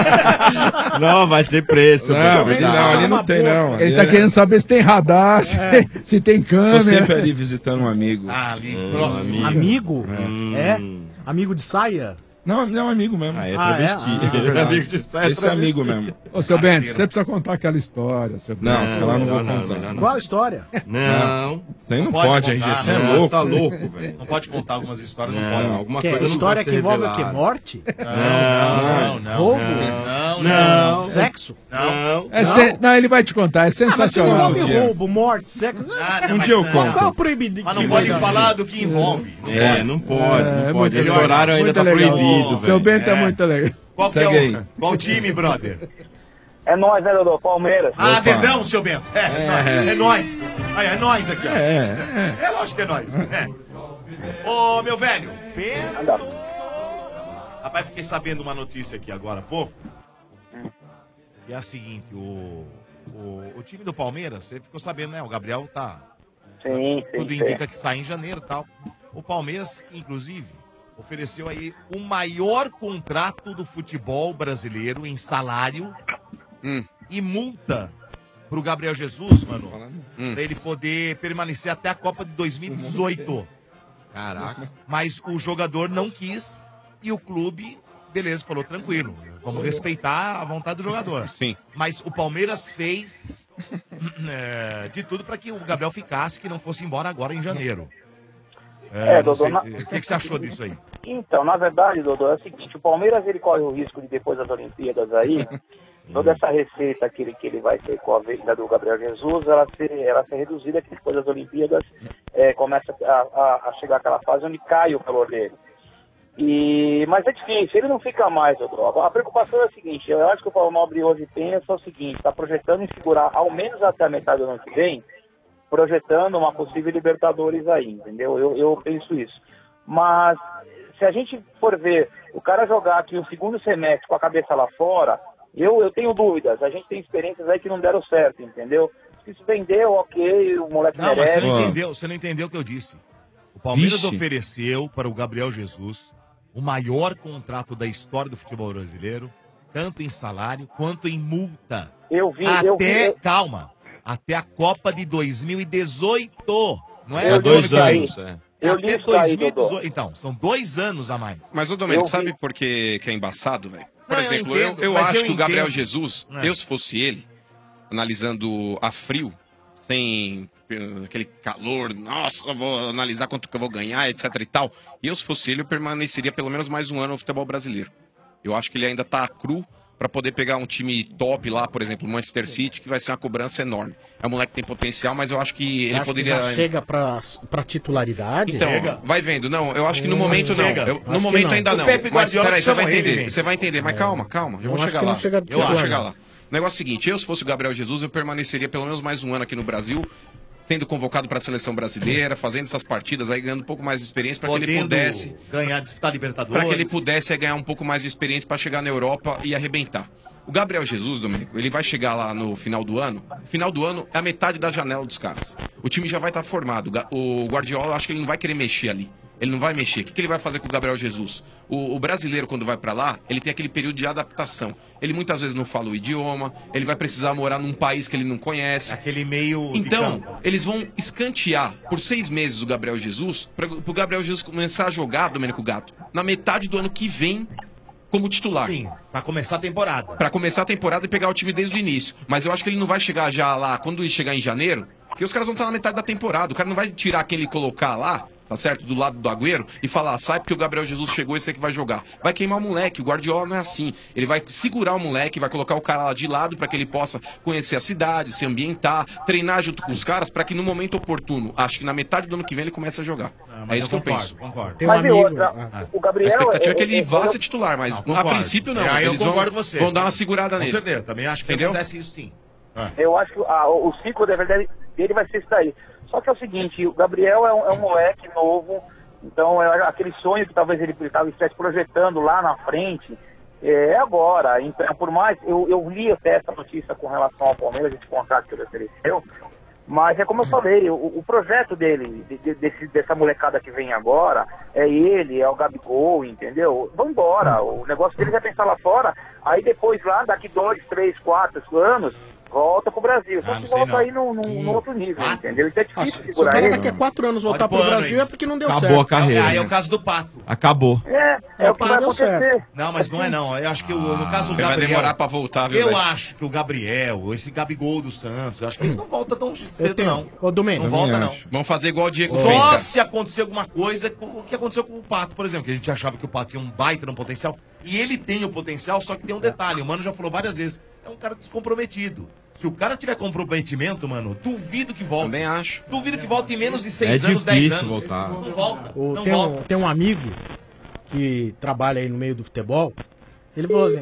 Não, vai ser preço. Não, velho. ali Cuidado. não, ali não Uma tem boca. não. Ele Ali tá é- querendo saber se tem radar, se, tem, se tem Tô sempre câmera. ali visitando um amigo. Ah, ali, Hum, próximo. Amigo? Hum. É? Amigo de saia? Não, não é um amigo mesmo. Ah, é Ah, é? travesti. Ah, É verdade. Amigo de história, Esse é amigo mesmo. Ô, seu Bento, você precisa contar aquela história, seu Bento. Não, ela não vou não, contar. não, não. Qual a história? Não. Isso aí não Pode pode, contar, R G, você é não, louco. Tá louco, velho. Não pode contar algumas histórias, não, Não, pode. alguma Que é coisa não história pode que ser envolve o quê? revelada. Morte? Não, não, não. Roubo? Não, Não. não. Sexo? Não. É sen- não, ele vai te contar, é Ah, mas se sensacional. envolve dia. roubo, morte, sexo... Ah, não, Um mas dia eu não. conto. Qual é o proibido? Mas não pode falar do que envolve. Não É, pode. não pode, É, não é pode. muito Esse legal. horário ainda Muito tá legal. proibido, Seu velho. Bento é É. muito legal. Qual que é Segue o, aí. qual time, brother? É nóis, né, Dodô? Palmeiras. Ah, Verdão, seu Bento. É, é, é, é nóis. Aí, é nóis aqui, ó. É, é. É lógico que é nóis. É. Ô, meu velho. Bento. Rapaz, fiquei sabendo uma notícia aqui agora há pouco. E é a seguinte, o, o, o time do Palmeiras, você ficou sabendo, né? O Gabriel tá... Sim, sim. Tudo sim. indica que sai em janeiro e tal. O Palmeiras, inclusive, ofereceu aí o maior contrato do futebol brasileiro em salário hum. e multa pro Gabriel Jesus, mano, hum. pra ele poder permanecer até a Copa de dois mil e dezoito. Caraca. Mas o jogador não quis e o clube, beleza, falou tranquilo. Vamos respeitar a vontade do jogador. Sim. Mas o Palmeiras fez é, de tudo para que o Gabriel ficasse, que não fosse embora agora em janeiro. É, É, não Dodô, sei, na- O que, que você achou disso aí? Então, na verdade, Dodô, é o seguinte, o Palmeiras ele corre o risco de depois das Olimpíadas aí, toda essa receita que ele, que ele vai ter com a venda do Gabriel Jesus, ela ser, ela ser reduzida, que depois das Olimpíadas é, começa a, a, a chegar aquela fase onde cai o valor dele. E, mas é difícil, ele não fica mais, Dodô. A preocupação é a seguinte, eu acho que o Paulo Nobre hoje pensa o seguinte, está projetando em segurar ao menos até a metade do ano que vem, projetando uma possível Libertadores aí, entendeu? Eu, eu penso isso. Mas se a gente for ver o cara jogar aqui o segundo semestre com a cabeça lá fora, eu, eu tenho dúvidas. A gente tem experiências aí que não deram certo, entendeu? Se isso vendeu, ok, o moleque Não, mas merece. você não entendeu, você não entendeu o que eu disse. O Palmeiras Vixe. ofereceu para o Gabriel Jesus o maior contrato da história do futebol brasileiro, tanto em salário quanto em multa. Eu vi, até, eu vi. eu- calma, até a Copa de dois mil e dezoito. Não é? Eu Há dois li isso aí. anos. É. Eu Até li isso aí, dois mil e dezoito. Dodô. Então, são dois anos a mais. Mas, ô Domênico, Eu sabe vi. por que, que é embaçado, velho? Por Não, eu exemplo, entendo, eu, eu mas acho eu que o Gabriel entendo. Jesus, É. eu se fosse ele, analisando a frio, sem eh, aquele calor, nossa, eu vou analisar quanto que eu vou ganhar, etc e tal. E eu, se fosse ele, eu permaneceria pelo menos mais um ano no futebol brasileiro. Eu acho que ele ainda tá cru pra poder pegar um time top lá, por exemplo, o Manchester City, que vai ser uma cobrança enorme. É um moleque que tem potencial, mas eu acho que Você ele acha poderia... que já chega pra, pra titularidade? Então, vai vendo. Não, eu acho que no Hum, momento não. chega. Eu- Acho no que momento não. ainda O não. Pepe Mas Guardiola peraí, você vai chama ele, entender. gente. Você vai entender. Mas calma, calma. Eu Eu vou acho chegar que lá. não chega Eu titular, vou chegar não. lá. O negócio é o seguinte, eu se fosse o Gabriel Jesus, eu permaneceria pelo menos mais um ano aqui no Brasil, sendo convocado para a seleção brasileira, fazendo essas partidas aí, ganhando um pouco mais de experiência para que ele Podendo pudesse... ganhar, disputar Libertadores. Para que ele pudesse é, ganhar um pouco mais de experiência para chegar na Europa e arrebentar. O Gabriel Jesus, Domênico, ele vai chegar lá no final do ano. Final do ano é a metade da janela dos caras. O time já vai estar formado. O Ga- O Guardiola, eu acho que ele não vai querer mexer ali. Ele não vai mexer. O que que ele vai fazer com o Gabriel Jesus? O, o brasileiro, quando vai pra lá, ele tem aquele período de adaptação. Ele muitas vezes não fala o idioma, ele vai precisar morar num país que ele não conhece. Aquele meio de Então, campo. eles vão escantear por seis meses o Gabriel Jesus, para o Gabriel Jesus começar a jogar, Domênico Gato, na metade do ano que vem como titular. Sim, pra começar a temporada. Pra começar a temporada e pegar o time desde o início. Mas eu acho que ele não vai chegar já lá, quando ele chegar em janeiro, porque os caras vão estar na metade da temporada. O cara não vai tirar quem ele colocar lá, tá certo? Do lado do Agüero e falar, sai porque o Gabriel Jesus chegou e esse aqui vai jogar. Vai queimar o moleque. O Guardiola não é assim. Ele vai segurar o moleque, vai colocar o cara lá de lado pra que ele possa conhecer a cidade, se ambientar, treinar junto com os caras pra que no momento oportuno, acho que na metade do ano que vem ele comece a jogar. mas é isso eu que eu concordo, penso. concordo. Tem um Mas e amigo. outra, Ah. o Gabriel... A expectativa é que eu- ele eu- vá eu- ser titular, mas Não, a concordo. princípio não. É, aí eu Eles vão, concordo com você. vão dar uma segurada Com nele. certeza, também acho que Entendeu? acontece isso sim. É. Eu acho que ah, o ciclo da verdade dele vai ser isso daí. Só que é o seguinte, o Gabriel é um, é um moleque novo, então é aquele sonho que talvez ele estava estivesse projetando lá na frente, é agora. Então, por mais, eu, eu li até essa notícia com relação ao Palmeiras, esse contrato que ele ofereceu, mas é como eu falei, o, o projeto dele, de- de- desse, dessa molecada que vem agora, é ele, é o Gabigol, entendeu? Vambora, o negócio deles é pensar lá fora, aí depois lá, daqui dois, três, quatro anos, volta pro Brasil. Só Ah, que não sei volta não. aí num, num, num outro nível, entendeu? Então é Ah, difícil se o segurar cara ele. daqui a quatro anos voltar Pode pro pôr ano Brasil aí. é porque não deu Acabou certo. a carreira. É, aí é o caso do Pato. Acabou. É, é, É o que porque vai deu certo. acontecer. Não, mas não é não. Eu acho que o, no caso do Ele vai Gabriel... demorar pra voltar, viu, Eu velho? acho que o Gabriel, esse Gabigol do Santos, eu acho que eles não voltam tão Eu cedo, tenho. não. Ô, Domênico. Não volta, não. Vão fazer igual o Diego fez, Só cara. se acontecer alguma coisa, o que aconteceu com o Pato, por exemplo, que a gente achava que o Pato tinha um baita no potencial, e ele tem o potencial, só que tem um detalhe, o Mano já falou várias vezes, é um cara descomprometido. Se o cara tiver comprometimento, mano, duvido que volte. Também acho. Duvido que volte em menos de seis É anos, dez difícil anos. voltar. Não volta, O- não tem, um, volta. tem um amigo que trabalha aí no meio do futebol. Ele falou assim: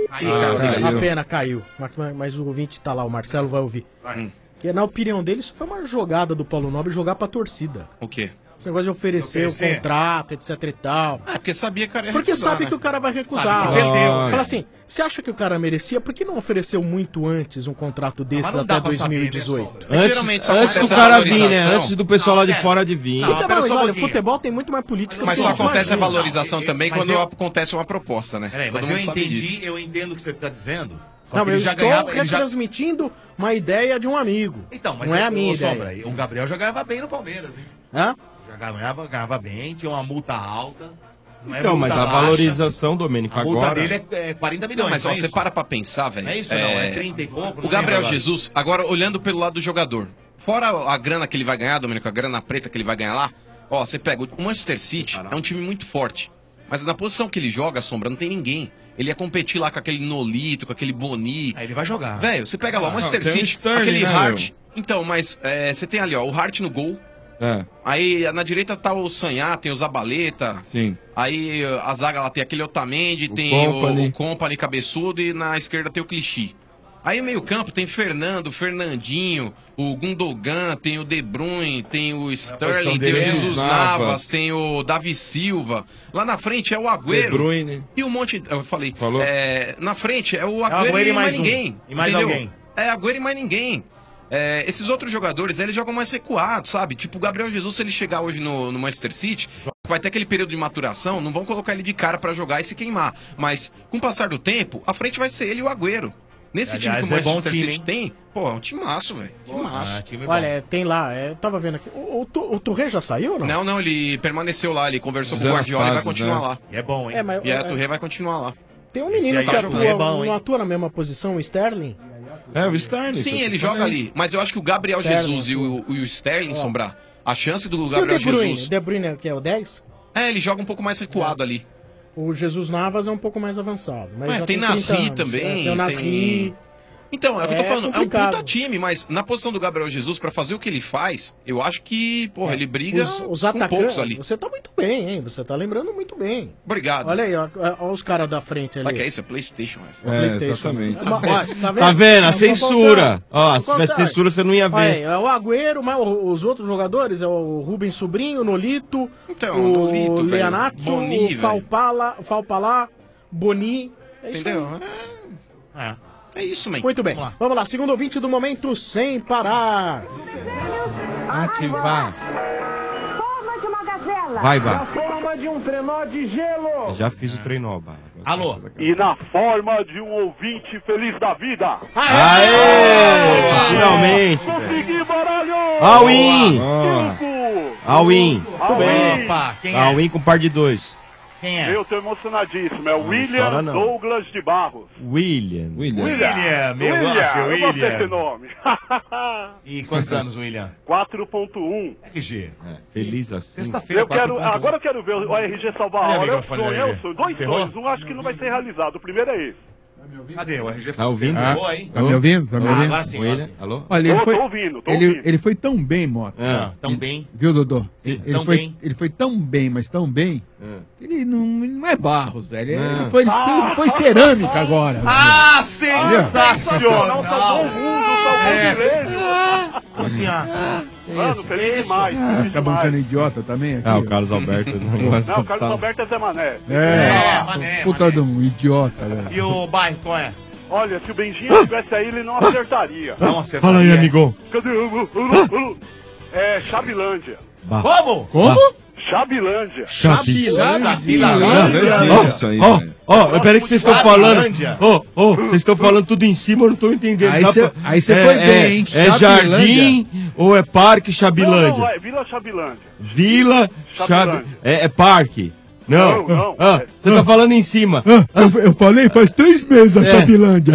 Caiu. Uma pena, caiu. Mas, mas o ouvinte tá lá, o Marcelo vai ouvir. Vai. Que na opinião dele, isso foi uma jogada do Paulo Nobre jogar pra torcida. O quê? Esse negócio de oferecer, Oferecer? o contrato, etc e tal. É, porque sabia que o cara ia Porque recusar, sabe né? que o cara vai recusar. Sabe que perdeu. Fala assim, você acha que o cara merecia? Por que não ofereceu muito antes um contrato desse não dá até pra saber, dois mil e né, dezoito? Sombra? Antes, antes do cara vir, né? Antes do pessoal lá de fora de vir. Futebol, pera mas só um olha, pouquinho. futebol tem muito mais política. Mas que só a gente acontece a imagina. valorização também mas quando eu- acontece uma proposta, né? Peraí, Todo mas eu mundo sabe entendi, disso. eu entendo o que você tá dizendo. Só Não, que mas ele eu já estou ganhava. Ele já... retransmitindo uma ideia de um amigo. Então, mas não é eu- a minha ô, ideia. Sombra, o Gabriel já ganhava bem no Palmeiras, hein? Hã? Já ganhava, ganhava bem, tinha uma multa alta. Não é Então, mas multa a baixa. valorização, Domênico, A multa agora... dele é, é quarenta milhões. Não, mas não ó, é você isso? para pra pensar, velho. Não é isso, não, é trinta e pouco, O não Gabriel lembro agora. Jesus, agora olhando pelo lado do jogador, fora a grana que ele vai ganhar, Domênico, a grana preta que ele vai ganhar lá, ó, você pega o Manchester City, é um time muito forte. Mas na posição que ele joga, Sombra, não tem ninguém. Ele ia competir lá com aquele Nolito, com aquele Boni. Aí ele vai jogar. Velho, você pega lá o Ah, Manchester tem o City, Sterling, aquele né, Hart. meu? Então, mas é, você tem ali, ó, o Hart no gol. É, Aí na direita tá o Sanhá, tem o Zabaleta. sim. Aí a zaga lá tem aquele Otamendi, tem Company. o, o Company cabeçudo e na esquerda tem o Clichy. Aí no meio campo tem Fernando, Fernandinho, o Gundogan, tem o De Bruyne, tem o Sterling, tem o dele é Jesus Navas. Navas, tem o Davi Silva. Lá na frente é o De Agüero. Bruyne. E um monte, eu falei, Falou? é, na frente é o É o Agüero, Agüero e e mais, mais um. ninguém. E mais entendeu? alguém. É Agüero e mais ninguém. É, esses outros jogadores, eles jogam mais recuados, sabe? Tipo, o Gabriel Jesus, se ele chegar hoje no, no Manchester City, vai ter aquele período de maturação, não vão colocar ele de cara pra jogar e se queimar. Mas, com o passar do tempo, a frente vai ser ele e o Agüero. Nesse Aliás, time que o é bom Manchester time, City hein? tem, pô, é um timaço, velho. Timaço. Ah, time bom. Olha, é, tem lá, é, tava vendo aqui. O, o, Tu- o Touré já saiu ou não? Não, não, ele permaneceu lá, ele conversou com o Fizeram Guardiola e vai as pazes, continuar né? lá. E é bom, hein? É, mas, E a é, Touré vai continuar lá. tem um Esse menino aí que tá atua, jogando, é bom, hein? não atua na mesma posição, o Sterling. É, o Sterling. Sim, que eu ele te joga falei. ali. Mas eu acho que o Gabriel Sterling, Jesus e o, e o Sterling, Ó. Sombrar, a chance do E o Gabriel De Bruyne? Jesus... De Bruyne, que é o dez? É, ele joga um pouco mais recuado ali. O Jesus Navas é um pouco mais avançado. Mas Ué, já tem trinta Nasri anos. também, É, tem o Nasri. tem- Então, é o que eu tô É falando, é um complicado. puta time, mas na posição do Gabriel Jesus, pra fazer o que ele faz, eu acho que, porra, ele briga Os, os com atacantes. poucos ali. Você tá muito bem, hein? Você tá lembrando muito bem. Obrigado. Olha aí, ó, ó os caras da frente ali. Olha que é isso, é Playstation. É o É, PlayStation. exatamente. Ó, ó, tá vendo? Tá vendo? A Ao censura. Ó, Ao se tivesse contrário. censura, você não ia Olha aí, ver. é o Agüero, mas o- os outros jogadores é o Rubens Sobrinho, o Nolito, Então, o Nolito, velho, Leonardo, Boni, o velho. Falpala, Falpalá, Boni. É isso aí. Entendeu? É, é isso, man. Muito bem. Vamos lá. Vamos lá, segundo ouvinte do momento sem parar. Ativar. Forma de uma gazela. Vai, Bá. forma de um trenó de gelo. Já fiz o trenó, Bá. Alô? E na forma de um ouvinte feliz da vida. Aê! Finalmente, velho. Consegui, baralho! All-in! Cinco! All-in! All-in! Opa, quem é? All-in com par de dois. Quem é? Eu tô emocionadíssimo. É o chora, William não. Douglas de Barros. William. William. William, meu William, gosto, eu gostei William. desse nome. E quantos anos, William? quatro ponto um. R G. Feliz assim. Sexta-feira, Eu quero, quatro ponto um. agora eu quero ver o R G salvar Cadê a o hora. É o microfone sonho, do é R o G? sonho. Dois Ferrou? sonhos. Um acho que não vai ser realizado. O primeiro é esse. Cadê? O R G Tá ouvindo? Ferrou, hein? Tá me ouvindo? Tá me Ah, ouvindo? agora sim, agora William. sim. Alô? Olha, ele Tô- foi, tô ouvindo, tô ele, ouvindo. ele foi tão bem, Mota. Ah. Tão bem. Viu, Dodô? Sim, ele, ele tão foi, bem. ele foi tão bem, mas tão bem, Ah. que ele não, ele não é Barros, velho. Ele, Não. foi, ele foi cerâmica agora. Ah, Sensacional! Salvou o mundo, salvou É, o direito. Assim, ó. Mano, feliz isso. demais. Ah, Feliz fica demais. bancando idiota também aqui. Ah, ó. o Carlos Alberto. Não, Não, o Carlos Alberto é Zé Mané. É, É, mané, puta mané. de um idiota, velho. E o bairro, qual é? Olha, se o Benjinho estivesse aí, ele não acertaria. Não acertaria. Fala aí, amigão. Cadê o... É Chabilândia. Como? Como? Chabilândia. Chabilândia. Não, não existe isso aí, Ó, velho. ó, peraí que vocês estão falando. Chabilândia. Ó, ó, vocês estão falando tudo em cima, eu não tô entendendo. Aí Dá cê- pra- aí cê é- foi é- bem, hein? É Chabilândia. Jardim ou é Parque Não, Chabilândia? não, é Vila Chabilândia. Vila Chabilândia. Chabi... É, é Parque. Não, Não, não, Ah, é- você tá falando em cima. Ah, eu, eu falei faz três meses a É. Chabilândia.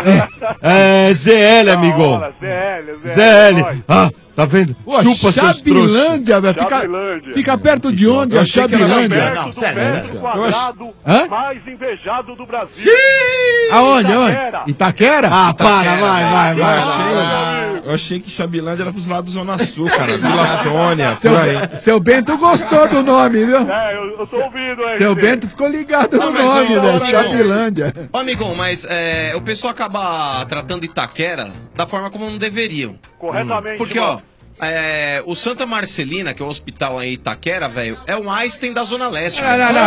É Z L, Da amigão. hora, Z L, Z L. nós. Ah, tá vendo? Pô, Chupa seus trouxas. Chabilândia, velho. Fica, Chabilândia. fica perto de onde Eu a achei que era Chabilândia? Perto Não, do sério, metro sério. quadrado Hã? mais invejado do Brasil. Aonde, aonde? Itaquera. Itaquera? Ah, para, vai, vai, vai. Ah, eu achei que Chabilândia era pros lados da Zona Sul, cara. Vila Sônia, Seu, por aí. seu Bento gostou do nome, viu? É, eu, eu tô ouvindo aí. Seu Bento ficou ligado Não, no mas, nome, ô, velho. ô, Chabilândia. Ô, amigão, mas é, o pessoal acaba tratando Itaquera da forma como não deveriam. Corretamente, Porque, mano. ó, é, o Santa Marcelina, que é o hospital aí em Itaquera, velho, é o Einstein da Zona Leste. Não, velho. não, não,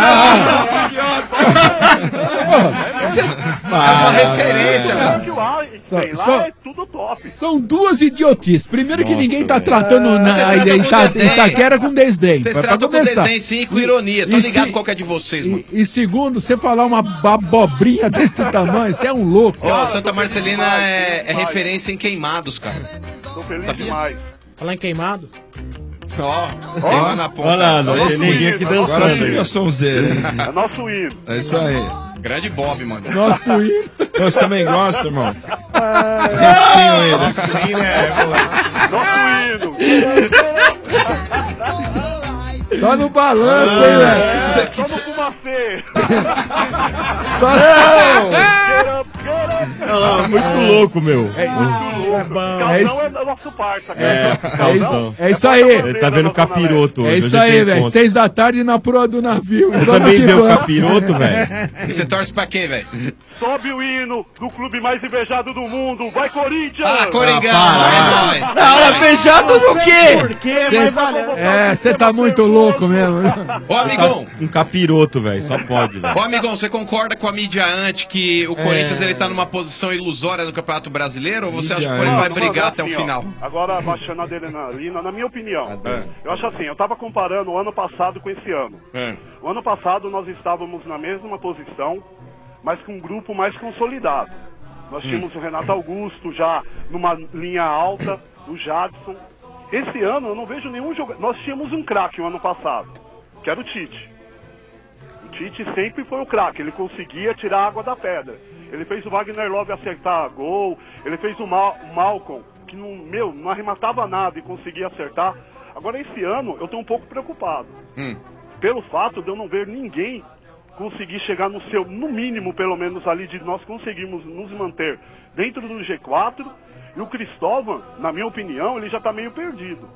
É uma referência, Só velho. que lá, tem lá só- é tudo top. São duas idiotices. Primeiro que ninguém tá tratando Vocês na, tratam a, com Ita, desdém. Itaquera com desdém. Vocês pra- pra tratam com começar. desdém, sim, com ironia. Tô E ligado se- qual que é de vocês, mano. E, e segundo, você falar uma abobrinha desse tamanho, você é um louco. Ó, Santa Marcelina é, é referência em queimados, cara. Tô feliz Sabia? demais. Falar em queimado? Ó, queima na ponta. Olha lá, não Nosso tem ninguém aqui hino, nosso Agora dançando. subiu a sonzeira. É nosso hino. É isso aí. Grande Bob, mano. Nosso hino. Você também gosta, irmão? Recinho ele. Nosso hino é, Nosso hino. Só no balanço, hein, velho? É, só no fumacê. Só Get up, get up. Ah, muito louco, meu. É, É bom. É É isso. é nosso parça, cara. É, É calção. isso, é isso aí. Ele tá vendo o capiroto hoje. É hoje isso ele aí, tem velho. encontro. Seis da tarde na proa do navio. Você Vamos também que vê o vamos. capiroto, velho? Você torce pra quem, velho? Sobe o hino do clube mais invejado do mundo. Vai, Corinthians! Ah, Coringão, Ah, é nóis. Fala fechado no quê? Por quê? Mas olha... É, você tá muito louco mesmo. Ô, amigão. Um capiroto, velho. Só pode, velho. Ô, amigão, você concorda com a mídia antes que o É. Corinthians ele tá numa posição ilusória no Campeonato Brasileiro? Ou você acha que o Mídia Corinthians vai Mano, brigar mano, até o assim, ó, final? Agora, baixando a adrenalina, na minha opinião, eu acho assim, eu tava comparando o ano passado com esse ano. É. O ano passado nós estávamos na mesma posição, mas com um grupo mais consolidado. Nós tínhamos o Renato Augusto já numa linha alta, o Jadson. Esse ano eu não vejo nenhum jogador. Nós tínhamos um craque o ano passado, que era o Tite. O Tite sempre foi o craque, ele conseguia tirar a água da pedra. Ele fez o Wagner Love acertar gol, ele fez o, Mal o Malcolm, que não, meu, não arrematava nada e conseguia acertar. Agora esse ano eu tô um pouco preocupado. Hum. Pelo fato de eu não ver ninguém conseguir chegar no seu, no mínimo pelo menos ali, de nós conseguimos nos manter dentro do G quatro, e o Cristóvão, na minha opinião, ele já tá meio perdido.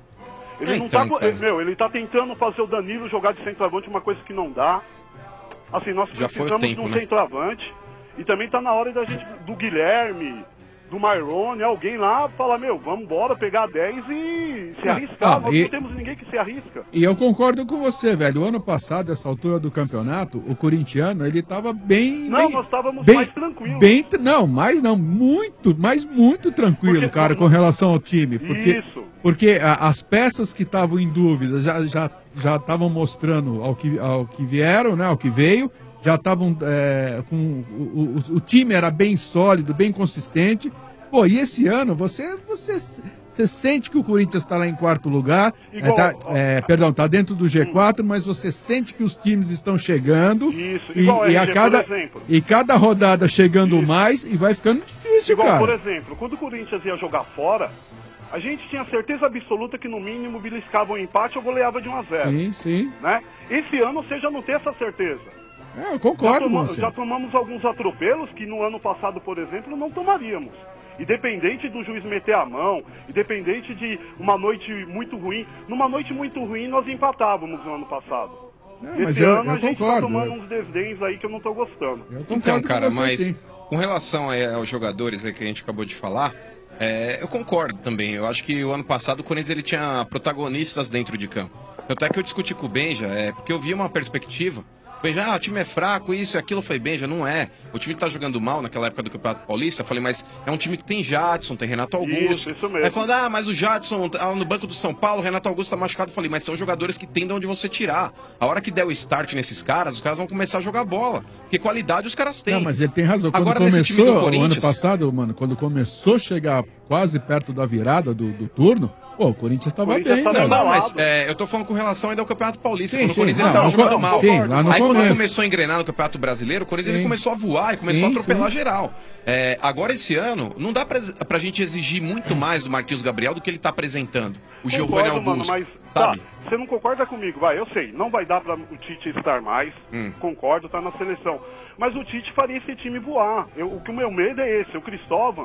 Ele não Então, tá, cara. meu, ele tá tentando fazer o Danilo jogar de centroavante, uma coisa que não dá. Assim, nós Já foi o precisamos tempo, de um né? centroavante, e também tá na hora da gente, do Guilherme, do Mairone, alguém lá falar, meu, vamos embora pegar dez e se Ah, arriscar. ah, Nós e- não temos ninguém que se arrisca. E eu concordo com você, velho. O ano passado, essa altura do campeonato, o corintiano, ele tava bem... Não, bem, nós estávamos bem, mais tranquilos. Bem, não, mais não, muito, mas muito tranquilo, Porque cara, nós- com relação ao time. Porque, Isso. porque a- as peças que estavam em dúvida já já já estavam mostrando ao que, ao que vieram, né, ao que veio. Já estavam é, com... O, o, o time era bem sólido, bem consistente. Pô, e esse ano, você... você Você sente que o Corinthians está lá em quarto lugar, Igual- é, tá, é, perdão, está dentro do G quatro, mas você sente que os times estão chegando. Isso, e, igual e a a R G, cada, por exemplo. e cada rodada chegando mais e vai ficando difícil, Igual, cara. por exemplo, quando o Corinthians ia jogar fora, a gente tinha certeza absoluta que no mínimo beliscava um empate ou goleava de um a zero. Sim, sim. Né? Esse ano você já não tem essa certeza. É, eu concordo já, com toma- você. já tomamos alguns atropelos que no ano passado, por exemplo, não tomaríamos. Independente do juiz meter a mão, independente de uma noite muito ruim. Numa noite muito ruim, nós empatávamos no ano passado. É, mas Esse eu- ano eu a gente tá concordo, tomando eu- uns desdéns aí que eu não tô gostando. Então, cara, mas com relação aí aos jogadores aí que a gente acabou de falar, é, eu concordo também. Eu acho que o ano passado o Corinthians ele tinha protagonistas dentro de campo. Tanto é que eu discuti com o Benja, é, porque eu vi uma perspectiva. O Benja, ah, o time é fraco, isso e aquilo. Eu falei, Benja, não é. O time tá jogando mal naquela época do Campeonato Paulista. Eu falei, mas é um time que tem Jadson, tem Renato Augusto. Isso, isso mesmo. Aí falando, ah, mas o Jadson tá no banco do São Paulo, o Renato Augusto tá machucado. Eu falei, mas são jogadores que tem de onde você tirar. A hora que der o start nesses caras, os caras vão começar a jogar bola. Porque qualidade os caras têm. Não, mas ele tem razão. Quando Agora, nesse time do começou, o ano Corinthians- passado, mano, quando começou a chegar quase perto da virada do, do turno, pô, o Corinthians tava bem, velho. Não, mas é, eu tô falando com relação ainda ao Campeonato Paulista, Sim, quando sim, o Corinthians não, ele tava no jogando co- mal. sim, lá no Aí quando começo. começou a engrenar no Campeonato Brasileiro, o Corinthians ele Sim. começou a voar e começou Sim, a atropelar sim. geral. É, agora esse ano, não dá pra, pra gente exigir muito mais do Marquinhos Gabriel do que ele tá apresentando. O Giovanni Concordo, mano, Augusto, mas sabe? tá, você não concorda comigo, vai, eu sei, não vai dar pra o Tite estar mais, Hum. concordo, tá na seleção, mas o Tite faria esse time voar. Eu- o que o meu medo é esse, o Cristóvão,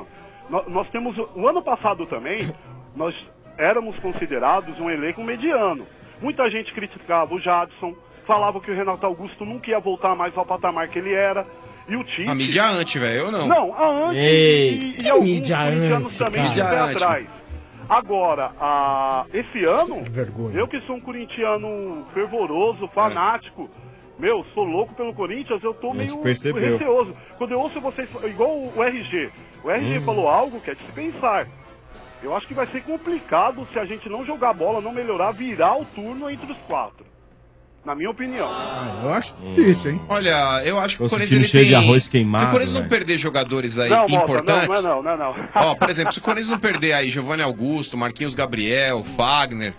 nó- nós temos, o ano passado também, nós éramos considerados um elenco mediano. Muita gente criticava o Jadson, falava que o Renato Augusto nunca ia voltar mais ao patamar que ele era. E o Tite... A mídia antes, velho, eu não. Não, a antes Ei, e, que e alguns mídia corintianos antes, também de cara. pé Mídia antes. atrás. Agora, a, esse ano, vergonha. eu que sou um corintiano fervoroso, fanático, meu, sou louco pelo Corinthians, eu tô meio percebeu. receoso. Quando eu ouço vocês, igual o R G, o R G Hum. falou algo que é de se pensar. Eu acho que vai ser complicado se a gente não jogar bola, não melhorar, virar o turno entre os quatro. Na minha opinião. Eu acho difícil, hein? Olha, eu acho que o Nossa, Corinthians time ele cheio tem... de arroz queimado, Se o Corinthians não velho. perder jogadores aí Não, Mota, importantes... não, não, não, não, não. Ó, por exemplo, se o Corinthians não perder aí Giovanni Augusto, Marquinhos Gabriel, Fagner,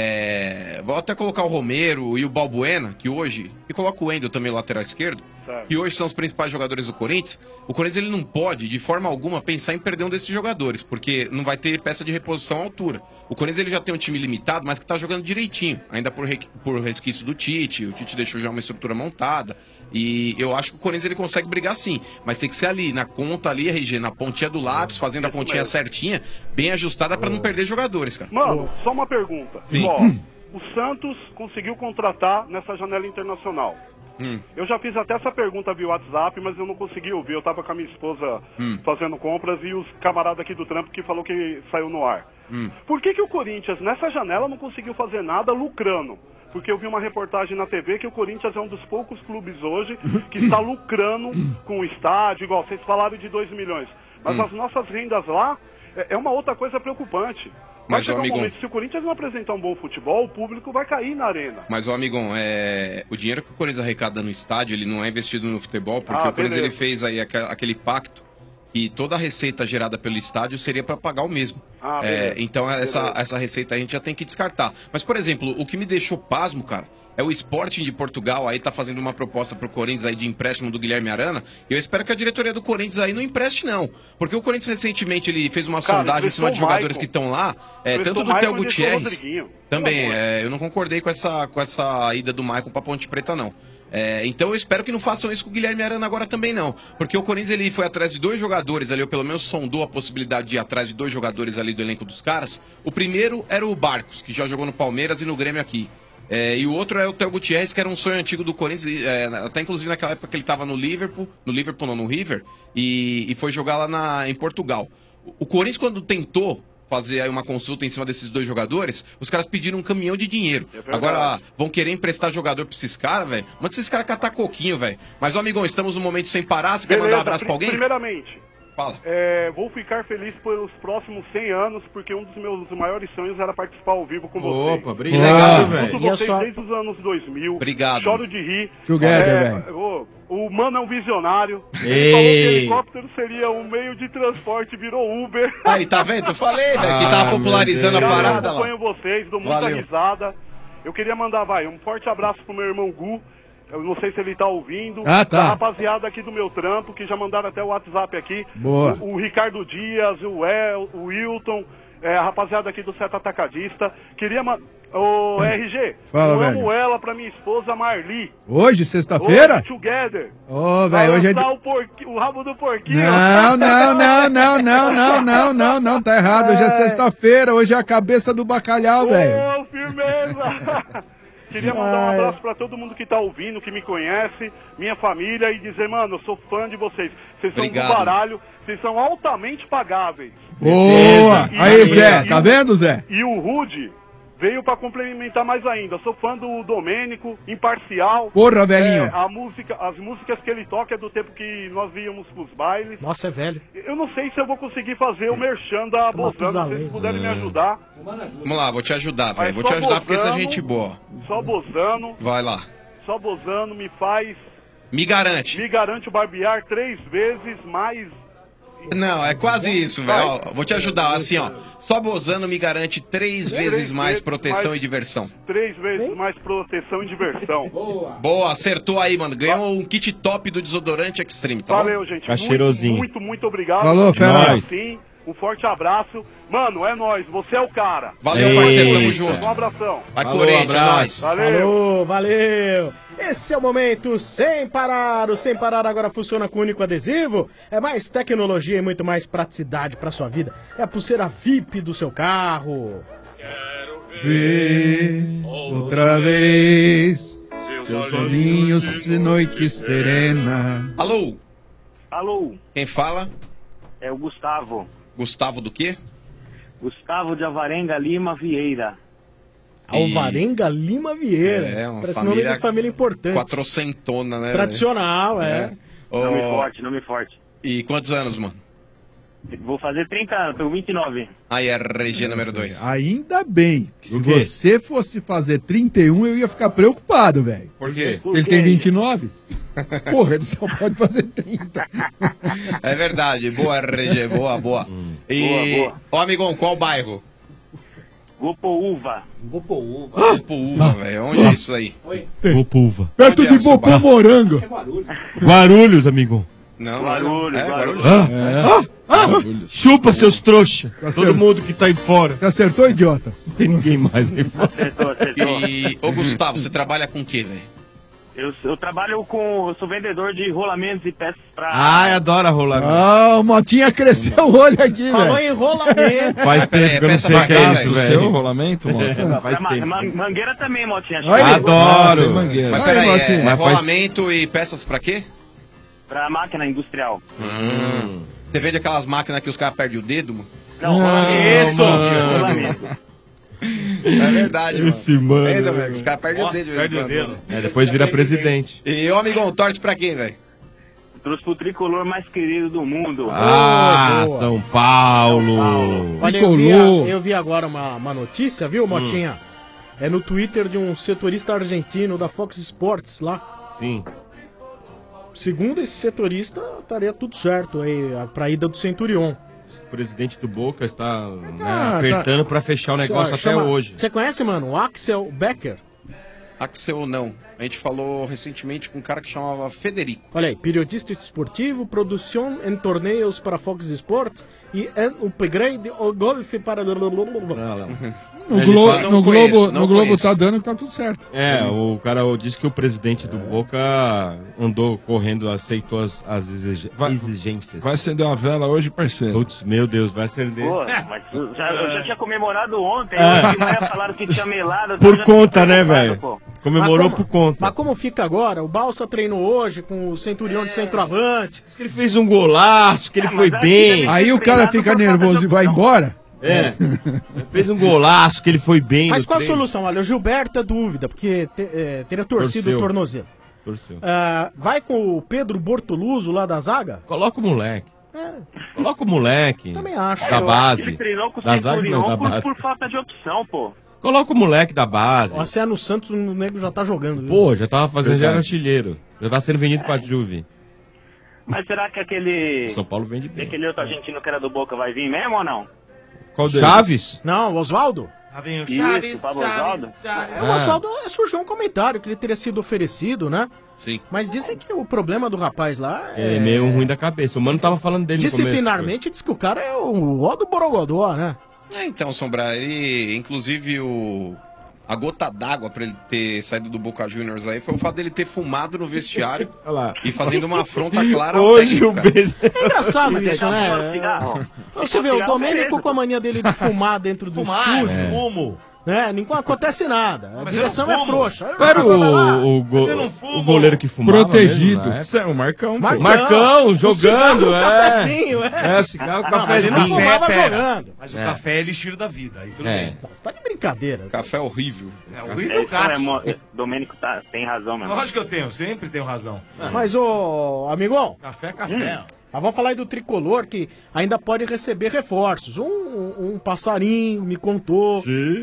é... vou até colocar o Romero e o Balbuena, que hoje... E coloca o Wendel também, lateral esquerdo, Certo. que hoje são os principais jogadores do Corinthians. O Corinthians ele não pode, de forma alguma, pensar em perder um desses jogadores, porque não vai ter peça de reposição à altura. O Corinthians ele já tem um time limitado, mas que tá jogando direitinho, ainda por, re... por resquício do Tite. O Tite deixou já uma estrutura montada. E eu acho que o Corinthians ele consegue brigar sim, mas tem que ser ali, na conta ali, R G, na pontinha do lápis, fazendo a pontinha mesmo. certinha, bem ajustada pra não perder jogadores, cara. Mano, só uma pergunta. Sim. Ó, o Santos conseguiu contratar nessa janela internacional. Hum. Eu já fiz até essa pergunta via WhatsApp, mas eu não consegui ouvir. Eu tava com a minha esposa Hum. fazendo compras e os camaradas aqui do trampo que falou que saiu no ar. Hum. Por que que o Corinthians, nessa janela, não conseguiu fazer nada lucrando? Porque eu vi uma reportagem na T V que o Corinthians é um dos poucos clubes hoje que está lucrando com o estádio, igual vocês falaram de dois milhões. Mas Hum. as nossas rendas lá é é uma outra coisa preocupante. Vai Mas, chegar ô, um amigão- momento, se o Corinthians não apresentar um bom futebol, o público vai cair na arena. Mas, ô amigão, é... o dinheiro que o Corinthians arrecada no estádio, ele não é investido no futebol, porque Ah, o Corinthians beleza. ele fez aí aque- aquele pacto que toda a receita gerada pelo estádio seria para pagar o mesmo. Ah, É, beleza. então essa, Beleza. essa receita a gente já tem que descartar. Mas, por exemplo, o que me deixou pasmo, cara, é o Sporting de Portugal aí tá fazendo uma proposta pro Corinthians aí de empréstimo do Guilherme Arana. E eu espero que a diretoria do Corinthians aí não empreste, não. Porque o Corinthians recentemente ele fez uma Cara, sondagem em cima de emprestou o jogadores Maicon. que estão lá, é, Emprestou tanto o do Theo Maicon e emprestou o Gutierrez. Rodriguinho. Também, Pelo amor. é, eu não concordei com essa, com essa ida do Maicon pra Ponte Preta, não. É, então eu espero que não façam isso com o Guilherme Arana agora também não, porque o Corinthians ele foi atrás de dois jogadores ali, ou pelo menos sondou a possibilidade de ir atrás de dois jogadores ali do elenco dos caras. O primeiro era o Barcos, que já jogou no Palmeiras e no Grêmio aqui. É, e o outro é o Theo Gutierrez, que era um sonho antigo do Corinthians, é, até inclusive naquela época que ele estava no Liverpool, no Liverpool não, no River, e, e foi jogar lá na, em Portugal. O, o Corinthians quando tentou fazer aí uma consulta em cima desses dois jogadores, os caras pediram um caminhão de dinheiro. verdade. Agora, vão querer emprestar jogador pra esses caras, velho? Manda esses caras catar coquinho, velho. Mas, ô amigão, estamos num momento sem parar. Você quer mandar um abraço pra alguém? Primeiramente, Fala. é, vou ficar feliz pelos próximos cem anos, porque um dos meus maiores sonhos era participar ao vivo com vocês. Opa, obrigado, velho. Escuto E a vocês sua- desde os anos dois mil. Obrigado. Choro de rir. Together, É, velho. ô, o Mano é um visionário. Ele Ei. falou que helicóptero seria um meio de transporte, virou Uber. Aí, tá vendo? Eu falei, velho, que Ah, tava meu popularizando a Deus. Eu parada lá. acompanho vocês, dou muita Valeu. risada. Eu queria mandar, vai, um forte abraço pro meu irmão Gu. Eu não sei se ele tá ouvindo. Ah, tá. Da rapaziada aqui do meu trampo, que já mandaram até o WhatsApp aqui. Boa. O, o Ricardo Dias, o El, o Wilton, é, a rapaziada aqui do Seta Atacadista. Queria mandar. Ô, R G, Fala, eu velho. amo ela pra minha esposa Marli. Hoje, sexta-feira? Hoje, together. Ô, Vai velho, hoje é... lançar o, porqui- o rabo do porquinho. Não, não, não, não, não, não, não, não, não, tá errado. Hoje é sexta-feira, hoje é a cabeça do bacalhau, velho. Ô, firmeza! Queria mandar um abraço pra todo mundo que tá ouvindo, que me conhece, minha família, e dizer, mano, eu sou fã de vocês. Vocês são Obrigado. do baralho, vocês são altamente pagáveis. Boa! E- Aí, e- Zé, e tá o- vendo, Zé? E o Rude veio pra complementar mais ainda. Sou fã do Domênico, imparcial. Porra, velhinho. É, a música, as músicas que ele toca é do tempo que nós víamos pros bailes. Nossa, é velho. Eu não sei se eu vou conseguir fazer o merchan da Bozano, se Matusalém. vocês puderem me ajudar. Vamos lá, vou te ajudar, velho. Mas Vou te só ajudar porque você é Bozano- gente boa. Só Bozano, Vai lá. só Bozano me faz, Me garante. me garante o barbear três vezes mais. Não, é quase isso, velho. Ó, Vou te ajudar, assim, ó. Só Bozano me garante três vezes mais vezes proteção mais- e diversão. Três vezes mais proteção e diversão. Boa, acertou aí, mano. Ganhou um kit top do desodorante Extreme, tá Valeu, bom? gente. Tá muito, cheirosinho. muito, muito obrigado. Falou, Continue fera. assim. Um forte abraço. Mano, é nóis, você é o cara. Valeu, parceiro, tamo junto. Um abração. Vai, Falou, Corinthians, é abraço. nóis. Valeu. Falou, valeu. Esse é o momento sem parar. O Sem Parar agora funciona com único adesivo. É mais tecnologia e muito mais praticidade pra sua vida. É a pulseira V I P do seu carro. Vê outra vez seus olhinhos de noite serena. Alô? Alô, Quem fala? é o Gustavo. Gustavo do quê? Gustavo de Avarenga Lima Vieira. Alvarenga Lima Vieira. É, uma Parece família nome de família importante. Quatrocentona, né? Tradicional, é. Ô, Nome forte, nome forte. E quantos anos, mano? Vou fazer trinta anos, tenho vinte e nove. Aí, R G número dois. Ainda bem. Se O quê? você fosse fazer trinta e um, eu ia ficar preocupado, velho. Por quê? Ele tem vinte e nove? Porra, ele só pode fazer trinta. É verdade. Boa, R G. Boa, boa. E... Boa, boa. Ó, amigão, qual bairro? Gopoúva. Gopoúva. Gopoúva, velho. Onde é isso aí? Gopoúva. Perto Onde de é o seu Bopô bairro? Morango. Guarulhos, amigo. Não, Guarulhos, é, Guarulhos. Ah, ah, ah, chupa, seus trouxa. Acertou. Todo mundo que tá aí fora. Você acertou, idiota? Não tem ninguém mais aí fora. Acertou, acertou. E, ô Gustavo, você trabalha com o quê, velho? Eu, eu trabalho com. Eu sou vendedor de rolamentos e peças pra. Ai, adora rolar. Ah, o Motinha cresceu o olho aqui, Falou velho. em rolamento. Faz tempo que eu não sei o que é isso, O velho. seu rolamento, mano? pra Faz ma- tempo. ma- mangueira também, Motinha. Aí. Adoro. Mangueira. Mas Aí, peraí, Martinho. é, Mas faz- rolamento e peças pra quê? Pra máquina industrial. Hum. Você vende aquelas máquinas que os caras perdem o dedo, mano? Não, Ah, rolamento. isso! Rolamento. É verdade, mano. Esse mano. Venda, velho, os caras perdem o Nossa, dedo. perde o velho. dedo. É, depois vira presidente. E, ô, amigão, torce pra quem, velho? Trouxe pro tricolor mais querido do mundo. Ah, boa. São Paulo. Olha, eu vi, Tricolor. eu vi agora uma, uma notícia, viu, Motinha? É no Twitter de um setorista argentino da Fox Sports lá. Sim. Segundo esse setorista, estaria tudo certo aí a- pra ida do Centurion. O presidente do Boca está né, Ah, tá. apertando pra fechar o negócio até Chama- hoje. Você conhece, mano, o Axel Becker? Axel não. A gente falou recentemente com um cara que chamava Federico. Olha aí, periodista esportivo, produção em torneios para Fox Sports e em upgrade o golfe para... Não, não. No, Ele Glo fala, não no conheço, Globo, não no Globo conheço. tá dando que tá tudo certo. É, o cara disse que o presidente do Boca andou correndo, aceitou as, as exige- Vai- exigências. Vai acender uma vela hoje, parceiro. Putz, meu Deus, vai acender. Pô, mas eu já, eu já tinha comemorado ontem. Ah. Hoje de manhã falaram que tinha melado. eu Por já conta, tinha né, comemorado, velho? pô. Comemorou Mas por como- conta. Mas como fica agora? O Balsa treinou hoje com o Centurion de centroavante. Ele fez um golaço, que ele Ah, foi mas bem. deve Aí ter o cara treinado fica por falta nervoso de e vai opção. embora. É. Fez um golaço, que ele foi bem. Mas no qual a treino. solução? Olha, o Gilberto é dúvida, porque te- é, teria torcido Torceu. o tornozelo. Torceu. Ah, vai com o Pedro Bortoluso lá da zaga? Coloca o moleque. É, Coloca o moleque. também acho. Da Eu acho base. que ele treinou com o Da zaga não, Centurion da por, base. por falta de opção, pô. Coloca o moleque da base. Ó, se é no Santos, o nego já tá jogando. viu? Pô, já tava fazendo, já era Verdade. artilheiro. Já tá sendo vendido pra Juve. Mas será que aquele. São Paulo vende bem. Aquele outro argentino que era do Boca vai vir mesmo ou não? Qual deles? Chaves? Não, o Oswaldo? Lá vem o Isso, Chaves, Pablo Chaves, Osvaldo. Chaves. É, o Oswaldo é, surgiu um comentário que ele teria sido oferecido, né? Sim. Mas dizem que o problema do rapaz lá É é. meio ruim da cabeça. O mano tava falando dele no Disciplinarmente diz que o cara é o ó do Borogodó, né? É, então, Sombra, ele, inclusive, o... a gota d'água pra ele ter saído do Boca Juniors aí foi o fato dele ter fumado no vestiário Olha lá. e fazendo uma afronta clara ao Hoje técnico, o cara. beijo. É engraçado Mas ele isso, tá né? fumando cigarro. Você vê, o Cigarro, Domênico beleza. com a mania dele de fumar dentro do Fumar, estúdio, É. fumo. né? Não acontece nada. A Mas direção eu não é fumo. frouxa. Qual era o, o, go- Você não fuma? o goleiro que fumava? Protegido. mesmo, né? Isso é o Marcão, pô. Marcão. Marcão, O cigarro jogando, no é. cafezinho, é. É, cigarro, Ah, mas ele cafezinho. não fumava pera. jogando. Mas o É. café é elixir da vida. Aí tudo É. bem. Você tá de brincadeira. Café horrível. É É, horrível, isso é, gato. mo- Domênico tá, tem razão mesmo. Lógico que eu tenho, sempre tenho razão. Mas, ô, amigão, Café é café. mas vamos falar aí do tricolor que ainda pode receber reforços. Um, um, um passarinho me contou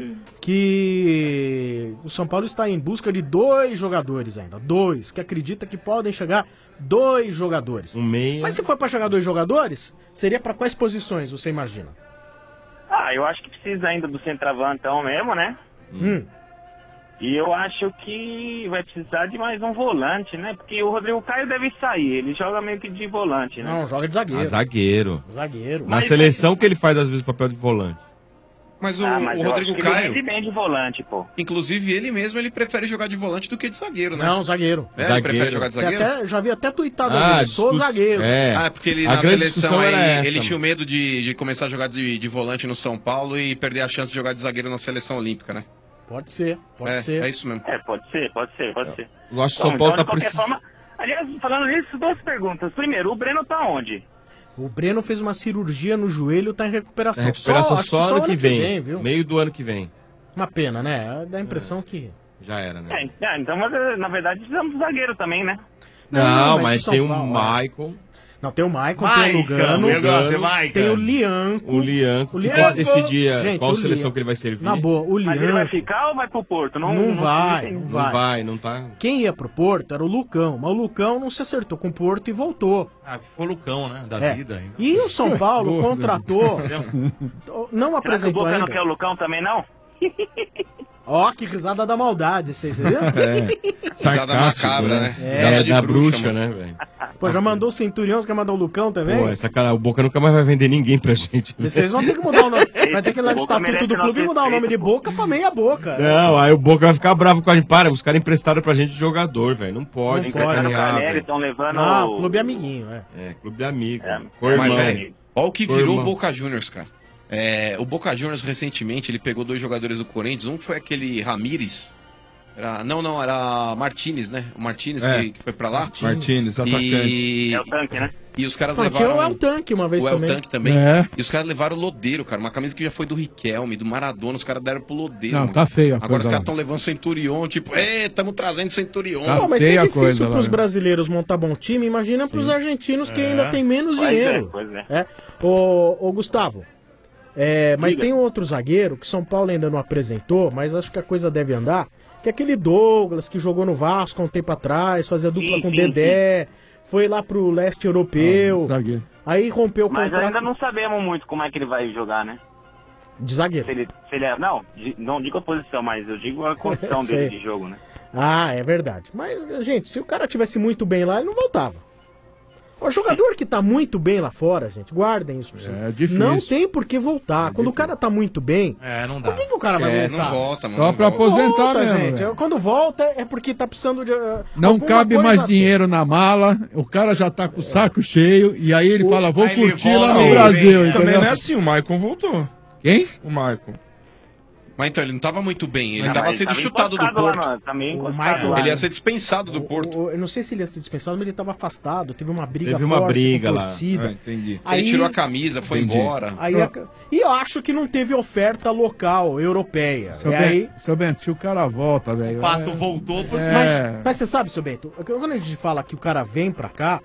que o São Paulo está em busca de dois jogadores ainda. Dois, que acredita que podem chegar dois jogadores. Um meia. Mas se for para chegar dois jogadores, seria para quais posições, você imagina? Ah, eu acho que precisa ainda do centroavantão mesmo, né? Hum. E eu acho que vai precisar de mais um volante, né? Porque o Rodrigo Caio deve sair, ele joga meio que de volante, né? Não, joga de zagueiro. Ah, zagueiro. Zagueiro. Na Mas- seleção que ele faz, às vezes, o papel de volante. Mas o, Ah, mas o eu Rodrigo acho que ele Caio, rende bem de volante, pô. inclusive ele mesmo, ele prefere jogar de volante do que de zagueiro, né? Não, zagueiro. É, ele Zagueiro. prefere jogar de Tem zagueiro? até- já vi até tuitado Ah, ali, sou discu- zagueiro. É. Ah, é porque ele A na grande seleção discussão aí, era essa, ele mano. tinha o medo de, de começar a jogar de, de volante no São Paulo e perder a chance de jogar de zagueiro na seleção olímpica, né? Pode ser, pode é, ser. É isso mesmo. É, pode ser, pode ser, pode ser. Eu acho que Bom, São Paulo então, tá de qualquer precisando. forma, aliás, falando nisso, duas perguntas. Primeiro, o Breno tá onde? O Breno fez uma cirurgia no joelho, tá em recuperação. É recuperação acho só, que ano que vem. viu? Meio do ano que vem. Uma pena, né? Dá a impressão que... Já era, né? É, é, então, mas, na verdade, precisamos de zagueiro também, né? Não, Não, mas mas, São tem o Paulo, Maicon. Não, tem o Maicon, tem o Maicon, Lugano, eu gosto de Maicon. tem o Lianco. O Lianco. O que Lianco. pode decidir Gente, qual o seleção Lianco. que ele vai servir. Na boa, o Mas ele vai Lianco... ficar ou vai pro Porto? Não, vai, não não Não vai. vai, não tá. Quem ia pro Porto era o Lucão, mas o Lucão não se acertou com o Porto e voltou. Ah, foi o Lucão, né? Da É. vida ainda. E o São Paulo Porra. contratou, não Será que o apresentou Boca não ainda. quer o Lucão também, não? Ó, que risada da maldade, vocês viram? É. Risada Sarcástico, macabra, né? né? É, Risada de da bruxa, bruxa, mano. né, velho? Pô, já mandou o Centurião, você quer mandar o Lucão também? Pô, essa cara, o Boca nunca mais vai vender ninguém pra gente. E vocês vão ter que mudar o nome. Vai ter que ir lá no Boca estatuto merece do clube e nosso mudar o nome de respeito, pô. Boca pra meia boca. Não, aí o Boca vai ficar bravo com a gente. Para, os caras emprestaram pra gente de jogador, velho. Não pode. Não ficar pode. Emprestando o caminhar, Canelli, velho. estão levando... Não, o- clube amiguinho, é. É, clube de amigo. É, Foi Mas, irmão. velho, olha o que Foi virou o irmão. Boca Juniors, cara. É, o Boca Juniors, recentemente, ele pegou dois jogadores do Corinthians. Um foi aquele Ramírez. Era, não, não, era Martinez, né? O Martinez É. que, que foi pra lá. Martínez, atacante. E, É o tanque, né? e os caras Não, tinha levaram... o El Tanque uma vez o El também. Tanque também. É. E os caras levaram o Lodeiro, cara. Uma camisa que já foi do Riquelme, do Maradona. Os caras deram pro Lodeiro. Não, mano. tá feio a Agora coisa os caras lá. estão levando Centurion, tipo, é, tamo trazendo Centurion. Tá Pô, mas se feia é a difícil coisa lá, pros né? brasileiros montar bom time, imagina pros argentinos que É. ainda tem menos Pois dinheiro. é, pois é. É. Ô, ô Gustavo, é, mas Diga. tem um outro zagueiro que São Paulo ainda não apresentou, mas acho que a coisa deve andar, que é aquele Douglas que jogou no Vasco há um tempo atrás, fazia dupla Sim, com o sim, Dedé, foi lá pro leste europeu, Ah, zagueiro. aí rompeu o Mas contrato ainda não sabemos muito como é que ele vai jogar, né? de zagueiro. Se ele, se ele é, não, de- não digo a posição, mas eu digo a condição Sei. dele de jogo, né? Ah, é verdade. Mas, gente, se o cara tivesse muito bem lá, ele não voltava. O jogador que tá muito bem lá fora, gente, guardem isso pra vocês. É difícil. Não tem por que voltar. Quando o cara tá muito bem, É, não dá. por que, que o cara vai É, voltar? não volta, mano. Só não pra volta. aposentar Volta, mesmo, gente. velho. Quando volta é porque tá precisando de. uh, Não alguma cabe coisa mais a ter. dinheiro na mala, o cara já tá com o saco cheio, e aí ele fala, vou Aí ele curtir volta, lá no aí Brasil, vem, Também entendeu? não é assim, o Maicon voltou. Quem? O Maicon. Mas então, ele não tava muito bem. Ele Ah, tava mas sendo tava chutado do encostado lá Porto. no- também O encostado Michael- lá. Ele ia ser dispensado do Porto. O- o- eu não sei se ele ia ser dispensado, mas ele tava afastado. Teve uma briga Teve uma forte briga com a lá. torcida. Ah, entendi. Aí- Ele tirou a camisa, foi Entendi. embora. Aí a- E eu acho que não teve oferta local, europeia. Seu, E Ben- aí, seu Bento, se o cara volta, velho. O Pato é- voltou porque... É. Mas, mas você sabe, seu Bento, quando a gente fala que o cara vem pra cá,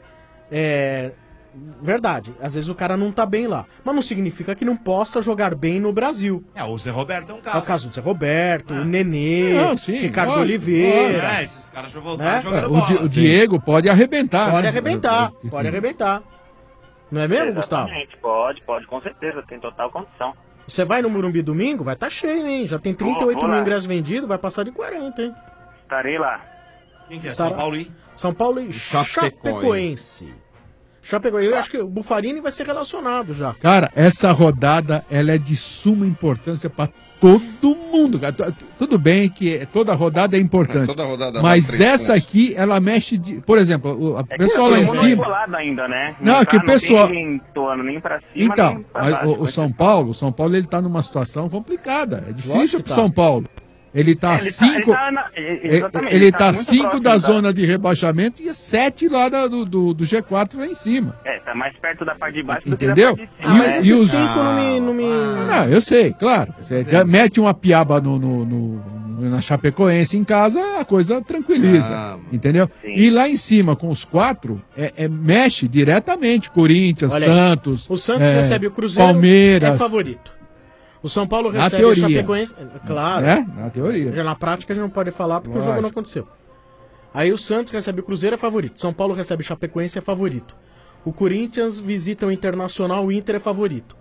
é. Verdade, às vezes o cara não tá bem lá. Mas não significa que não possa jogar bem no Brasil. É, o Zé Roberto é um É o cara. caso do Zé Roberto, o Nenê, Não, sim, Ricardo lógico, Oliveira. É, esses caras já voltaram Né? jogando O, bola. Di- o Diego pode arrebentar. Pode né? arrebentar, É, é, pode arrebentar. Não é mesmo, Gustavo? Exatamente, pode, pode, com certeza, tem total condição. Você vai no Morumbi domingo, vai estar cheio, hein? Já tem trinta e oito Vou- vou mil lá. ingressos vendidos, vai passar de quarenta, hein? Estarei lá. Quem que é? Estará- São Paulo e... São Paulo e Chapecoense. Chapecoense. Chapecoense. Eu acho que o Bufarini vai ser relacionado já. Cara, essa rodada ela é de suma importância pra todo mundo. Cara. Tu- Tudo bem que toda rodada é importante. Toda rodada mas vale três essa pontos. aqui, ela mexe de. Por exemplo, o a É que pessoal lá em todo mundo cima. embolado ainda, né? Não, tá- que o pessoal- Não tem nem torno, nem pra cima, Então, nem pra mas baixo. o, o Vai São ser- Paulo, o São Paulo ele tá numa situação complicada. É Lógico difícil que pro tá. São Paulo. Ele tá É, a ele tá- cinco. ele tá na- e- ele- exatamente, Ele ele tá tá muito cinco próximo da da- zona de rebaixamento e sete lá da- do, do, do G quatro lá em cima. É, tá mais perto da parte de baixo do que Entendeu? da parte de Ah, cima. mas né? esses e os- cinco não me... Não me... Não, eu sei, claro. Você mete uma piaba no, no- no- na Chapecoense em casa, a coisa tranquiliza. Ah, mano. Entendeu? Sim. E lá em cima, com os quatro, é, é- mexe diretamente. Corinthians, Olha aí, Santos. O Santos é, recebe o Cruzeiro, Palmeiras. é favorito. O São Paulo Na recebe teoria. o Chapecoense, é, claro. É, na teoria. Já na prática a gente não pode falar porque o Lógico. jogo não aconteceu. Aí o Santos recebe o Cruzeiro, é favorito. São Paulo recebe o Chapecoense, é favorito. O Corinthians visita o Internacional, o Inter é favorito.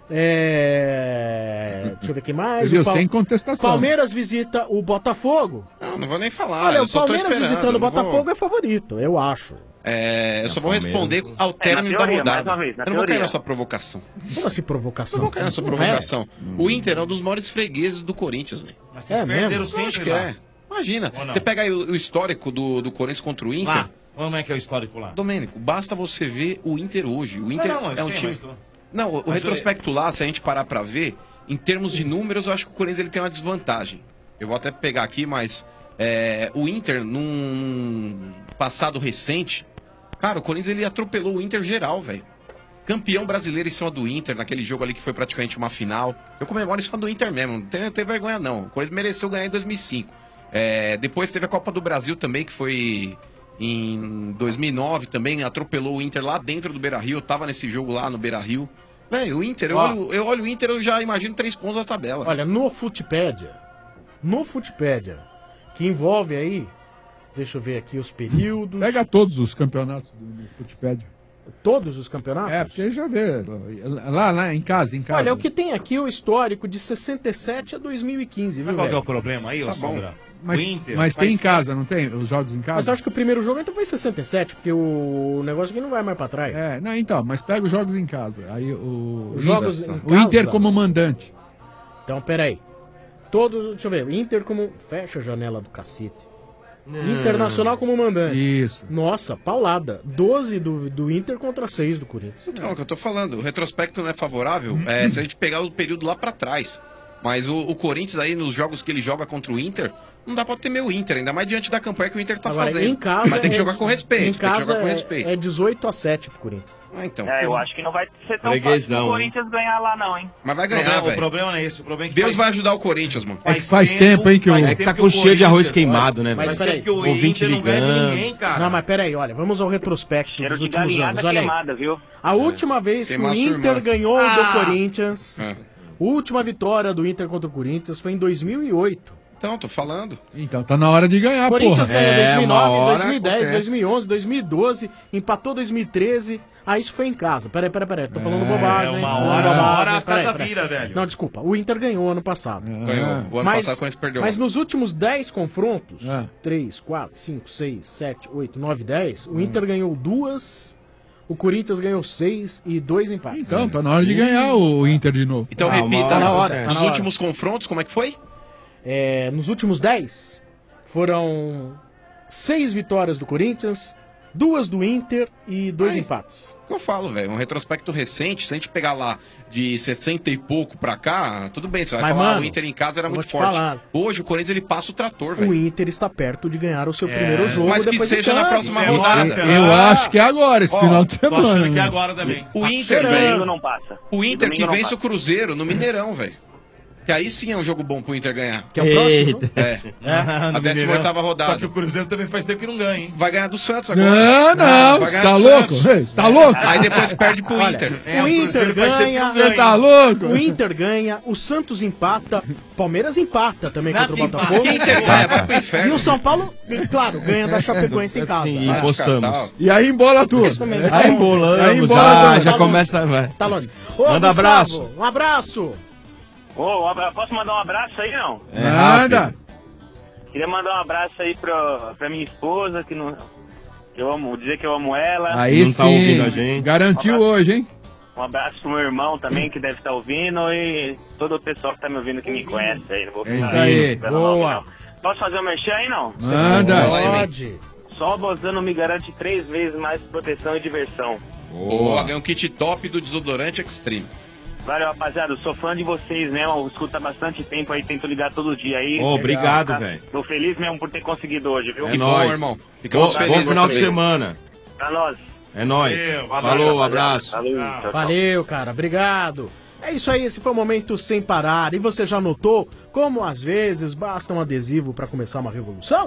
É... Deixa eu ver aqui mais. Você viu, O Pal- sem contestação. Palmeiras visita o Botafogo. Não, não vou nem falar. Olha, eu o só tô Palmeiras esperando, visitando o não Botafogo vou- é favorito, eu acho. É, eu só vou Palmeiras. responder ao É, término na teoria, da rodada. mais uma vez, na eu não vou cair teoria. na sua provocação. Como assim provocação? Eu vou cair na sua Não é? provocação. O Inter é um dos maiores fregueses do Corinthians, velho. Mas vocês perderam sempre Acho que lá. é. Imagina, Ou não? você pega aí o, o histórico do, do Corinthians contra o Inter. Lá, como é que é o histórico lá? Domênico, basta você ver o Inter hoje. O Inter não, não, eu é um sei, time... mas tô- Não, o, o Mas retrospecto lá, se a gente parar pra ver, em termos de números, eu acho que o Corinthians ele tem uma desvantagem. Eu vou até pegar aqui, mas é, o Inter, num passado recente, cara, o Corinthians ele atropelou o Inter geral, velho. Campeão brasileiro em cima do Inter, naquele jogo ali que foi praticamente uma final. Eu comemoro em cima do Inter mesmo, não tem, não tem vergonha não. O Corinthians mereceu ganhar em dois mil e cinco. É, depois teve a Copa do Brasil também, que foi em dois mil e nove também, atropelou o Inter lá dentro do Beira-Rio. Eu tava nesse jogo lá no Beira-Rio. Velho, o Inter, eu, Ó. olho, eu olho o Inter, eu já imagino três pontos na tabela. Olha, no Futipédia, no Futipédia, que envolve aí, deixa eu ver aqui os períodos. Pega todos os campeonatos do do Futipédia. Todos os campeonatos? É, porque já vê. Lá, lá em casa, em casa. Olha, o que tem aqui é o histórico de sessenta e sete a dois mil e quinze, viu, Mas qual que é velho? o problema aí, ô Tá Sombra? bom. Mas, O Inter mas faz tem em tempo- casa, não tem? Os jogos em casa? Mas eu acho que o primeiro jogo então foi sessenta e sete, porque o negócio aqui não vai mais pra trás. É, não, então, mas pega os jogos em casa. Aí o. Os jogos o em O Inter casa? como mandante. Então, peraí. Todos, deixa eu ver, o Inter como... Fecha a janela do cacete. Internacional como mandante. Isso. Nossa, paulada. doze do, do Inter contra seis do Corinthians. Então, é o que eu tô falando, o retrospecto não é favorável, é, se a gente pegar o período lá pra trás. Mas o, o Corinthians aí, nos jogos que ele joga contra o Inter, não dá pra temer o Inter, ainda mais diante da campanha que o Inter tá Agora, fazendo. em casa... Mas tem que é- jogar com respeito, Em tem que casa jogar com é- respeito. é dezoito a sete pro Corinthians. Ah, então. É, eu acho que não vai ser tão Freguesão, fácil o Corinthians ganhar lá, não, hein? Mas vai O ganhar, problema, o velho. problema não é esse, o problema é que Deus faz- vai ajudar o Corinthians, mano. É que faz tempo, hein, que o- faz É que tempo tá com o cheiro de arroz Corinthians- queimado, né, Mas Faz peraí, tempo que o ouvinte Inter não ganha de ligando. ninguém, cara. Não, mas peraí, olha, vamos ao retrospecto Cheiro dos de últimos galinhada anos. Olha aí. queimada, viu? A última vez que o Queimar sua Inter irmã. ganhou Ah! do Corinthians, É. a última vitória do Inter contra o Corinthians foi em dois mil e oito. Então, tô falando. Então tá na hora de ganhar, Corinthians porra. ganhou em dois mil e nove, uma hora dois mil e dez, acontece. dois mil e onze, dois mil e doze, empatou dois mil e treze. Ah, isso foi em casa. Peraí, peraí, peraí. Tô falando É, bobagem. uma tô falando hora- uma bobagem. hora a Peraí, casa peraí. vira, velho. Não, desculpa. O Inter ganhou ano passado. Ganhou. O ano Mas- passado, quando eles perdeu. Mas nos últimos dez confrontos, Ah. três, quatro, cinco, seis, sete, oito, nove, dez, o Inter ganhou duas, o Corinthians ganhou seis e dois empates. Então, tá na hora de ganhar o Inter de novo. Então, Ah, uma repita. hora, tá na hora, tá Nos na hora. últimos confrontos, como é que foi? É, nos últimos dez, foram seis vitórias do Corinthians, duas do Inter e dois Ai. empates. O que eu falo, velho? Um retrospecto recente, se a gente pegar lá de sessenta e pouco pra cá, tudo bem, você vai Mas, falar, mano, o Inter em casa era eu vou muito te forte. falar. Hoje o Corinthians ele passa o trator, O velho. Inter está perto de ganhar o seu primeiro jogo Mas que depois de seja na tanto. próxima Isso é rodada. bacana. Eu acho que é agora, esse Ó, final de Tô achando semana. que é né? agora também. O Inter, cheirando. velho. Domingo não passa. O Inter Domingo que não vence passa. o Cruzeiro no Mineirão, velho. Que aí sim é um jogo bom pro Inter ganhar. Que é o próximo? É. Ah, no A décima oitava Mineirão. rodada. Só que o Cruzeiro também faz tempo que não ganha, hein? Vai ganhar do Santos agora. Não, não, vai você ganhar tá do louco? Santos. Ei, Você tá louco? Aí depois perde pro Olha, Inter. É, o o Inter Cruzeiro faz tempo que ganha, não ganha, Você tá hein? louco? o Inter ganha, o Santos empata, Palmeiras empata também Nada contra o empata. Botafogo. Quem Inter ganha, vai pro inferno. E o São Paulo, claro, ganha da Chapecoense em casa. Sim, Vai. impostamos. E aí embola tudo. Isso mesmo. Aí embolamos, Aí embola já, tudo. já Tá começa... Vai. Tá longe. Ô, Manda Gustavo, abraço. Um abraço. Ô, um abra- posso mandar um abraço aí, não? É Nada. rápido. Queria mandar um abraço aí pra, pra minha esposa, que, não, que eu amo, dizer que eu amo ela. Aí Não tá sim. ouvindo a gente. Garantiu hoje, hein? Um abraço pro meu irmão também, que deve estar ouvindo, e todo o pessoal que tá me ouvindo que me conhece aí. Não vou É ficar isso aí. pelo nome, Boa. não. Posso fazer um merchan aí, não? Manda. Pode. Só o Bozano me garante três vezes mais proteção e diversão. Boa, ganhou um kit top do desodorante Extreme. Valeu, rapaziada. Eu sou fã de vocês mesmo. Eu escuto há bastante tempo aí, tento ligar todo dia aí. Ô, obrigado, Tá? velho. Tô feliz mesmo por ter conseguido hoje, viu? É Que bom, nóis. irmão. Bom, Ficamos bom felizes final de também. semana. Pra nós. É nóis. Valeu, valeu, Falou, rapaziada. abraço. Valeu, tchau, tchau. Valeu, cara. Obrigado. É isso aí, esse foi o Momento Sem Parar. E você já notou como às vezes basta um adesivo para começar uma revolução?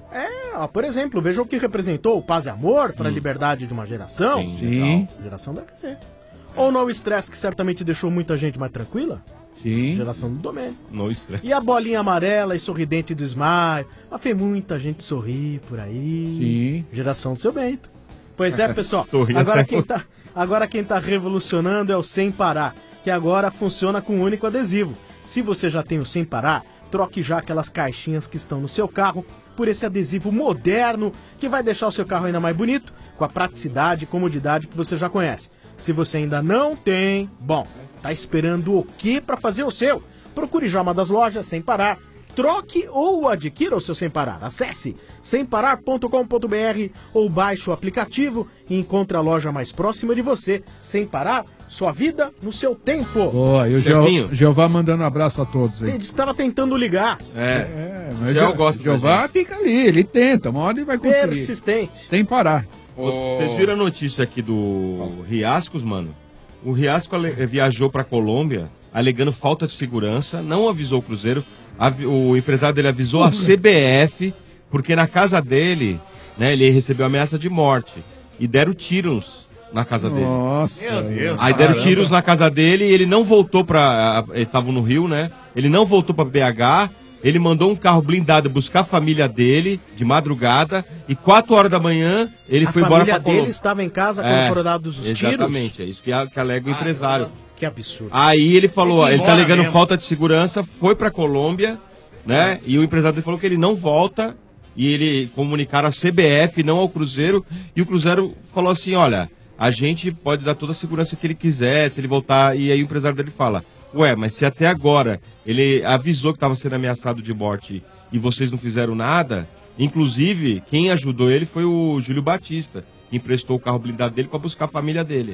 É, ó, por exemplo, veja o que representou o Paz e Amor para a liberdade de uma geração. Sim. Sim. Geração da F G. Ou No Stress, que certamente deixou muita gente mais tranquila. Sim. Geração do Domênico. No estresse. E a bolinha amarela e sorridente do Smile. Ah, fez muita gente sorrir por aí. Sim. Geração do Seu Bento. Pois é, pessoal. Sorri agora, até quem tá, agora quem tá revolucionando é o Sem Parar, que agora funciona com um único adesivo. Se você já tem o Sem Parar, troque já aquelas caixinhas que estão no seu carro por esse adesivo moderno que vai deixar o seu carro ainda mais bonito, com a praticidade e comodidade que você já conhece. Se você ainda não tem, bom, tá esperando o quê para fazer o seu? Procure já uma das lojas Sem Parar, troque ou adquira o seu Sem Parar. Acesse sem parar ponto com ponto b r ou baixe o aplicativo e encontre a loja mais próxima de você. Sem Parar, sua vida no seu tempo. Boa, e o Geo- Jeová mandando um abraço a todos aí. Ele estava tentando ligar. É, mas Eu o gosto da Jeová gente. fica ali, ele tenta, uma hora ele vai conseguir. Persistente. Sem parar. Vocês viram a notícia aqui do Riascos, mano? O Riasco ale- viajou pra Colômbia alegando falta de segurança, não avisou o Cruzeiro, avi- o empresário dele avisou a C B F, porque na casa dele, né, ele recebeu ameaça de morte e deram tiros na casa dele. Nossa. Meu Deus. Aí deram caramba. tiros na casa dele e ele não voltou pra. Eles estavam no Rio, né? Ele não voltou pra B H. Ele mandou um carro blindado buscar a família dele de madrugada e quatro horas da manhã ele A foi embora pra família dele Colômbia. estava em casa quando É, foram dados os tiros? Exatamente, é isso que, a- que alega o empresário. Que absurdo. Aí ele falou, Tem que ir ele tá embora alegando mesmo. falta de segurança, foi pra Colômbia, né? E o empresário dele falou que ele não volta e ele comunicaram a C B F, não ao Cruzeiro, e o Cruzeiro falou assim, olha, a gente pode dar toda a segurança que ele quiser, se ele voltar, e aí o empresário dele fala, ué, mas se até agora ele avisou que estava sendo ameaçado de morte e vocês não fizeram nada, inclusive quem ajudou ele foi o Júlio Batista, que emprestou o carro blindado dele pra buscar a família dele.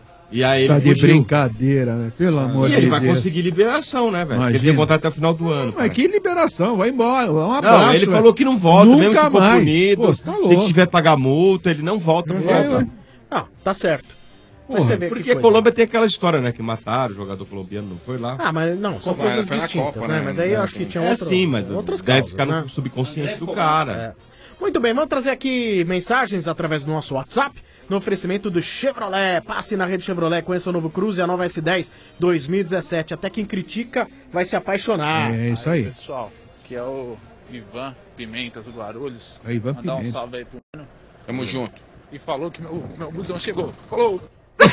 E aí Tá ele de fugiu. brincadeira, né? Pelo amor E de ele Deus. vai conseguir liberação, né, velho? Porque Ele tem Imagina. contrato até o final do ano. Mas que liberação, vai embora. Um abraço, Não, ele velho. falou que não volta, Nunca mesmo se for mais. punido. Pô, você tá se louco. tiver que pagar multa, ele não volta. Não não vai, volta. Ah, tá certo. Mas Porra, você vê que porque a coisa. Colômbia tem aquela história, né? Que mataram o jogador colombiano, não foi lá? Ah, mas não, são Ficou- coisas foi na distintas, Copa, né? né? Mas aí eu acho que tinha É outro, sim, mas outras deve causas, ficar no né? subconsciente do cara. Muito bem, vamos trazer aqui mensagens através do nosso WhatsApp, no oferecimento do Chevrolet. Passe na rede Chevrolet, conheça o novo Cruze, a nova S dez dois mil e dezessete. Até quem critica vai se apaixonar. É isso aí. Pessoal, que é o Ivan Pimentas do Guarulhos. É Ivan Mandar um Pimenta. salve aí pro mano. Tamo junto. E falou que meu, meu busão chegou. Falou!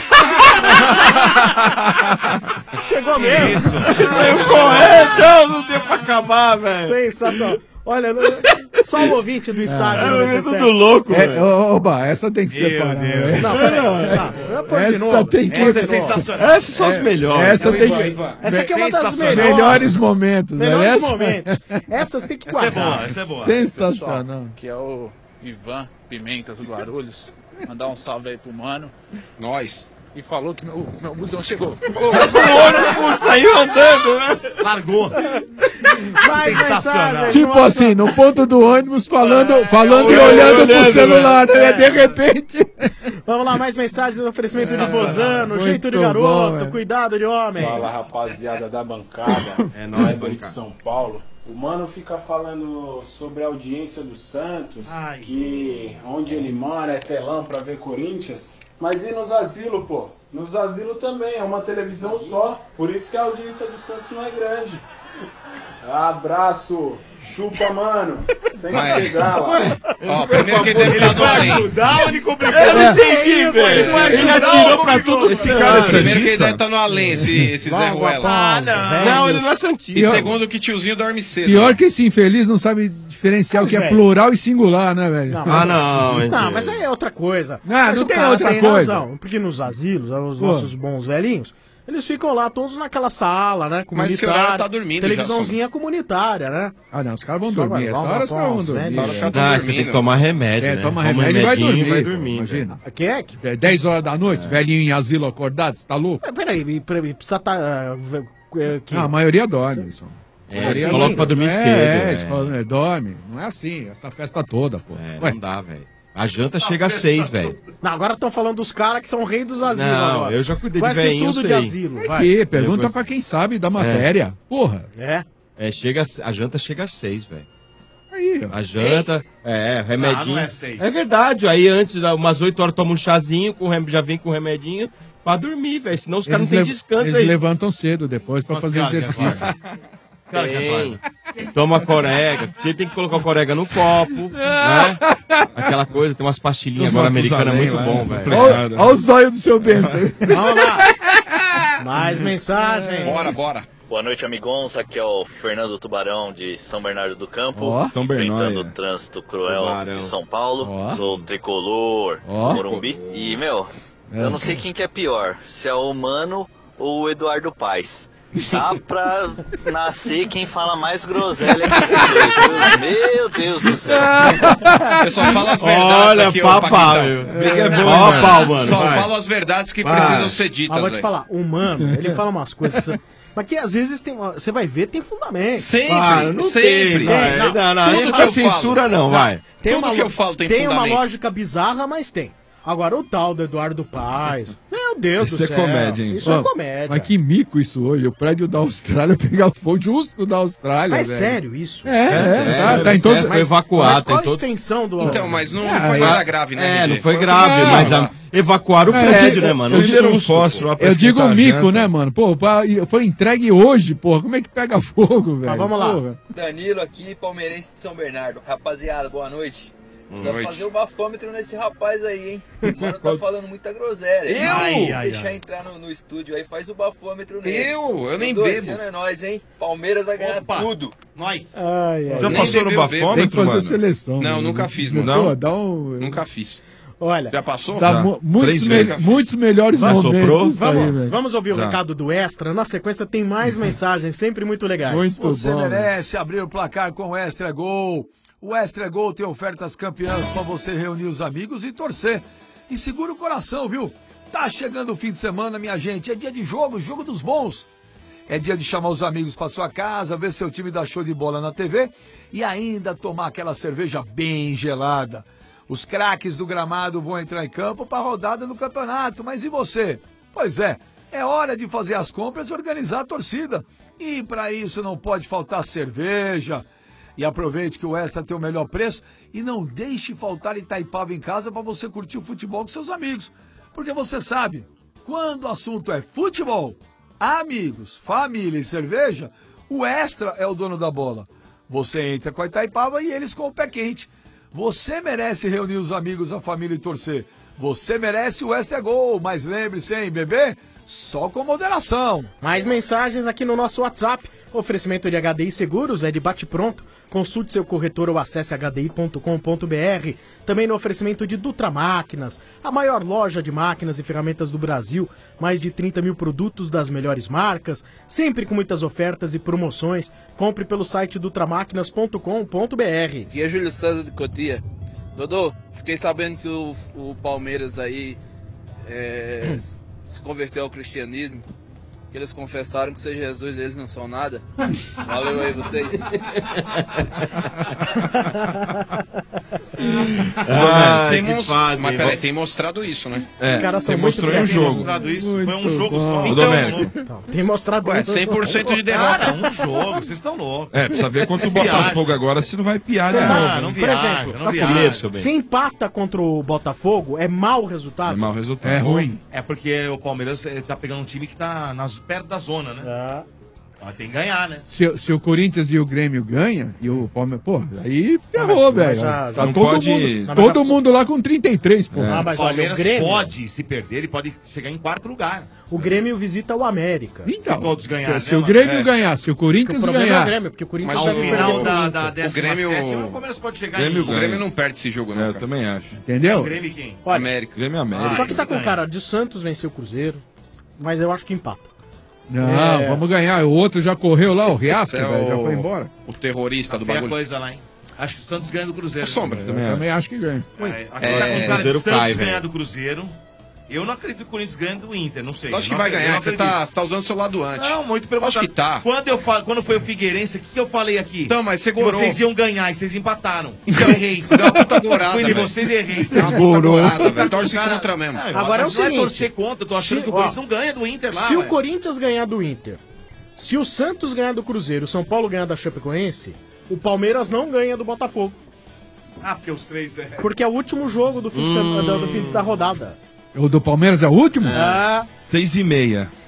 Chegou Que mesmo. isso? Saiu correndo, tchau, não deu pra acabar, velho. Sensacional. Olha, só o ouvinte do estádio. É, noventa e é sete. tudo louco, É, velho. ô, oba, essa tem que Meu separar. Deus. velho. Não, peraí, tá, eu ponho de Essa novo. tem que Essa é sensacional. Essas são as melhores. Essa tem Ivan, que... Ivan. Essa aqui é uma das Sensacional. melhores. Melhores momentos. velho. Melhores Essa- momentos. Essas tem que Essa é guardar. boa, essa é boa. Sensacional. Pessoal, que é o Ivan Pimentas do Guarulhos. Mandar um salve aí pro mano. Nós. E falou que meu, meu busão chegou. Saiu andando, né? Largou. Mais mensagem, Tipo nossa. assim, no ponto do ônibus, falando, falando e eu- olhando olhando, pro celular, velho. né? De repente. Vamos lá, mais mensagens no oferecimento de Bozano, Muito jeito de bom, garoto, velho. cuidado de homem. Fala, rapaziada da bancada. É nóis, Kleber de bancada. São Paulo. O mano fica falando sobre a audiência do Santos, Ai. que onde ele mora é telão pra ver Corinthians. Mas e nos asilos, pô? Nos asilos também, é uma televisão só. Por isso que a audiência do Santos não é grande. Abraço. Chupa, mano. Sem Mas- pegar lá. Ó, primeiro que ele deve estar no além. Ajudar ou ele complicou? Eu não É entendi, isso, velho. ele vai Ele ajudar atirou ou pra complicou? tudo. Esse cara é Primeiro que ele santista? deve estar no além, esse, esse Zé Logo Ruela. após, Ah, velhos. Não, ele não é E santista. segundo que tiozinho dorme cedo. Pior né? que esse infeliz não sabe diferenciar o que é velho. plural e singular, né, velho? Não, Ah, não. hein, Não, velho. mas aí é outra coisa. Não, Mas não o tem cara outra tem coisa. razão, porque nos asilos, os Pô. nossos bons velhinhos, eles ficam lá todos naquela sala, né? Mas esse Comunitária. horário tá dormindo já, Televisãozinha comunitária, né? Ah, não, os caras vão Só dormir. vai Essa lá, hora os caras vão após, dormir. velho. Essa hora os é. caras tão Ah, você tem dormindo. que tomar remédio, É, né? toma um remédio e vai remedinho, dormir. vai pô, dormir. Imagina. Quem é que... É dez horas da noite, velhinho em asilo acordado, você tá louco? É, peraí, e pra- e precisa estar... que... Ah, a maioria dorme, só. É, Assim, você coloca pra dormir é, cedo. É, velho. tipo, é, dorme. Não é assim, essa festa toda, pô. É, Ué, não dá, velho. A janta chega às seis, velho. Não, agora estão falando dos caras que são rei dos asilos Não, agora. eu já cuidei de Vai ser velhinho, tudo eu de sei. asilo, vai. aqui, pergunta Eu- pra quem sabe da matéria. Porra. É? É, chega, a janta chega às seis, velho. Aí, ó. A janta, é, remedinho. Ah, não é seis. É verdade, aí antes, umas oito horas, toma um chazinho, com rem- já vem com remedinho pra dormir, velho. Senão os caras não têm lev- descanso eles aí. levantam cedo depois pra fazer cara que é exercício. Cara, que é Tem. Toma corega. Você tem que colocar o corega no copo, né? Aquela coisa, tem umas pastilhinhas Os agora americanas Matusalém muito lá, bom, velho. Obrigado. Olha o zóio do seu Bento. Vamos lá. Mais mensagem. Bora, bora. Boa noite, amigões. Aqui é o Fernando Tubarão, de São Bernardo do Campo. Ó, São Bernardo. Enfrentando o trânsito cruel Tubarão. de São Paulo. Ó. Sou tricolor, Ó. Morumbi. E, meu, eu não sei quem que é pior, se é o Mano ou o Eduardo Paes. Dá pra nascer quem fala mais groselha que esse dois. Meu Deus do céu. Eu só falo as verdades Olha, aqui, ô papá, Paquitão. meu. Briga é Ó, boa, pau, mano, Só vai. falo as verdades que Vai. precisam ser ditas, Mas vou te velho. falar, o mano, ele fala umas coisas que você... Mas que às vezes tem. Você vai ver, tem fundamento. Sempre, Ah, não sempre. tem, vai. Não, não, Tudo isso que não é eu censura, falo. não, vai. Tem Tudo uma, que eu falo tem tem uma fundamento. lógica bizarra, mas tem. Agora o tal do Eduardo Paes. Meu Deus Isso do é céu. comédia, hein? Isso Ó, é comédia. Mas que mico isso hoje. O prédio da Austrália pegar fogo justo da Austrália. Mas é velho. sério isso? É, é, tá, tá em todo. Foi evacuado, Mas qual tem todo- a extensão do... Então, mas não, Ah, não foi é. nada grave, né? É, R G? não foi Foi grave, um- mas a- evacuaram o É, prédio, eu- né, mano? eu Um digo- susto. fósforo lá pra Eu digo esquentar a mico, janta. né, mano? Pô, pra- foi entregue hoje, porra. Como é que pega fogo, velho? Mas vamos lá. Porra. Danilo aqui, palmeirense de São Bernardo. Rapaziada, boa noite. Precisa noite. fazer o bafômetro nesse rapaz aí, hein? O mano tá falando muita groselha. Eu? Ai, Ai, Deixa ai. entrar no, no estúdio aí, faz o bafômetro nele. Eu? Eu nem Dudu, bebo. Esse ano é nóis, hein? Palmeiras vai ganhar Opa. tudo. Nós. Ai, ai. Já Nem passou no bebeu, bebo. Tem que bafômetro, fazer mano? seleção. Não, mano. nunca fiz, Pô, mano. dá um... Nunca fiz. Olha, Já passou? Dá Já. mu- muitos, Três me- vezes. muitos melhores Vai, momentos. soprou? Isso aí, vamos, velho. vamos ouvir o Já. recado do Extra. Na sequência tem mais mensagens, sempre muito legais. Muito Você bom. merece abrir o placar com o Extra Gol. O Extra Gol tem ofertas campeãs para você reunir os amigos e torcer. E segura o coração, viu? Tá chegando o fim de semana, minha gente. É dia de jogo, jogo dos bons. É dia de chamar os amigos para sua casa, ver seu time dar show de bola na T V e ainda tomar aquela cerveja bem gelada. Os craques do gramado vão entrar em campo para a rodada no campeonato. Mas e você? Pois é, é hora de fazer as compras e organizar a torcida. E para isso não pode faltar cerveja. E aproveite que o Extra tem o melhor preço e não deixe faltar Itaipava em casa para você curtir o futebol com seus amigos. Porque você sabe, quando o assunto é futebol, amigos, família e cerveja, o Extra é o dono da bola. Você entra com a Itaipava e eles com o pé quente. Você merece reunir os amigos, a família e torcer. Você merece o Extra Gol, mas lembre-se, hein, bebê? Só com moderação. Mais mensagens aqui no nosso WhatsApp. Oferecimento de H D I Seguros é de bate-pronto. Consulte seu corretor ou acesse h d i ponto com ponto b r. Também no oferecimento de Dutra Máquinas, a maior loja de máquinas e ferramentas do Brasil. Mais de trinta mil produtos das melhores marcas, sempre com muitas ofertas e promoções. Compre pelo site dutramáquinas ponto com ponto b r. Aqui é Júlio César de Cotia. Dodô, fiquei sabendo que o, o Palmeiras aí é, se converteu ao cristianismo. Que eles confessaram que o Senhor Jesus eles não são nada. Valeu aí vocês. Ah, tem, que mos- fase, mas hein? peraí, tem mostrado isso, né? É, Os caras você são muito mostrou em um criativos. jogo. Mostrado isso, Muito foi um jogo bom. só. Ô, Então, Domênico. Então, tem mostrado Ué, cem por cento de derrota. cara, um jogo, vocês estão loucos. É, precisa ver quanto o Viagem. Botafogo agora, se não vai piar, Você né? sabe, Ah, não por viaja, exemplo, não assim, viaja. se empata contra o Botafogo, é mau resultado? É mau resultado. É ruim. É porque o Palmeiras eh, tá pegando um time que tá nas, perto da zona, né? Ah. Ah, tem que ganhar, né? Se, se o Corinthians e o Grêmio ganham, e o Palmeiras, pô, aí ferrou, mas- mas velho. já- Tá não todo, pode- mundo, Mas todo já- mundo lá com trinta e três, pô. Ah, O mas olha, o Palmeiras Grêmio, pode, se perder, ele pode chegar em quarto lugar. o Grêmio visita o América. Então, Se todos ganharem, se, se né, o mano? Grêmio É. ganhar, se o O Corinthians problema é o ganhar, Grêmio, porque o Corinthians Ao vai vir final perder da, muito. da décima Grêmio- sétima, o Palmeiras pode chegar Grêmio em... O ganha. Grêmio não perde esse jogo, É, não, eu cara. também acho. entendeu? O Grêmio quem? Olha, América. Grêmio América. Só que tá com ganha. cara de Santos venceu o Cruzeiro, mas eu acho que empata. Não, É. vamos ganhar. O outro já correu lá, o Riasco, Esse é velho, já o- foi embora. O terrorista do Feia bagulho. coisa lá, hein? Acho que o Santos ganha do Cruzeiro. É sombra. Eu Também acho. também acho que ganha. É, aqui É, tá com cara de Cruzeiro Santos cai, ganhar velho. do Cruzeiro. Eu não acredito que o Corinthians ganhe do Inter, não sei. Lógico que Não vai acredito, ganhar, eu você não tá, acredito. você tá usando o seu lado antes. Não, muito pelo Lógico contrário. que tá. Quando, eu falo, quando foi o Figueirense, o que, que eu falei aqui? Então, mas você Que gorou. vocês iam ganhar e vocês empataram. Então eu errei. Você deu uma puta gorada, Fui de velho. vocês e errei. Deu uma puta Gorou. gorada, velho. Torce Cara, contra mesmo. não, Agora é o mas não seguinte, torcer contra, eu tô achando se- que o ó, Corinthians não ganha do Inter lá, Se o ué. Corinthians ganhar do Inter, se o Santos ganhar do Cruzeiro, o São Paulo ganhar da Chapecoense, o Palmeiras não ganha do Botafogo. Ah, porque os três é... Porque é o último jogo do fim, de semana, do, do fim da rodada. O do Palmeiras é o último? Ah, Seis e meia.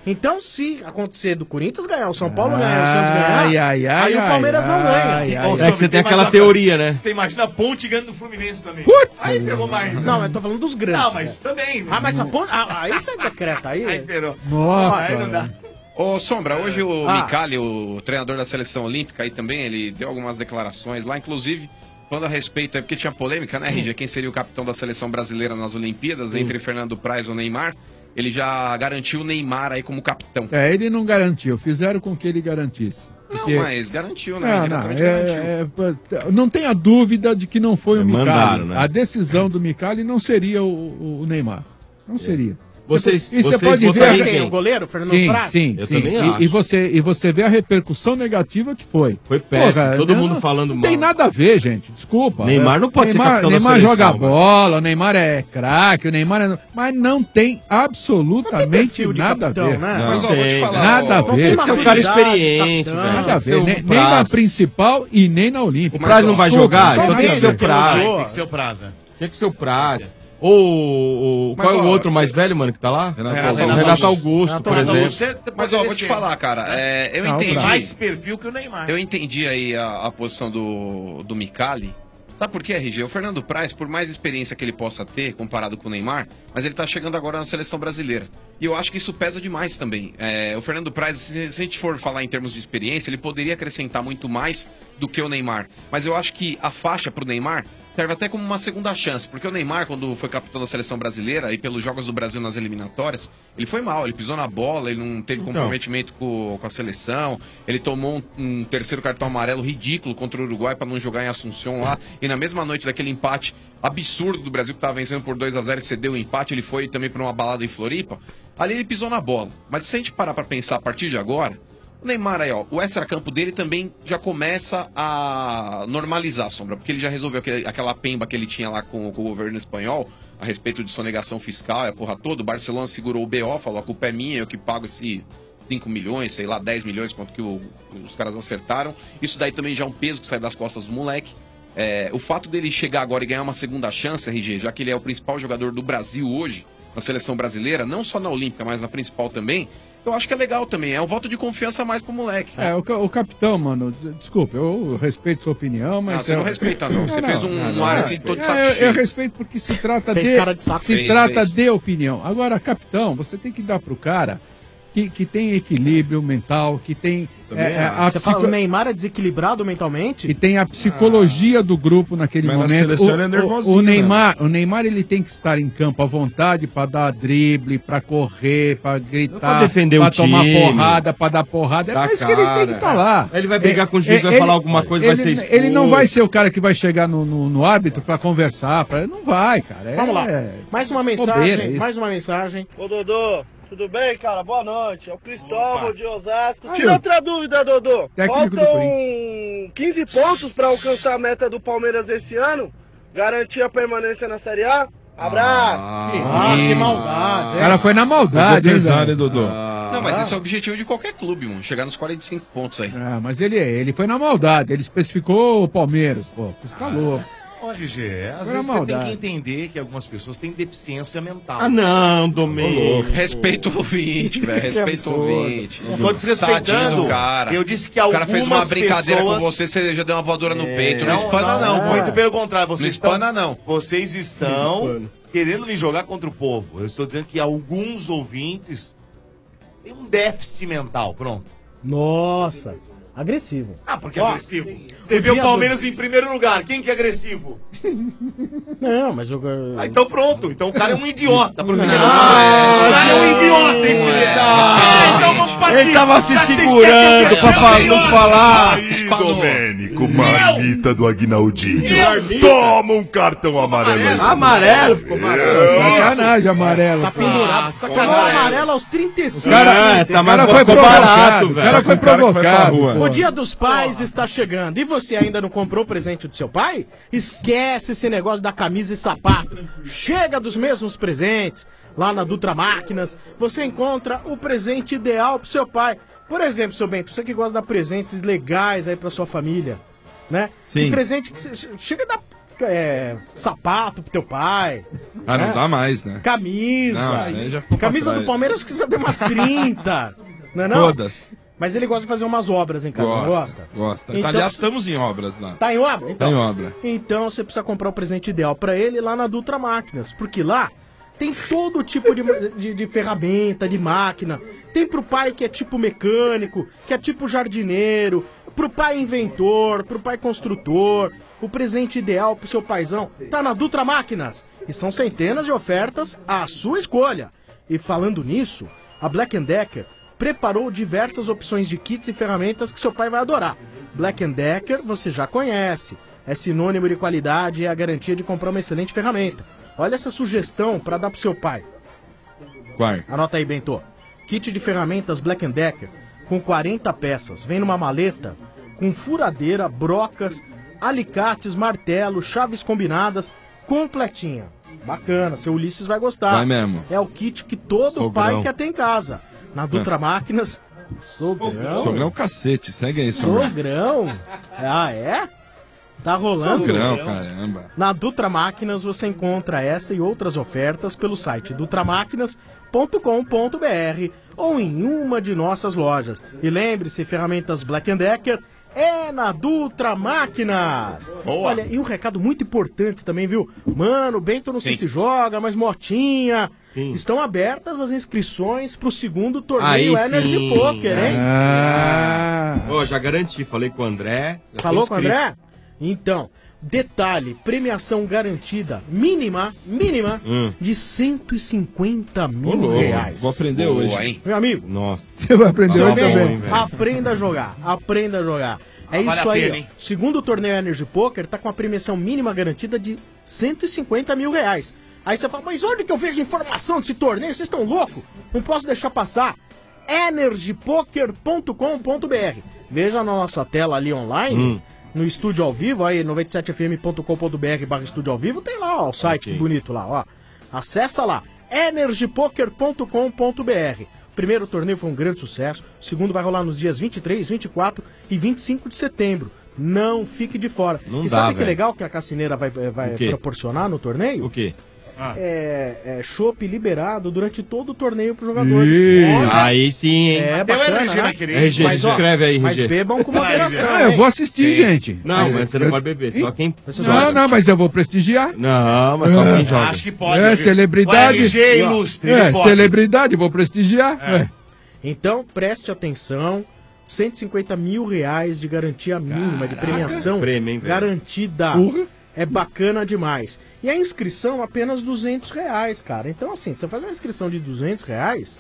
Então, se acontecer do Corinthians ganhar, o São Paulo ganhar, o Santos ganhar, Ai, ai, ai, aí o Palmeiras ai, não ganha. ai, ai, Ô, É Sombra, que você tem mais aquela uma teoria, coisa. né? Você imagina a Ponte ganhando do Fluminense também. Putz! Aí ferrou mais. Não, eu tô falando dos grandes. Não, mas também. Ah, mas a ponte... Ah, aí você decreta aí. Aí ferrou. Nossa. Aí não dá. Ô, Sombra, hoje o Ah. Micali, o treinador da seleção olímpica, aí também, ele deu algumas declarações lá, inclusive, falando a respeito, é porque tinha polêmica, né, R G? Quem seria o capitão da seleção brasileira nas Olimpíadas, entre Fernando Praz ou Neymar? Ele já garantiu o Neymar aí como capitão. É, ele não garantiu, fizeram com que ele garantisse. Não, Porque- mas garantiu, né? Não, não, Diretamente é- garantiu. é- não tenha dúvida de que não foi o Micali. mandaram, né? A decisão do Micali não seria o, o Neymar. Não seria. Vocês- e você vocês pode ver votariam a- quem? O goleiro, Fernando Sim, Praz? sim, Eu sim. também E- acho. E, você, e você vê a repercussão negativa que foi. Foi péssimo, todo não- mundo falando Não tem mal. nada a ver, gente. Desculpa. Neymar não pode ser Neymar, capitão da Neymar seleção, joga mano. bola, o Neymar é craque, o Neymar é... Mas não tem absolutamente perfil de nada capitão, a ver. né? Não, Mas, ó, vou te tem, falar, Nada a ó, ver. Tem que ser um cara experiente, capitão. velho. Nada a Tem que ver. ser um Nem, nem prazo. na principal e nem na Olímpica. O Praz não vai Desculpa, jogar, só então tem que mesmo ser o que Praz. não Tem que ser o prazo, né? Tinha que ser o Praz. Ou o- Mas, qual é o ó, outro mais velho, mano, que tá lá? Renato Renato, Augusto. Renato Augusto, Renato por Augusto. exemplo. Você Mas, pode ó, vou te descer. falar, cara, é, eu Não, entendi. Bravo. Mais perfil que o Neymar. Eu entendi aí a, a posição do, do Micali. Sabe por quê, R G? O Fernando Praz, por mais experiência que ele possa ter comparado com o Neymar, mas ele tá chegando agora na seleção brasileira. E eu acho que isso pesa demais também. É, o Fernando Praz, se, se a gente for falar em termos de experiência, ele poderia acrescentar muito mais do que o Neymar. Mas eu acho que a faixa pro Neymar serve até como uma segunda chance, porque o Neymar, quando foi capitão da seleção brasileira e pelos Jogos do Brasil nas eliminatórias, ele foi mal, ele pisou na bola, ele não teve Então. comprometimento com, com a seleção, ele tomou um, um terceiro cartão amarelo ridículo contra o Uruguai para não jogar em Assunção lá, e na mesma noite daquele empate absurdo do Brasil, que estava vencendo por dois a zero e cedeu o empate, ele foi também para uma balada em Floripa, ali ele pisou na bola. Mas se a gente parar para pensar a partir de agora, o Neymar aí, ó, o extracampo dele também já começa a normalizar, Sombra, porque ele já resolveu aquele- aquela pemba que ele tinha lá com, com o governo espanhol, a respeito de sonegação fiscal e a porra toda. O Barcelona segurou o B O, falou, a culpa é minha, eu que pago esse cinco milhões, sei lá, dez milhões, quanto que o- os caras acertaram. Isso daí também já é um peso que sai das costas do moleque. É, o fato dele chegar agora e ganhar uma segunda chance, R G, já que ele é o principal jogador do Brasil hoje, na seleção brasileira, não só na Olímpica, mas na principal também, eu acho que é legal também. É um voto de confiança a mais pro moleque. É, o, ca- o capitão, mano, d- desculpa, eu respeito sua opinião, mas... Não, você não eu- respeita, não. Você Não, fez não, um, não, um não. ar assim todo de É, saco eu, eu cheio. respeito porque se trata Fez de... cara de saco. Se Fez, trata fez. de opinião. Agora, capitão, você tem que dar pro cara que, que tem equilíbrio mental, que tem... Também é, é, acho. a Você fala, psico- o Neymar é desequilibrado mentalmente? que tem a psicologia do grupo naquele Mas na momento. seleção O, ele é o- nervosinho, o Neymar, o Neymar ele tem que estar em campo à vontade para dar drible, para correr, para gritar, pra defender o pra tomar time, porrada, para dar porrada. É dar por isso que ele tem que cara. estar lá. Ele vai brigar com o É, juiz, vai ele- falar alguma coisa, ele, vai ser expulso. Ele não vai ser o cara que vai chegar no, no, no árbitro para conversar, pra, não vai, cara. É- Vamos lá. Mais uma mensagem, bobeira isso. mais uma mensagem. Ô Dodô, tudo bem, cara? Boa noite. É o Cristóvão Opa. de Osasco. Aí, Tira ó. outra dúvida, Dodô. Técnico do Faltam Corinthians. quinze pontos para alcançar a meta do Palmeiras esse ano. Garantir a permanência na Série A. Abraço. Ah, que maldade. O cara foi na Pegou maldade, hein, pesado, velho? hein, Dodô? Não, mas esse é o objetivo de qualquer clube, mano. Chegar nos quarenta e cinco pontos aí. Ah, mas ele, ele foi na maldade, ele especificou o Palmeiras, pô. Você tá louco. Ó, R G, às Foi vezes na você tem maldade. que entender que algumas pessoas têm deficiência mental. Ah, não, Domênico. Respeita o ouvinte, velho. Respeita o ouvinte. Não tô desrespeitando. Tadinho do cara. Eu disse que O algumas cara fez uma brincadeira pessoas... com você, você já deu uma voadora no É. peito. Não, Não, espana, não. não, pô. muito pelo contrário. Não Vocês espana, estão, não. Vocês estão querendo me jogar contra o povo. Eu estou dizendo que alguns ouvintes têm um déficit mental. Pronto. Nossa, agressivo. Ah, porque Ó, agressivo. Você vê o dia Palmeiras em primeiro lugar. Quem que é agressivo? Não, mas eu... Ah, então pronto. Então o cara é um idiota. Por isso que Não, ele não fala. O cara é um é. idiota. Isso que ele É. Ah, então vamos partir. Ele tava se Já vocês segurando querem pra que eu fa- seja não idiota? falar. Aí, Domênico, marmita do Aguinaldinho. Toma um cartão amarelo aí. Amarelo, ficou amarelo. Sacanagem, amarelo. Tá pô. pendurado. Tomou amarelo aos trinta e cinco. Cara, É, tá O cara mais foi ficou provocado, barato, o velho. cara foi Um cara que vai pra provocado. rua. pô. O Dia dos Pais está chegando e você ainda não comprou o presente do seu pai? Esquece esse negócio da camisa e sapato. Chega dos mesmos presentes. Lá na Dutra Máquinas, você encontra o presente ideal pro seu pai. Por exemplo, seu Bento, você que gosta de dar presentes legais aí pra sua família, né? Sim. Um presente que você chega a dar é, sapato pro teu pai. Ah, não né? dá mais, né? Camisa. Não, isso aí já ficou pra Camisa do trás. Palmeiras acho que você tem umas trinta. Não é não? Todas. Mas ele gosta de fazer umas obras em casa, não gosta? Gosta. Então, Aliás, estamos em obras lá. Tá em obra? Então, Tá em obra. Então você precisa comprar o presente ideal pra ele lá na Dutra Máquinas, porque lá tem todo tipo de, de, de ferramenta, de máquina. Tem pro pai que é tipo mecânico, que é tipo jardineiro, pro pai inventor, pro pai construtor. O presente ideal pro seu paizão tá na Dutra Máquinas. E são centenas de ofertas à sua escolha. E falando nisso, a Black and Decker preparou diversas opções de kits e ferramentas que seu pai vai adorar. Black and Decker você já conhece. É sinônimo de qualidade e é a garantia de comprar uma excelente ferramenta. Olha essa sugestão para dar pro seu pai. Qual? Anota aí, Bento. Kit de ferramentas Black and Decker com quarenta peças. Vem numa maleta com furadeira, brocas, alicates, martelo, chaves combinadas, completinha. Bacana, seu Ulisses vai gostar. Vai mesmo. É o kit que todo Sogrão. pai quer ter em casa. Na Dutra Máquinas, sogrão. Sogrão cacete, segue aí, Sogrão. Sogrão? Ah, é? Tá rolando? Sogrão, caramba. Na Dutra Máquinas você encontra essa e outras ofertas pelo site dutramáquinas ponto com ponto br ou em uma de nossas lojas. E lembre-se, ferramentas Black and Decker é na Dutra Máquinas. Boa. Olha, e um recado muito importante também, viu? Mano, o Bento não sei Sim. se joga, mas Motinha. Sim. Estão abertas as inscrições pro segundo torneio Aí Energy sim. Poker, hein? Ah. Ô, já garanti, falei com o André. já tô Falou com o inscrito. André? Então, detalhe, premiação garantida, mínima, mínima, Hum. de cento e cinquenta mil Ô, louco, reais. vou aprender Boa, hoje. hein? Meu amigo. Nossa. Você vai aprender Seu hoje bem, também. aprenda a jogar, aprenda a jogar. É Ah, vale isso a aí, pena, ó. hein? Segundo o torneio Energy Poker, tá com a premiação mínima garantida de cento e cinquenta mil reais. Aí você fala, mas onde que eu vejo informação desse torneio? Vocês estão loucos? Não posso deixar passar. energy poker ponto com ponto br. Veja na nossa tela ali online, Hum. no estúdio ao vivo, aí noventa e sete f m ponto com ponto br barra estúdio ao vivo, tem lá ó, o site Ok. bonito lá, ó. Acessa lá, energy poker ponto com ponto br. O primeiro torneio foi um grande sucesso, o segundo vai rolar nos dias vinte e três, vinte e quatro e vinte e cinco de setembro. Não fique de fora. Não e dá, sabe que velho. legal que a Cassineira vai, vai O quê? proporcionar no torneio? O quê? É, é chopp liberado durante todo o torneio pros jogadores. Ih, Olha, aí sim, hein? É Até o bacana, R G né? vai querer. R G, Mas, se ó, inscreve aí, Mas R G. bebam com moderação. Ah, eu vou assistir, gente. Não, Mas mas você eu- não pode beber, só quem... Vocês Não, vão não, mas eu vou prestigiar. Não, mas só quem joga. Acho que pode. É, viu? celebridade. O R G ilustre. É, ele pode. celebridade, vou prestigiar. É. Então, preste atenção. cento e cinquenta mil reais de garantia mínima, de premiação Prêmio, hein, velho? garantida. Porra. É bacana demais. E a inscrição apenas duzentos reais, cara. Então, assim, você faz uma inscrição de duzentos reais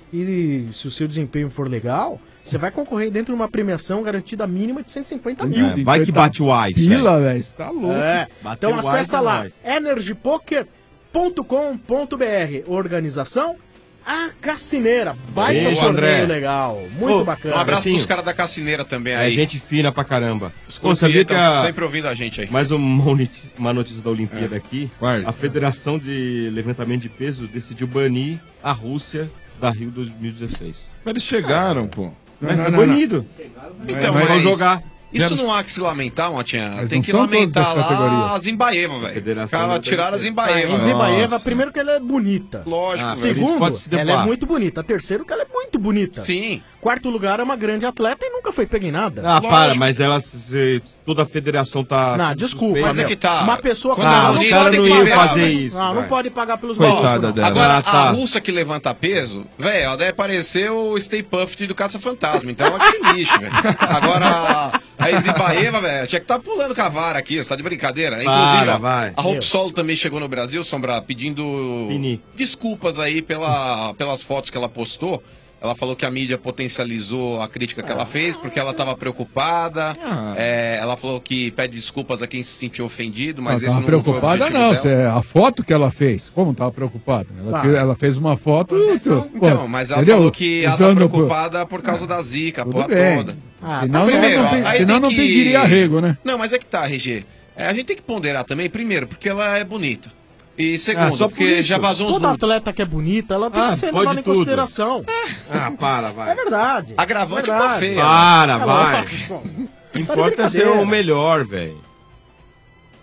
e se o seu desempenho for legal, você vai concorrer dentro de uma premiação garantida mínima de cento e cinquenta mil. É, vai que bate o Wise, Pila, velho, você tá louco. É. Bateu Então o acessa Wise, é lá, nóis. energy poker ponto com ponto br. Organização A Cassineira. Baita Beijo, torneio André. legal. Muito Ô, bacana. Um abraço Betinho. pros caras da Cassineira também É aí. gente fina pra caramba. Os Pô, sabia que estão a... sempre ouvindo a gente aí. Mais uma notícia, uma notícia da Olimpíada É. aqui. Guarda. A Federação de Levantamento de Peso decidiu banir a Rússia da Rio dois mil e dezesseis. Mas eles chegaram, pô. Mas não, foi não, banido. Então, mas mas vão jogar. Isso Zero- não há que se lamentar, Motinha. Mas Tem não que são todas lamentar as lá categorias. a Zimbaeva, velho. Federação Cara, não tiraram a tem- A Zimbaeva. Zimbaeva, Nossa. primeiro que ela é bonita. Lógico. Ah, velho. Isso Segundo, pode se ela é debar. muito bonita. Terceiro, que ela é muito bonita. Sim. Quarto lugar, é uma grande atleta e nunca foi pega em nada. Ah, Lógico. para, mas ela, se, toda a federação tá... Não, desculpa. Mas é meu. que tá. Uma pessoa Quando não, é não bonita, pode tem que pagar liberar. fazer pelos- isso, Não, não vai. pode pagar pelos Coitada malucos, não. dela. Agora, Ah, tá. a russa que levanta peso, velho, ela deve parecer o Stay Puft do Caça-Fantasma. Então ela que se lixe, velho. Agora, a Zimbaeva, velho, tinha que estar pulando cavara aqui, você tá de brincadeira. Inclusive, Para, ó, vai. a Hope Solo também chegou no Brasil, Sombra, pedindo Pini. desculpas aí pela, pelas fotos que ela postou. Ela falou que a mídia potencializou a crítica que ela fez porque ela estava preocupada. Ah. É, ela falou que pede desculpas a quem se sentiu ofendido, mas Não esse tava não foi o preocupada, objetivo não. dela. Cê- a foto que ela fez, como tava preocupada? Ela, Tá. tira- ela fez uma foto. pô, Então, mas ela entendeu? falou que ela tá Usando, pô, preocupada por causa da zica, a Tudo porra bem. toda. Ah, Senão, tá Primeiro, não, ó, pe- aí senão tem não que- pediria arrego, né? Não, mas é que tá, R G. É, a gente tem que ponderar também, primeiro, porque ela é bonita. E segundo, Ah, só por porque isso. já vazou uns Toda nudes. atleta que é bonita, ela tem Ah, que ser pode levada em tudo. consideração. Ah, para, É vai. verdade. Agravante é pra verdade. feia. Para, É vai. lógico. Tá de Importa ser brincadeira. o melhor, velho.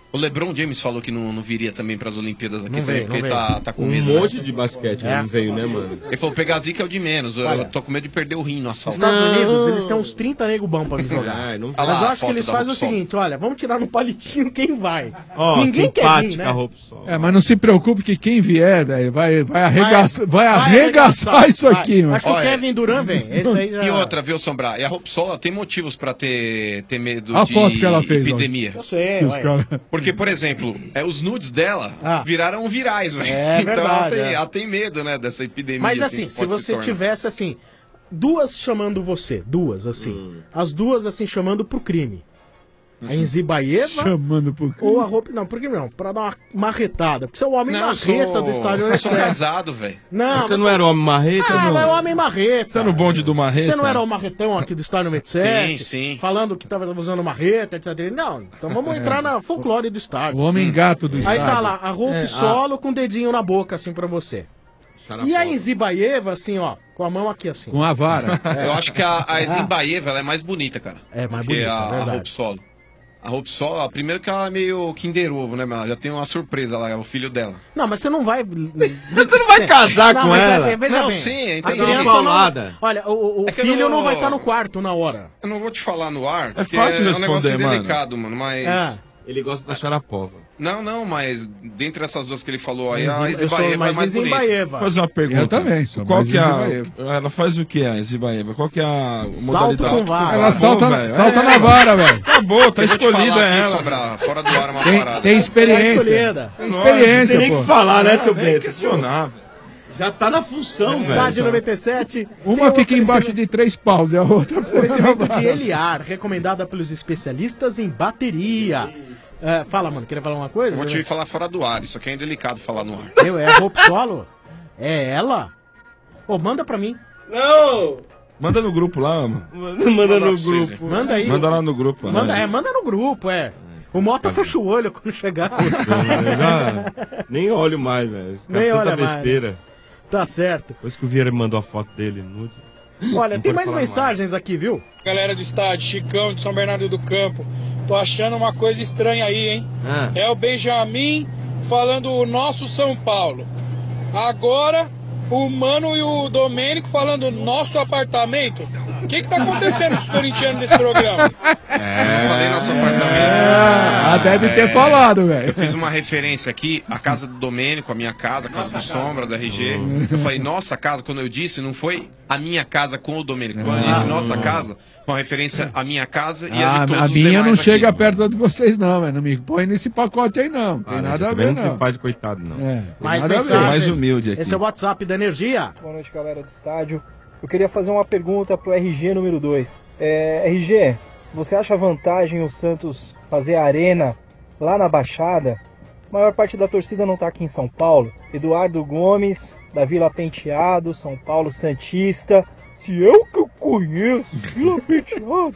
O LeBron James falou que não, não viria também pras Olimpíadas aqui Não também, veio, porque não ele tá, veio. tá com Um medo. monte né? de basquete não veio, né, mano? Ele falou, pegar a zica é o de menos. Eu, Olha. eu tô com medo de perder o rim no assalto. Estados Unidos, eles têm uns trinta nego bom pra me jogar. Ai, não- Mas Olha lá eu a acho que foto eles da fazem o Robson. seguinte, olha, vamos tirar no palitinho quem vai. Ó, Ninguém quer vir, né? É, mas não se preocupe que quem vier, velho, vai, vai, arregaçar, vai, arregaçar isso vai. aqui, mano. Acho que o Kevin Durant vem. Esse aí já... E outra, viu, Sombrar? E a Robsola tem motivos pra ter, ter medo A de foto que ela fez, ó. epidemia. Eu sei, Os ué. cara- Porque, por exemplo, é, os nudes dela viraram virais, velho. É então verdade, ela, tem, é. ela tem medo, né, dessa epidemia. Mas assim, que se pode você tornar. tivesse assim, duas chamando você, duas assim, as duas assim chamando pro crime. A Enzibaeva Chamando pro crime. ou a roupa. Não, por que não? Pra dar uma marretada. Porque você é o homem Não, eu sou- marreta do estádio. eu sou Oeste. casado, velho. Não, Você não era homem marreta, Ah, não? mas é o homem marreta. Tá no bonde do marreta? Você não era o marretão aqui do estádio noventa e sete? Sim, sim. Falando que tava usando marreta, etcétera. Não, então vamos entrar na folclore do estádio. O homem gato do Aí estádio. tá lá, a roupa É, solo com o dedinho na boca, assim, pra você. E a Enzibaeva, assim, ó, com a mão aqui, assim. Com a vara. É. Eu acho que a, a Ah. Zimbaeva ela é mais bonita, cara. É, mais do que bonita, a, a verdade. Hope Solo. A Hope Solo, a primeiro que ela é meio Kinder Ovo, né, mano? Já tem uma surpresa lá, é o filho dela. Não, mas você não vai. Você não vai casar com ela? Veja Não, bem, sim, a entendi. criança Uma não... paulada. Olha, o, o É que eu filho não não... vou- vai estar no quarto na hora. Eu não vou te falar no ar, porque fácil é um negócio responder, mano. delicado, mano, mas... É. Ele gosta da Sharapova. Não, não, mas dentre essas duas que ele falou aí, Mas a eu sou Zimbaeva é mais mais bonita. Zimbaeva. Faz uma pergunta. Eu também, sou Qual mais que é a... Zimbaeva. Ela faz o que, a Zibaeva? Qual que é a Salto modalidade? com vara. Ela salta, velho. salta É. na vara, velho. Acabou, tá Eu vou te escolhida falar aqui, ela. Sobrar, fora do ar uma Tem, parada. tem experiência. Tá escolhida. Tem experiência, Tem nem pô. que falar, né, seu Nem Beto? questionar, velho. Já tá na função, velho. Estádio noventa e sete. Uma tem fica embaixo de três paus e a outra... Oferecimento de Eliar, recomendada pelos especialistas em bateria. É, fala, mano, queria falar uma coisa? Eu vou te falar fora do ar, isso aqui é indelicado falar no ar. Eu, é a Hope Solo? É ela? Pô, manda pra mim. Não! Manda no grupo lá, mano. Manda, manda no grupo. Manda aí. Manda lá no grupo. né? Manda, é, manda no grupo, é. O Mota fecha o olho quando chegar. Eu já nem olho mais, velho. Fica Nem tanta olha mais, besteira. Tá certo. Depois que o Vieira me mandou a foto dele nude. Olha, Não tem pode mais falar mensagens aqui, viu? Galera do estádio, Chicão de São Bernardo do Campo. Tô achando uma coisa estranha aí, hein? Ah. É o Benjamin falando o nosso São Paulo. Agora o Mano e o Domênico falando nosso apartamento. O que que tá acontecendo com os corintianos desse programa? É, eu falei nosso apartamento. Ah, deve ter falado, velho. Eu fiz uma referência aqui, a casa do Domênico, a minha casa, a casa do Sombra, da R G. Eu falei, nossa casa, quando eu disse, não foi a minha casa com o Domênico. Quando eu disse nossa casa, com referência à minha casa e a Ah, de todos a os minha demais não aqui. chega perto de vocês, não, velho. Não me põe nesse pacote aí, não. Não tem Ah, nada a também ver, não não. se faz coitado, não. É, tem Mais nada a ver. mensagens. Mais humilde aqui. Esse é o WhatsApp da Energia. Boa noite, galera do estádio. Eu queria fazer uma pergunta pro R G número dois. É, R G, você acha vantagem o Santos fazer a arena lá na Baixada? A maior parte da torcida não tá aqui em São Paulo. Eduardo Gomes, da Vila Penteado, São Paulo Santista. Se eu que eu conheço, Vila Penteado,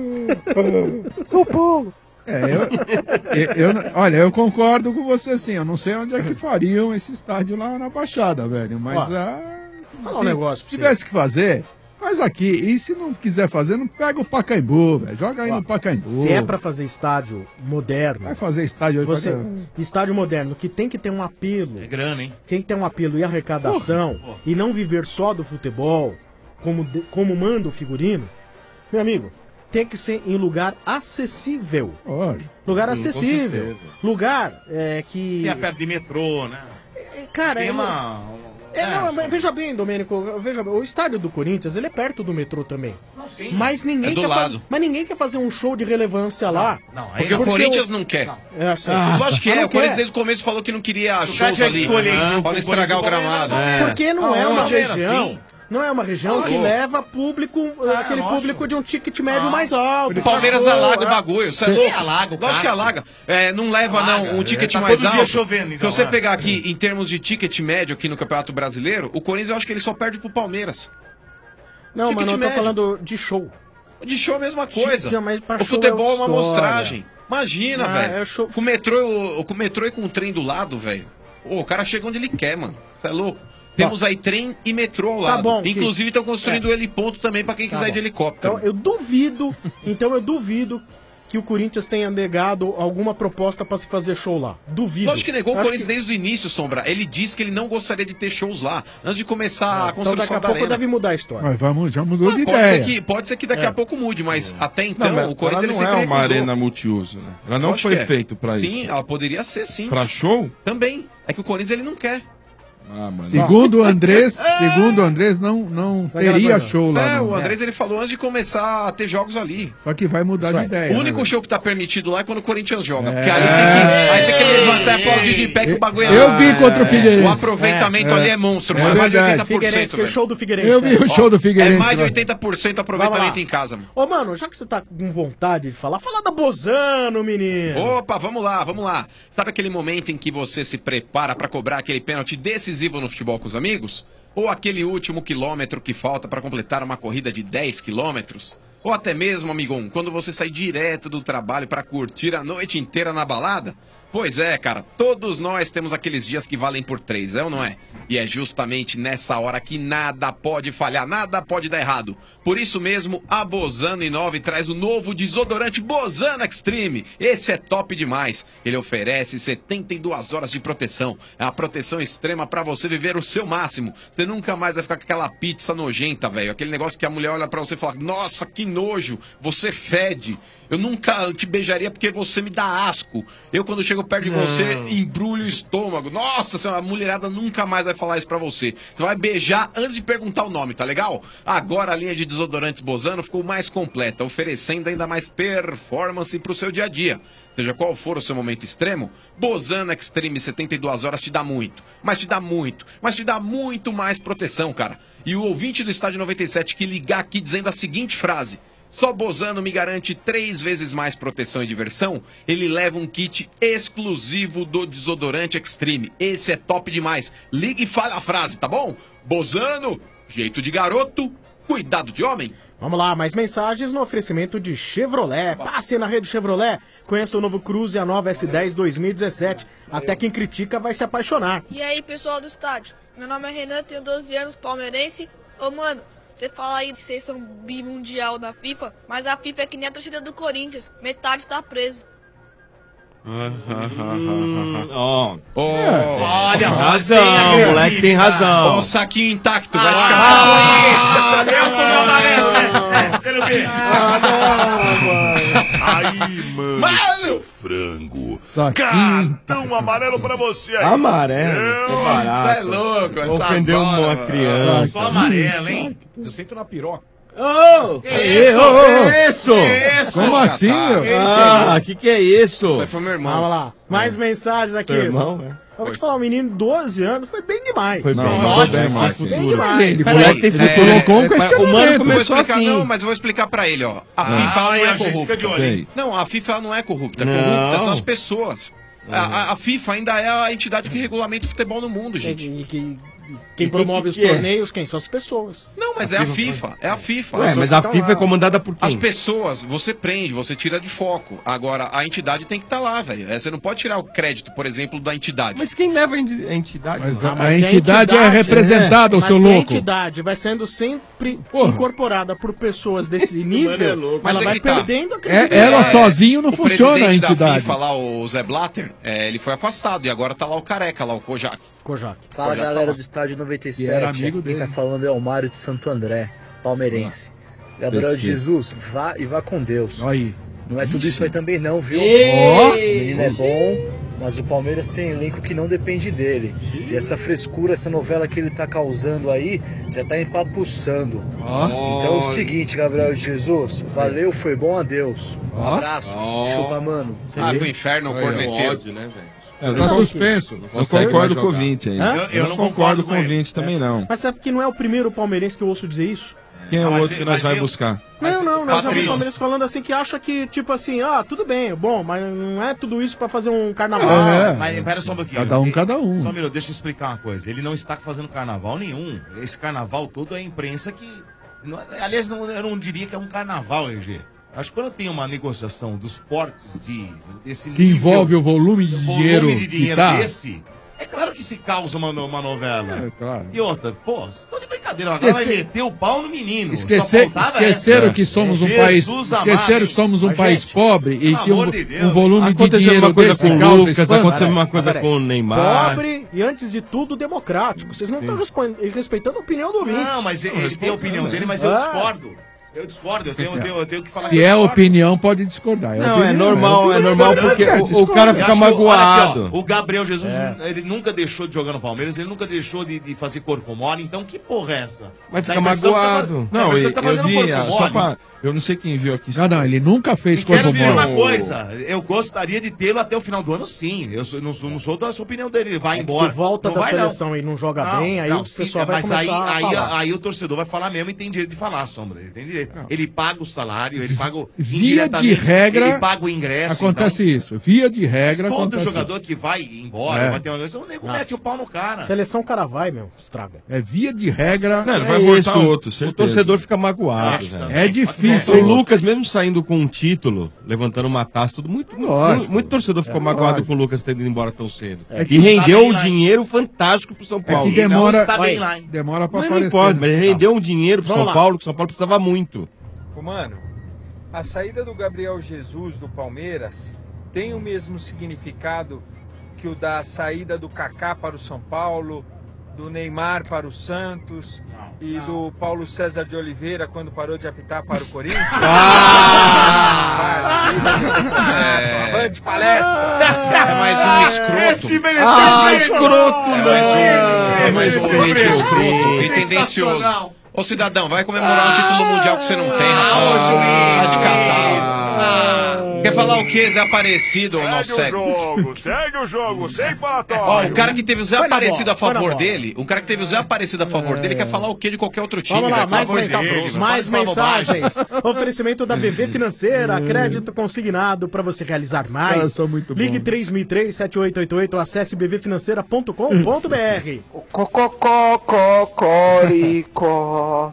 é, São Paulo. É, eu, eu, eu- olha, eu concordo com você, sim. Eu não sei onde é que fariam esse estádio lá na Baixada, velho. Mas, Ó, ah, falar um se negócio pra você. tivesse que fazer, faz aqui. E se não quiser fazer, não pega o Pacaembu, velho. Joga aí Ó, no Pacaembu. Se é pra fazer estádio moderno, Vai fazer estádio aí você, pra... estádio moderno que tem que ter um apelo, É grana, hein? tem que ter um apelo e arrecadação e não viver só do futebol, como, de- como manda o figurino, meu amigo, tem que ser em lugar acessível. Olha. Lugar Hum, com acessível. certeza. Lugar é, que. Tem a perto de metrô, né? Cara, Tem é uma... É, não, mas veja bem, Domênico, veja bem, o estádio do Corinthians, ele é perto do metrô também. sim. Mas ninguém É do quer lado. fa- mas ninguém quer fazer um show de relevância lá. Não, aí Porque o Corinthians não quer. É, assim, Ah, Lógico que mas é, não o Corinthians quer. desde o começo falou que não queria cara shows tinha que ali. escolher, Ah, então, Pra não o estragar o Corinthians gramado. é. Porque não Não, é é uma uma feira, região. sim. Não é uma região Ah, que ô. leva público, aquele lógico. público de um ticket médio Ah. mais alto. O Palmeiras Show, alaga o é. bagulho, você é Sim. louco? Alaga o Lógico que Cássio. alaga. É, não leva, Alaga, não, um é, ticket tá mais todo dia alto. chovendo, Se então, você é. pegar aqui, em termos de ticket médio aqui no Campeonato Brasileiro, o Corinthians eu acho que ele só perde pro Palmeiras. Não, Ticket mano, eu tô médio. falando de show. De show é a mesma coisa. Ticket, mas pra O show futebol é é uma outra história. amostragem. Imagina, Ah, velho. é show- Com o metrô, com o metrô e com o trem do lado, velho. Ô, o cara chega onde ele quer, mano. Você é louco? Temos aí trem e metrô ao Tá lado. bom, que- Inclusive estão construindo É. o heliponto também pra quem Tá quiser ir bom. de helicóptero. Então eu duvido, então eu duvido que o Corinthians tenha negado alguma proposta pra se fazer show lá. Duvido. Lógico que negou o Acho Corinthians que- desde o início, Sombra. Ele disse que ele não gostaria de ter shows lá, antes de começar a Então construção daqui a da pouco arena. deve mudar a história. Mas vamos, já mudou de Pode ideia. ser, que, pode ser que daqui É. a pouco mude, mas até então Não, mas o Corinthians ele ela não sempre é uma recusou. arena multiuso, né? Ela não Lógico foi que é. feita pra Sim, isso. ela poderia ser sim. Pra show? Também. É que o Corinthians ele não quer. Ah, mano. Segundo o Andrés, segundo o Andrés, não, não teria show lá. É, não. o Andrés ele falou antes de começar a ter jogos ali. Só que vai mudar de ideia. O né, único velho? show que tá permitido lá é quando o Corinthians joga. É. Porque ali tem que, aí tem que levantar e aplaudir de pé que o bagulho é. Eu vi contra o Figueirense. O aproveitamento É. ali é monstro, É mano. Mais de verdade. oitenta por Figueirense, cento, aquele velho. show do Figueirense. Eu vi o show do Figueirense, É mais de velho. oitenta por cento Vamos aproveitamento lá. em casa, mano. Ô, mano, já que você tá com vontade de falar, fala da Bozano, menino. Opa, vamos lá, vamos lá. Sabe aquele momento em que você se prepara pra cobrar aquele pênalti decisivo no futebol com os amigos? Ou aquele último quilômetro que falta pra completar uma corrida de dez quilômetros? Ou até mesmo, amigão, quando você sai direto do trabalho pra curtir a noite inteira na balada? Pois é, cara, todos nós temos aqueles dias que valem por três, é ou não é? E é justamente nessa hora que nada pode falhar, nada pode dar errado. Por isso mesmo, a Bozano Inove traz o novo desodorante Bozano Extreme. Esse é top demais. Ele oferece setenta e duas horas de proteção. É uma proteção extrema pra você viver o seu máximo. Você nunca mais vai ficar com aquela pizza nojenta, velho. Aquele negócio que a mulher olha pra você e fala, nossa, que nojo, você fede. Eu nunca te beijaria porque você me dá asco. Eu, quando chego perto de você, embrulho o estômago. Nossa senhora, a mulherada nunca mais vai falar isso pra você. Você vai beijar antes de perguntar o nome, tá legal? Agora a linha de desodorantes Bozano ficou mais completa, oferecendo ainda mais performance pro seu dia a dia. Seja qual for o seu momento extremo, Bozano Extreme setenta e duas horas te dá muito, mas te dá muito, mas te dá muito mais proteção, cara. E o ouvinte do Estádio noventa e sete que ligar aqui dizendo a seguinte frase: só Bozano me garante três vezes mais proteção e diversão, ele leva um kit exclusivo do desodorante Extreme. Esse é top demais. Ligue e fale a frase, tá bom? Bozano, jeito de garoto, cuidado de homem. Vamos lá, mais mensagens no oferecimento de Chevrolet. Passe na rede Chevrolet, conheça o novo Cruze e a nova S dez dois mil e dezessete. Até quem critica vai se apaixonar. E aí, pessoal do estádio? Meu nome é Renan, tenho doze anos, palmeirense. Ô, mano, você fala aí que vocês são bimundial da FIFA, mas a FIFA é que nem a torcida do Corinthians, metade tá preso. Ó. Olha, razão, você é o moleque tem razão. Ó, o saquinho intacto, vai te Ah, eu tô no amarelo, né? Quero ver. Aí, mano, Mano! seu frango. Saquinho. Cartão amarelo pra você aí. Amarelo, que barato. Você é louco, essa Ofendeu bola, uma mano. criança. Só amarelo, hein? Eu sento na piroca. Ô, que isso? ô, que isso? Que isso? Como assim, meu? Ah, que que é isso? Foi meu irmão. Vamos lá, mais mensagens aqui. Teu irmão, é? Eu vou te falar, um menino de doze anos foi bem demais. Foi Não, bem, não, ótimo, bem, ótimo. Martins. Bem demais. Ele Peraí, colocou, ele é, colocou um é, o mano questionamento. Eu vou começou explicar, assim. não, mas eu vou explicar pra ele, ó. A FIFA ela não Ai, é a Jéssica corrupta. de olho, hein? Não, a FIFA ela não é corrupta. Não. Corrupta são as pessoas. A, a- a FIFA ainda é a entidade que regulamenta o futebol no mundo, gente. E que- Quem E promove que os que é? torneios, quem? São as pessoas. Não, mas é a FIFA. É a FIFA. Ué, As mas pessoas a que tão FIFA lá. é comandada por As quem? pessoas, você prende, você tira de foco. Agora, a entidade tem que estar lá, velho. É, você não pode tirar o crédito, por exemplo, da entidade. Mas quem leva a enti- a entidade? Mas mano? a, mas se a entidade é representada, o Mas seu se a louco. entidade vai sendo sempre Porra. incorporada por pessoas desse nível, mano é louco. Mas ela é vai que tá. perdendo a É, credibilidade. ela sozinho não o funciona, a presidente da entidade. FIFA lá, o Zé Blatter, é, ele foi afastado e agora tá lá o careca, lá o Kojak. Kojak. Fala Olha, galera fala. do Estádio noventa e sete, Que era amigo aqui quem dele. tá falando é o Mário de Santo André, palmeirense. Gabriel Desci. Jesus, vá e vá com Deus. Aí. Não é tudo isso aí também não, viu? Ó. O menino é bom, mas o Palmeiras tem elenco que não depende dele. E essa frescura, essa novela que ele tá causando aí, já tá empapuçando. Ó. Então é o seguinte, Gabriel Jesus, valeu, foi bom, adeus. Um Ó. abraço, chupa mano. Ah, pro inferno, Aí, corneteiro. ódio, né, velho? É, Tá suspenso. Eu concordo com o ouvinte aí. Hã? Eu, não concordo com o ouvinte também, não. Mas sabe que não é o primeiro palmeirense que eu ouço dizer isso? Quem é o Mas outro eu- que nós mas vai eu- buscar? Não, não, nós já Patrício. vi palmeirense falando assim que acha que, tipo assim, ah, tudo bem, bom, mas não é tudo isso pra fazer um carnaval. É. Mas pera só um pouquinho. Cada um, Ele- cada um. Só um minuto, deixa eu explicar uma coisa. Ele não está fazendo carnaval nenhum. Esse carnaval todo é a imprensa que. não- aliás, não- eu não diria que é um carnaval, R G. Acho que quando tem uma negociação dos portes de, desse Que envolve o volume de dinheiro volume de que dinheiro tá. desse, é claro que se causa uma, no- uma novela. É, claro. E outra, pô, vocês estão de brincadeira. brincadeira, agora vai Esquece- meter o pau no menino. Esquecer, Só faltava esqueceram essa. que somos um Jesus país, amado, esqueceram hein? que somos um Mas, país gente, pobre e pelo que um, amor de Deus. um volume de Aconteceu dinheiro uma coisa desse com o causa Lucas, espanta. aconteceu uma coisa Peraí. com o Neymar. Pobre e, antes de tudo, democrático. Vocês não estão respo- respeitando a opinião do ouvinte. Não, mas ele, ele tem a opinião dele, mas eu Ah. discordo. Eu discordo, eu tenho, eu tenho, eu tenho que falar Se que eu é discordo. opinião, pode discordar. Não, opinião, é normal, é normal opinião. porque É, o- o cara Eu fica acho que, olha magoado. aqui, ó, o Gabriel Jesus, É. ele nunca deixou de jogar no Palmeiras, ele nunca deixou de, de fazer corpo mole, então que porra é essa? Mas Dá fica a impressão que tá- magoado. dá a Não, impressão eu, que tá eu fazendo vi, corpo ah, mole. só pra... Eu não sei quem viu aqui. Não, não, ele nunca fez E quero corpo dizer mole. uma coisa, eu gostaria de tê-lo até o final do ano, sim. Eu sou- não, sou, não sou da sua opinião dele, ele vai É que embora. se volta Não da vai, não. seleção e não joga bem, aí o sim, pessoal vai mas começar aí, a aí, falar. aí o torcedor vai falar mesmo e tem direito de falar, Sombra. Ele tem direito. Ele paga o salário, ele paga o. Via de indiretamente, regra, ele paga o ingresso. acontece então. isso. Via de regra, Mas todo acontece jogador isso. que vai embora, É. vai ter uma coisa, o nego Nossa. mete o pau no cara. Seleção cara vai, meu, estraga. É via de regra. Não, ele É vai voltar isso, outro, o certeza. torcedor fica magoado. Acho velho. também. É difícil. O Lucas, mesmo saindo com um título, levantando uma taça, tudo muito. Lógico. Muito, muito torcedor ficou É, magoado lógico. com o Lucas tendo ido embora tão cedo. É e que rendeu tá um bem lá, hein? dinheiro fantástico pro São É Paulo. que demora, está bem lá, hein? demora pra Mas não aparecer. importa, mas rendeu um dinheiro pro Vamos São lá. Paulo que o São Paulo precisava muito. Ô, mano, a saída do Gabriel Jesus do Palmeiras tem o mesmo significado que o da saída do Kaká para o São Paulo, do Neymar para o Santos e do Paulo César de Oliveira quando parou de apitar para o Corinthians? Ah! Ah! Avante palestra! É mais um escroto. Esse mereceu Ah, prêmio. escroto, É mais um, é mano. mais um Mereceu político prêmio. escroto e tendencioso. Sensacional. Ô cidadão, vai comemorar um título mundial que você não tem, rapaz. Ah, ô, juiz. Tá de catar. Quer falar o quê, Zé Aparecido ou não Segue o segue? jogo, segue o jogo, sem falatório. Ó, o cara que teve o Zé Foi na Aparecido a bola, foi na favor bola. dele, o cara que teve o Zé Aparecido a favor dele quer falar o quê de qualquer outro time, Vamos lá, velho? mais, Pelo amor de mensa- Deus, mais para de falar bobagem. mensagens. Oferecimento da B V Financeira, crédito consignado para você realizar caras mais. são muito bons. Ligue três mil e três, sete oito oito oito, acesse b v financeira ponto com ponto b r. Cocoricó.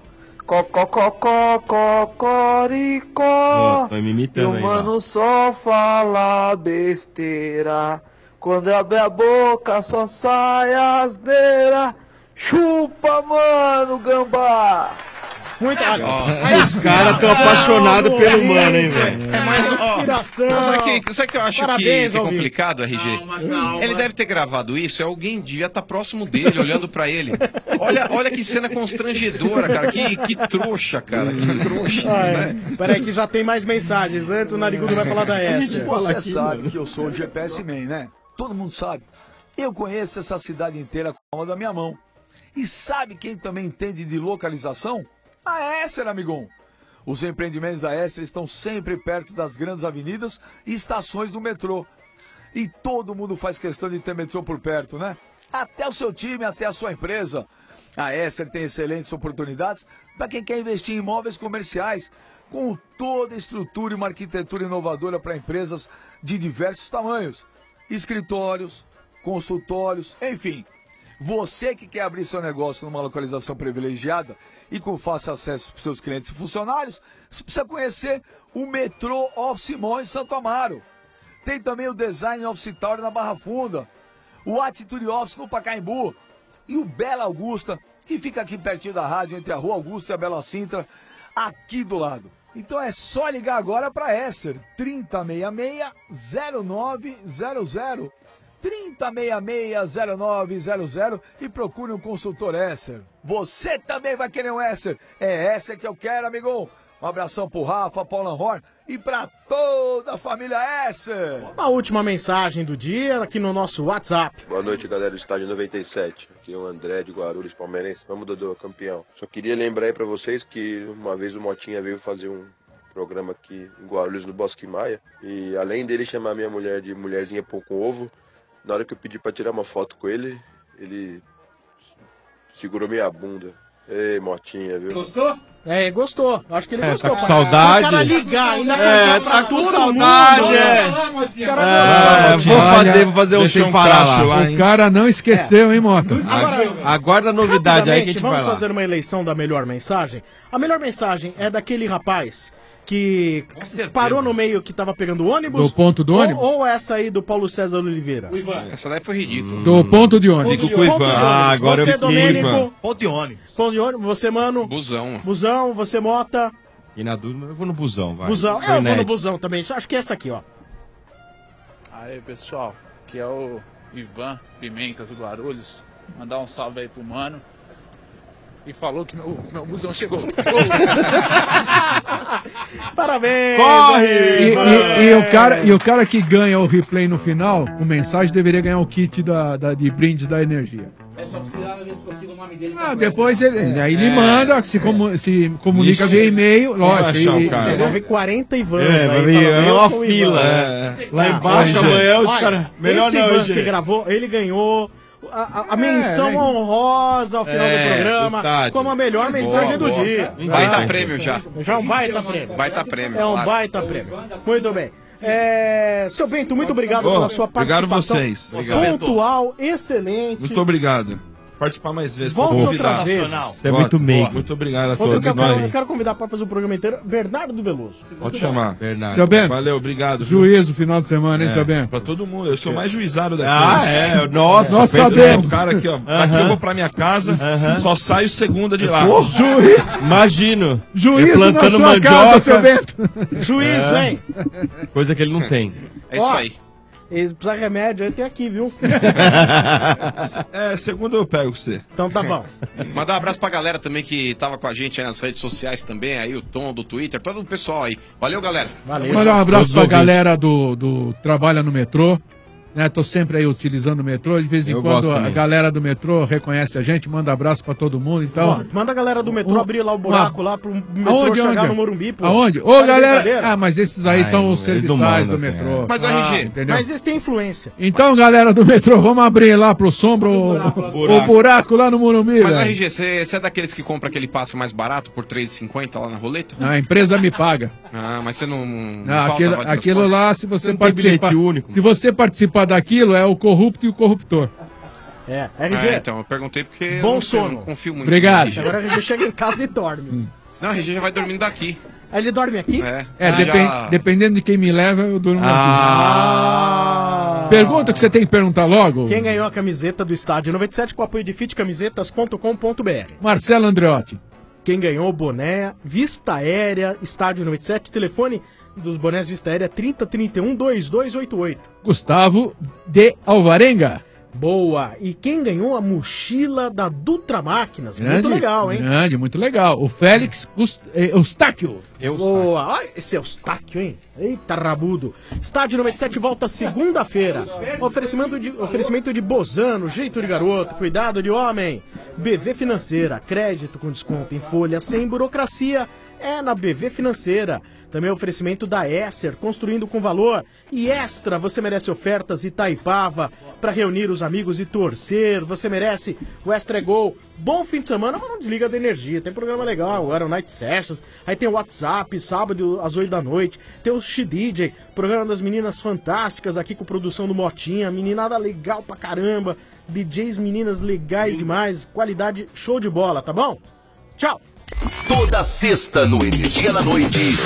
Cocoricó. Ó, tá me E imitando o aí. mano só fala besteira. Quando abre a boca só sai asneira. Chupa, mano, gambá. Muito legal. Os caras tão apaixonados pelo mano, hein, velho. É mais ó, Inspiração. Sabe o que, sabe que eu acho Parabéns, que é Alvin. complicado, R G? Ele deve ter gravado isso, e alguém devia estar próximo dele, olhando pra ele. Olha, olha que cena constrangedora, cara. Que, que trouxa, cara. Que trouxa. Ah, né? é. Peraí que já tem mais mensagens. Antes o Narigudo vai falar da S. Você sabe que eu sou o G P S Man, né? Todo mundo sabe. Eu conheço essa cidade inteira com a palma da minha mão. E sabe quem também entende de localização? A Esser, amigão. Os empreendimentos da Esser estão sempre perto das grandes avenidas e estações do metrô. E todo mundo faz questão de ter metrô por perto, né? Até o seu time, até a sua empresa. A Esser tem excelentes oportunidades para quem quer investir em imóveis comerciais, com toda a estrutura e uma arquitetura inovadora para empresas de diversos tamanhos. Escritórios, consultórios, enfim. Você que quer abrir seu negócio numa localização privilegiada e com fácil acesso para seus clientes e funcionários, você precisa conhecer o Metrô Office Mall em Santo Amaro. Tem também o Design Office Tower na Barra Funda, o Atitude Office no Pacaembu e o Bela Augusta, que fica aqui pertinho da rádio, entre a Rua Augusta e a Bela Sintra, aqui do lado. Então é só ligar agora para Esser, trinta sessenta e seis, zero nove zero zero. trinta sessenta e seis, zero nove zero zero e procure um consultor Esser. Você também vai querer um Esser. É Esser que eu quero, amigo. Um abração pro Rafa, Paulo Horn e pra toda a família Esser. Uma última mensagem do dia aqui no nosso WhatsApp. Boa noite, galera do Estádio noventa e sete. Aqui é o André de Guarulhos, palmeirense. Vamos, Dodô, campeão. Só queria lembrar aí pra vocês que uma vez o Motinha veio fazer um programa aqui em Guarulhos, no Bosque Maia. E além dele chamar minha mulher de mulherzinha pão com ovo, na hora que eu pedi pra tirar uma foto com ele, ele segurou minha bunda. Ei, Motinha, viu? Gostou? É, gostou. Acho que ele É, gostou. tá com cara. saudade? O cara ligar, ainda É, contar pra tá com todo saudade, mundo. é. O cara Ah, gostou. vou fazer, vou fazer um Deixa sem um parar cacho lá. lá, O cara não esqueceu, hein, Mota? Agora, Aguarda a novidade aí que a rapidamente, gente vamos vai lá. fazer uma eleição da melhor mensagem. A melhor mensagem é daquele rapaz que parou no meio que tava pegando o ônibus? Do ponto do ou, ônibus? Ou essa aí do Paulo César Oliveira? Essa daí foi ridícula. Do ponto de ônibus. Fico com o Ivan. Ah, agora você, eu Domênico. Ponto de ônibus. Ponto de ônibus. Você, mano. Busão. Busão, você, Mota. E na dúvida, eu vou no busão, vai. Busão. Foi Eu vou no inédito. busão também. Acho que é essa aqui, ó. Aí, pessoal, que é o Ivan Pimentas do Guarulhos. Mandar um salve aí pro mano. E falou que meu, meu busão chegou. Parabéns! Corre! E, parabéns. e- e o cara, e o cara que ganha o replay no final, com mensagem, deveria ganhar o kit da, da- de brinde da energia. É só precisar ver se consigo o nome dele. Ah, depois ele, aí ele É. manda, se, comu- se comunica Isso. via e-mail, lógico. achar o e- cara. e- Você vai ver quarenta Ivans É, aí. vai ver, fala, é eu uma sou o fila, Ivan. é. Lá embaixo, Olha, amanhã, os olha, cara- melhor esse não, Ivan gente. que gravou, ele ganhou a, a- a É, menção né? honrosa ao final É, do programa, verdade. como a melhor mensagem Boa, do boa. dia. Baita Ah, prêmio já. Já é um baita prêmio. Baita prêmio, É um claro. baita prêmio. Muito bem. É, seu Bento, muito obrigado Ô, pela sua obrigado participação. vocês. Obrigado. Pontual, excelente. Muito obrigado. Participar mais vezes. Volte pode outras convidar. vezes. Você é muito meio. Muito obrigado a Outro todos que eu, quero, eu nós. quero convidar para fazer o programa inteiro, Bernardo Veloso. Pode chamar. Verdade. Seu Bento. Valeu, obrigado. viu? Juízo final de semana, hein, É, seu Bento? Pra todo mundo. Eu sou mais juizado daqui. Ah, é? Nossa, Nós Pedro, sabemos. é O cara aqui, ó. Aham. Aqui eu vou pra minha casa, Aham. só saio segunda de lá. Pô, juiz. Imagino. Juízo Eu plantando na sua mandioca. casa, seu Bento. Juízo, É. hein? Coisa que ele não tem. É isso Ó, aí. Eles precisam de remédio, eu tenho aqui, viu? É, segunda eu pego você. Então tá bom. Mandar um abraço pra galera também que tava com a gente aí nas redes sociais também, aí o Tom do Twitter, todo o pessoal aí. Valeu, galera. Valeu. Mandar um abraço Todos pra os ouvintes. galera do, do Trabalha no Metrô. Né, tô sempre aí utilizando o metrô. De vez em Eu quando gosto a também. galera do metrô reconhece a gente, manda abraço pra todo mundo. Então, Ó, manda a galera do metrô Um- abrir lá o buraco lá pro metrô Aonde, chegar aonde? no Morumbi, pô. Aonde? Ô, Tá de galera. brincadeira? Ah, mas esses aí Ai, são os eles não serviçais mandam, do assim, metrô. Mas, ó, Ah, R G, entendeu? Mas eles têm influência. Então, galera do metrô, vamos abrir lá pro sombra o, o buraco lá no Morumbi, Mas, velho. R G, você você é daqueles que compra aquele passe mais barato por três reais e cinquenta lá na roleta? A empresa me paga. Ah, mas você não. não Ah, falta aquilo, voz de aquilo telefone? lá, se você, não tem participar. bilhete único. Se você participar daquilo, é o corrupto e o corruptor. É, Ah, R G, então, eu perguntei porque. bom eu não, sono. eu não confio muito. Obrigado. no R G. Agora a gente chega em casa e dorme. Não, o R G já vai dormindo daqui. Aí ele dorme aqui? É, É, Ah, depen- já- dependendo de quem me leva, eu durmo Ah. aqui. Pergunta que você tem que perguntar logo. Quem ganhou a camiseta do Estádio noventa e sete com apoio de fit camisetas ponto com ponto b r. Marcelo Andreotti. Quem ganhou o boné Vista Aérea Estádio noventa e sete, telefone dos bonés Vista Aérea trinta, trinta e um, vinte e dois oitenta e oito. Gustavo de Alvarenga. Boa! E quem ganhou a mochila da Dutra Máquinas? Muito legal, hein? Grande, muito legal. O Félix Gust- eh, Eustáquio. Boa! Ai, esse é o Eustáquio, hein? Eita, rabudo! Estádio noventa e sete volta segunda-feira. Oferecimento de, oferecimento de Bozano, jeito de garoto, cuidado de homem. B V Financeira, crédito com desconto em folha, sem burocracia, é na B V Financeira. Também oferecimento da Esser, construindo com valor. E Extra, você merece ofertas Itaipava para reunir os amigos e torcer. Você merece o Extra é Gol. Bom fim de semana, mas não desliga da energia. Tem programa legal, agora o Night Sessions. Aí tem o WhatsApp, sábado às oito da noite. Tem o X-D J, programa das meninas fantásticas aqui com produção do Motinha. Meninada legal pra caramba. D Js, meninas legais demais. Qualidade show de bola, tá bom? Tchau! Toda sexta no Energia da Noite.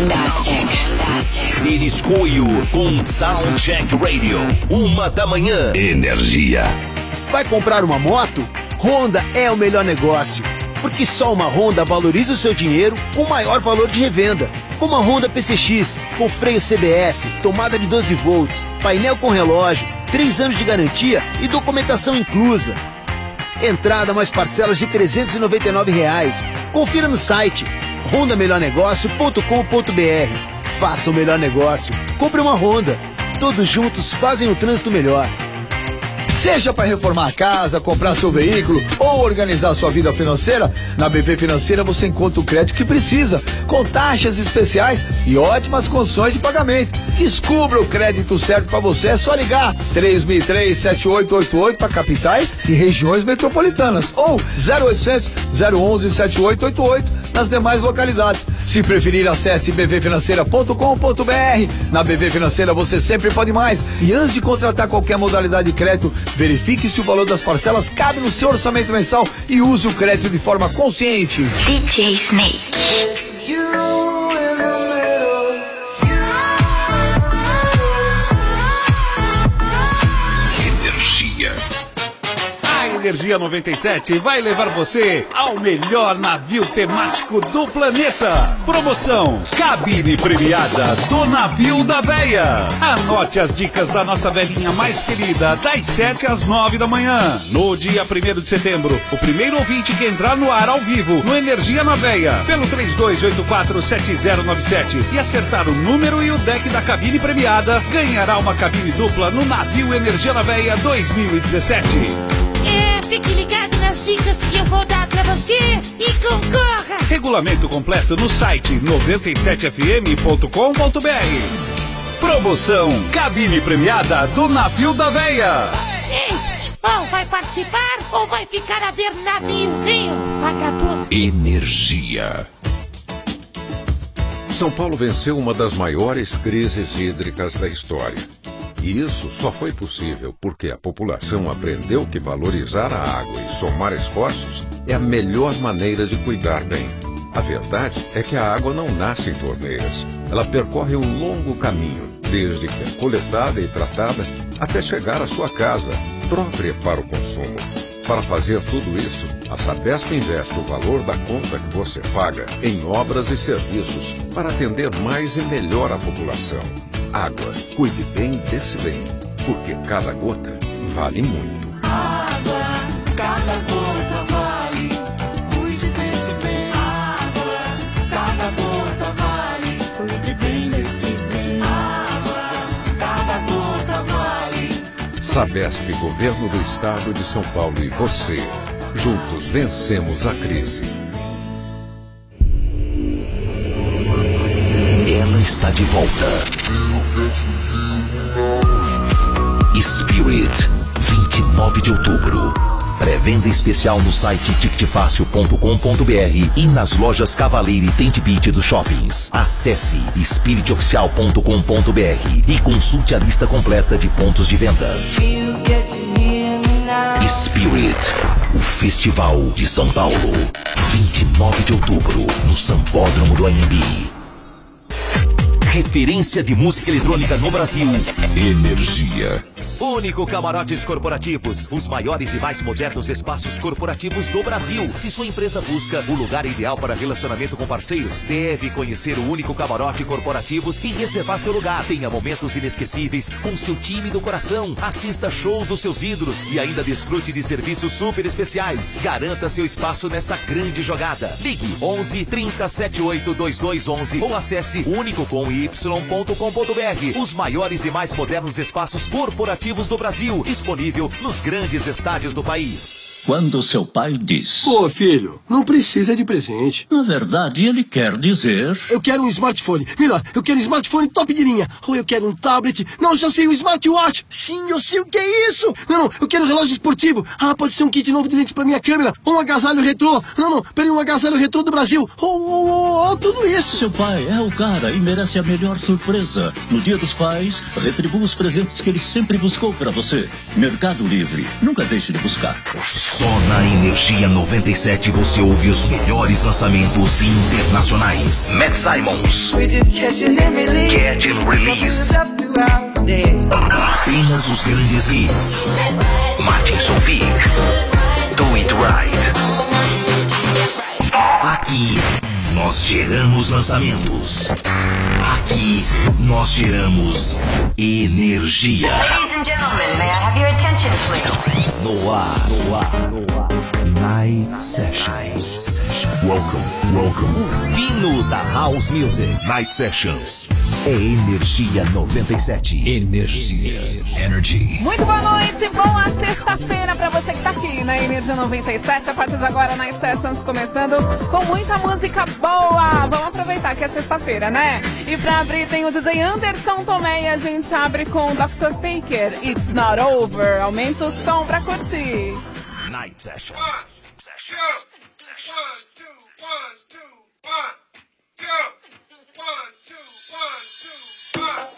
Periscoio com Soundcheck Radio. Uma da manhã. Energia. Vai comprar uma moto? Honda é o melhor negócio. Porque só uma Honda valoriza o seu dinheiro com maior valor de revenda. Como a Honda P C X, com freio C B S, tomada de doze volts, painel com relógio, três anos de garantia e documentação inclusa. Entrada mais parcelas de trezentos e noventa e nove reais. Confira no site honda melhor negócio ponto com ponto b r. Faça o melhor negócio. Compre uma Honda. Todos juntos fazem o trânsito melhor. Seja para reformar a casa, comprar seu veículo ou organizar sua vida financeira, na B V Financeira você encontra o crédito que precisa, com taxas especiais e ótimas condições de pagamento. Descubra o crédito certo para você, é só ligar três seis três, sete oito oito oito para capitais e regiões metropolitanas ou zero oitocentos, zero onze, sete oito oito oito nas demais localidades. Se preferir, acesse b v financeira ponto com ponto b r. Na B V Financeira você sempre pode mais. E antes de contratar qualquer modalidade de crédito, verifique se o valor das parcelas cabe no seu orçamento mensal e use o crédito de forma consciente. D J Snake. You in the Energia noventa e sete vai levar você ao melhor navio temático do planeta. Promoção Cabine Premiada do Navio da Véia. Anote as dicas da nossa velhinha mais querida, das sete às nove da manhã. No dia primeiro de setembro, o primeiro ouvinte que entrar no ar ao vivo no Energia na Véia, pelo três dois oito quatro sete zero nove sete e acertar o número e o deck da cabine premiada, ganhará uma cabine dupla no navio Energia na Véia dois mil e dezessete. É, fique ligado nas dicas que eu vou dar pra você e concorra! Regulamento completo no site noventa e sete f m ponto com ponto b r. Promoção Cabine Premiada do Navio da Véia. Eita, ou vai participar ou vai ficar a ver naviozinho, vagabundo. Energia. São Paulo venceu uma das maiores crises hídricas da história. E isso só foi possível porque a população aprendeu que valorizar a água e somar esforços é a melhor maneira de cuidar bem. A verdade é que a água não nasce em torneiras. Ela percorre um longo caminho, desde que é coletada e tratada até chegar à sua casa, própria para o consumo. Para fazer tudo isso, a Sabesp investe o valor da conta que você paga em obras e serviços para atender mais e melhor a população. Água, cuide bem desse bem, porque cada gota vale muito. Água, cada gota vale, cuide desse bem. Água, cada gota vale, cuide bem desse bem. Água, cada gota vale. Sabesp, Governo do Estado de São Paulo e você, juntos vencemos a crise. Ela está de volta. Spirit, vinte e nove de outubro. Pré-venda especial no site ticket fácil ponto com ponto b r e nas lojas Cavaleiro e Tente Beat dos shoppings. Acesse spirit oficial ponto com ponto b r e consulte a lista completa de pontos de venda. Spirit, o Festival de São Paulo. vinte e nove de outubro, no Sambódromo do Anhembi. Referência de música eletrônica no Brasil. Energia. Único Camarotes Corporativos, os maiores e mais modernos espaços corporativos do Brasil. Se sua empresa busca o lugar ideal para relacionamento com parceiros, deve conhecer o Único Camarote Corporativos e reservar seu lugar. Tenha momentos inesquecíveis com seu time do coração. Assista shows dos seus ídolos e ainda desfrute de serviços super especiais. Garanta seu espaço nessa grande jogada. Ligue onze, trinta, setenta e oito, vinte e dois onze ou acesse único com y ponto com ponto b r. Os maiores e mais modernos espaços corporativos do Brasil, disponível nos grandes estádios do país. Quando seu pai diz: Pô, filho, não precisa de presente. Na verdade, ele quer dizer: eu quero um smartphone. Melhor, eu quero um smartphone top de linha. Ou eu quero um tablet. Não, eu já sei, um smartwatch. Sim, eu sei o que é isso. Não, não, eu quero um relógio esportivo. Ah, pode ser um kit novo de lentes pra minha câmera. Ou um agasalho retrô. Não, não, peraí, um agasalho retrô do Brasil. Ou, ou, ou, ou tudo isso. Seu pai é o cara e merece a melhor surpresa. No Dia dos Pais, retribua os presentes que ele sempre buscou pra você. Mercado Livre. Nunca deixe de buscar. Só na Energia noventa e sete você ouve os melhores lançamentos internacionais. Matt Simons, Catch and Release, apenas os grandes hits. Martin Solveig, Do It Right. Aqui nós geramos lançamentos. Aqui nós geramos energia. Ladies and gentlemen, may I have your attention, please? No ar, no ar, no ar. Night Sessions. Welcome, welcome. O fino da House Music. Night Sessions. É Energia noventa e sete. Energia. Energy. Muito boa noite, boa sexta-feira pra você que tá aqui na Energia noventa e sete. A partir de agora, Night Sessions começando com muita música boa. Vamos aproveitar que é sexta-feira, né? E pra abrir tem o D J Anderson Tomé e a gente abre com o doutor Baker. It's Not Over. Aumenta o som pra curtir. Night Sessions. One, two, one, two, one, two, one, two, one, two, one, two, one.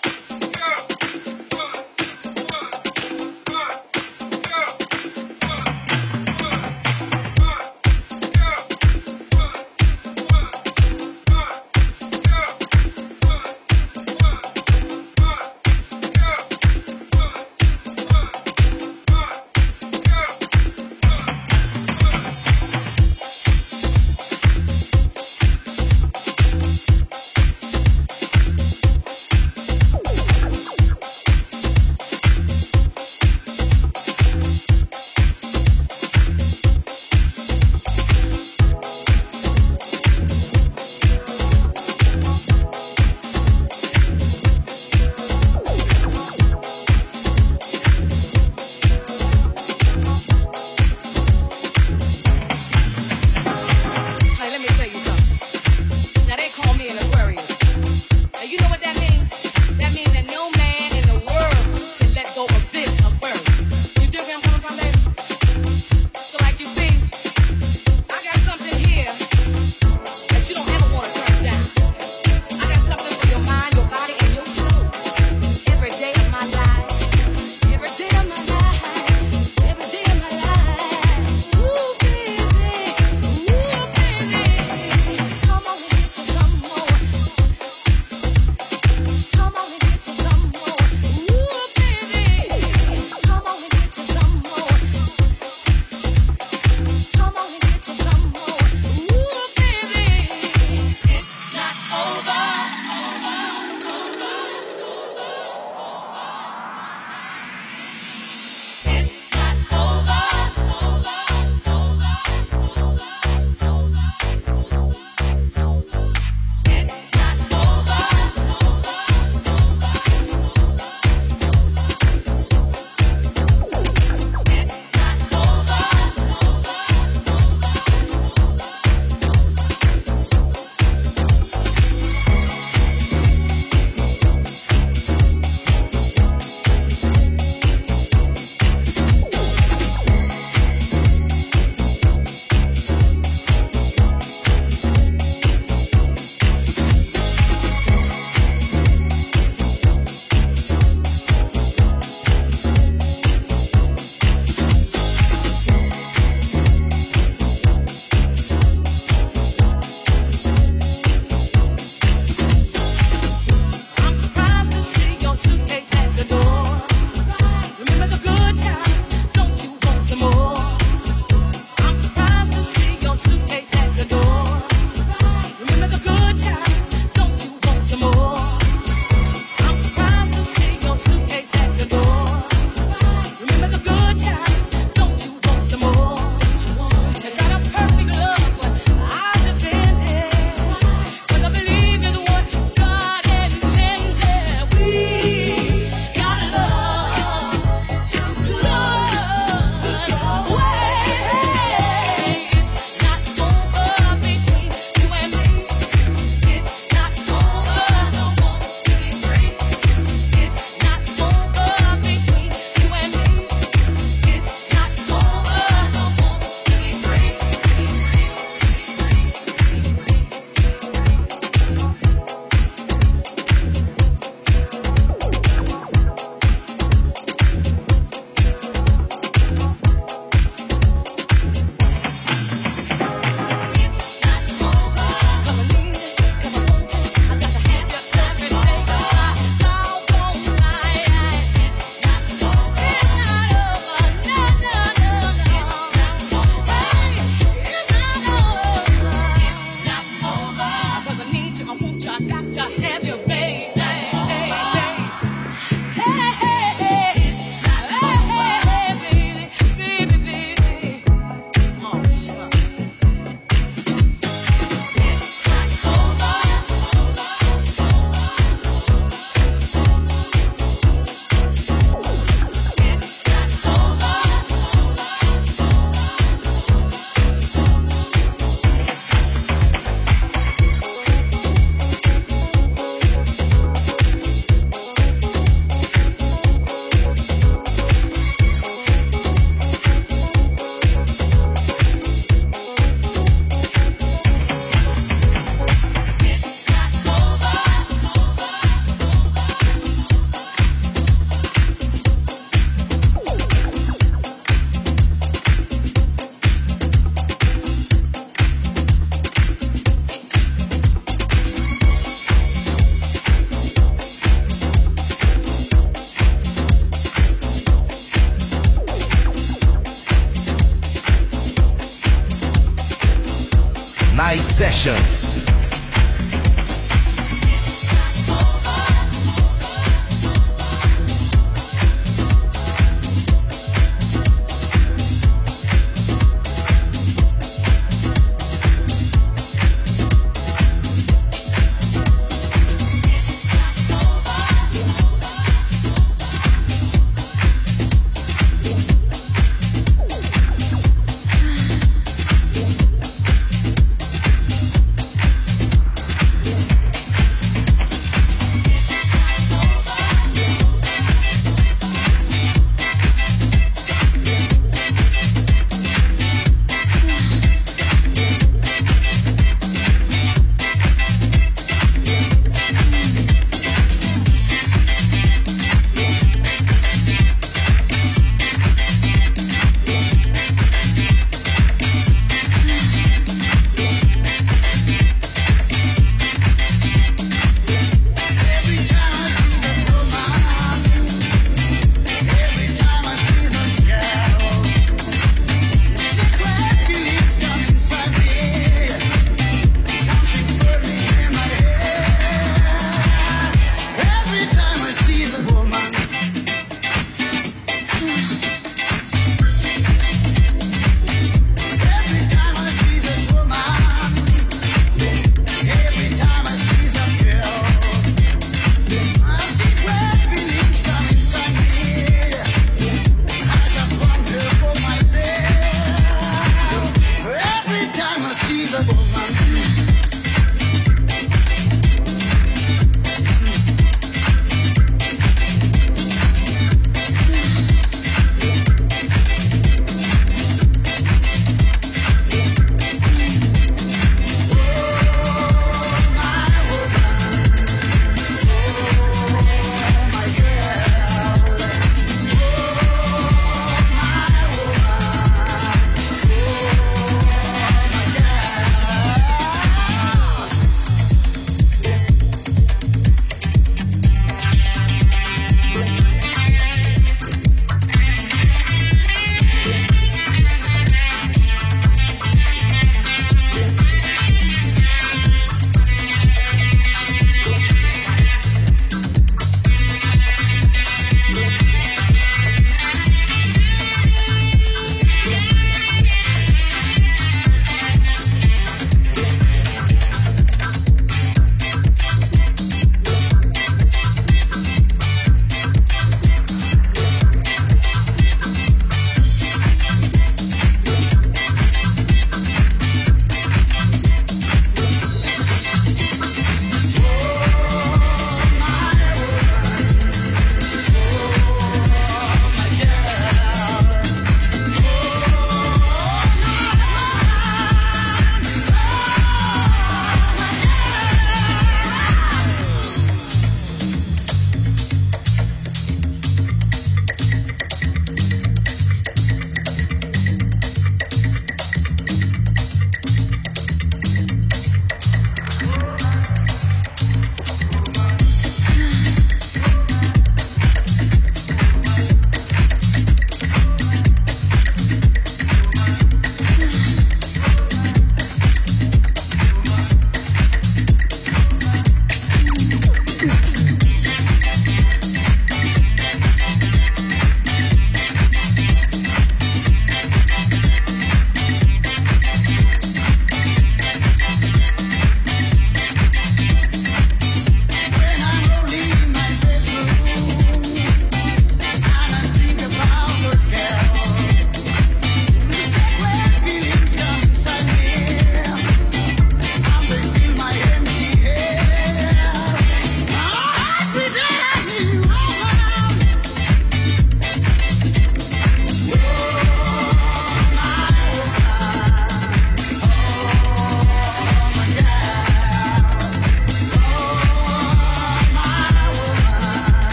Night Sessions.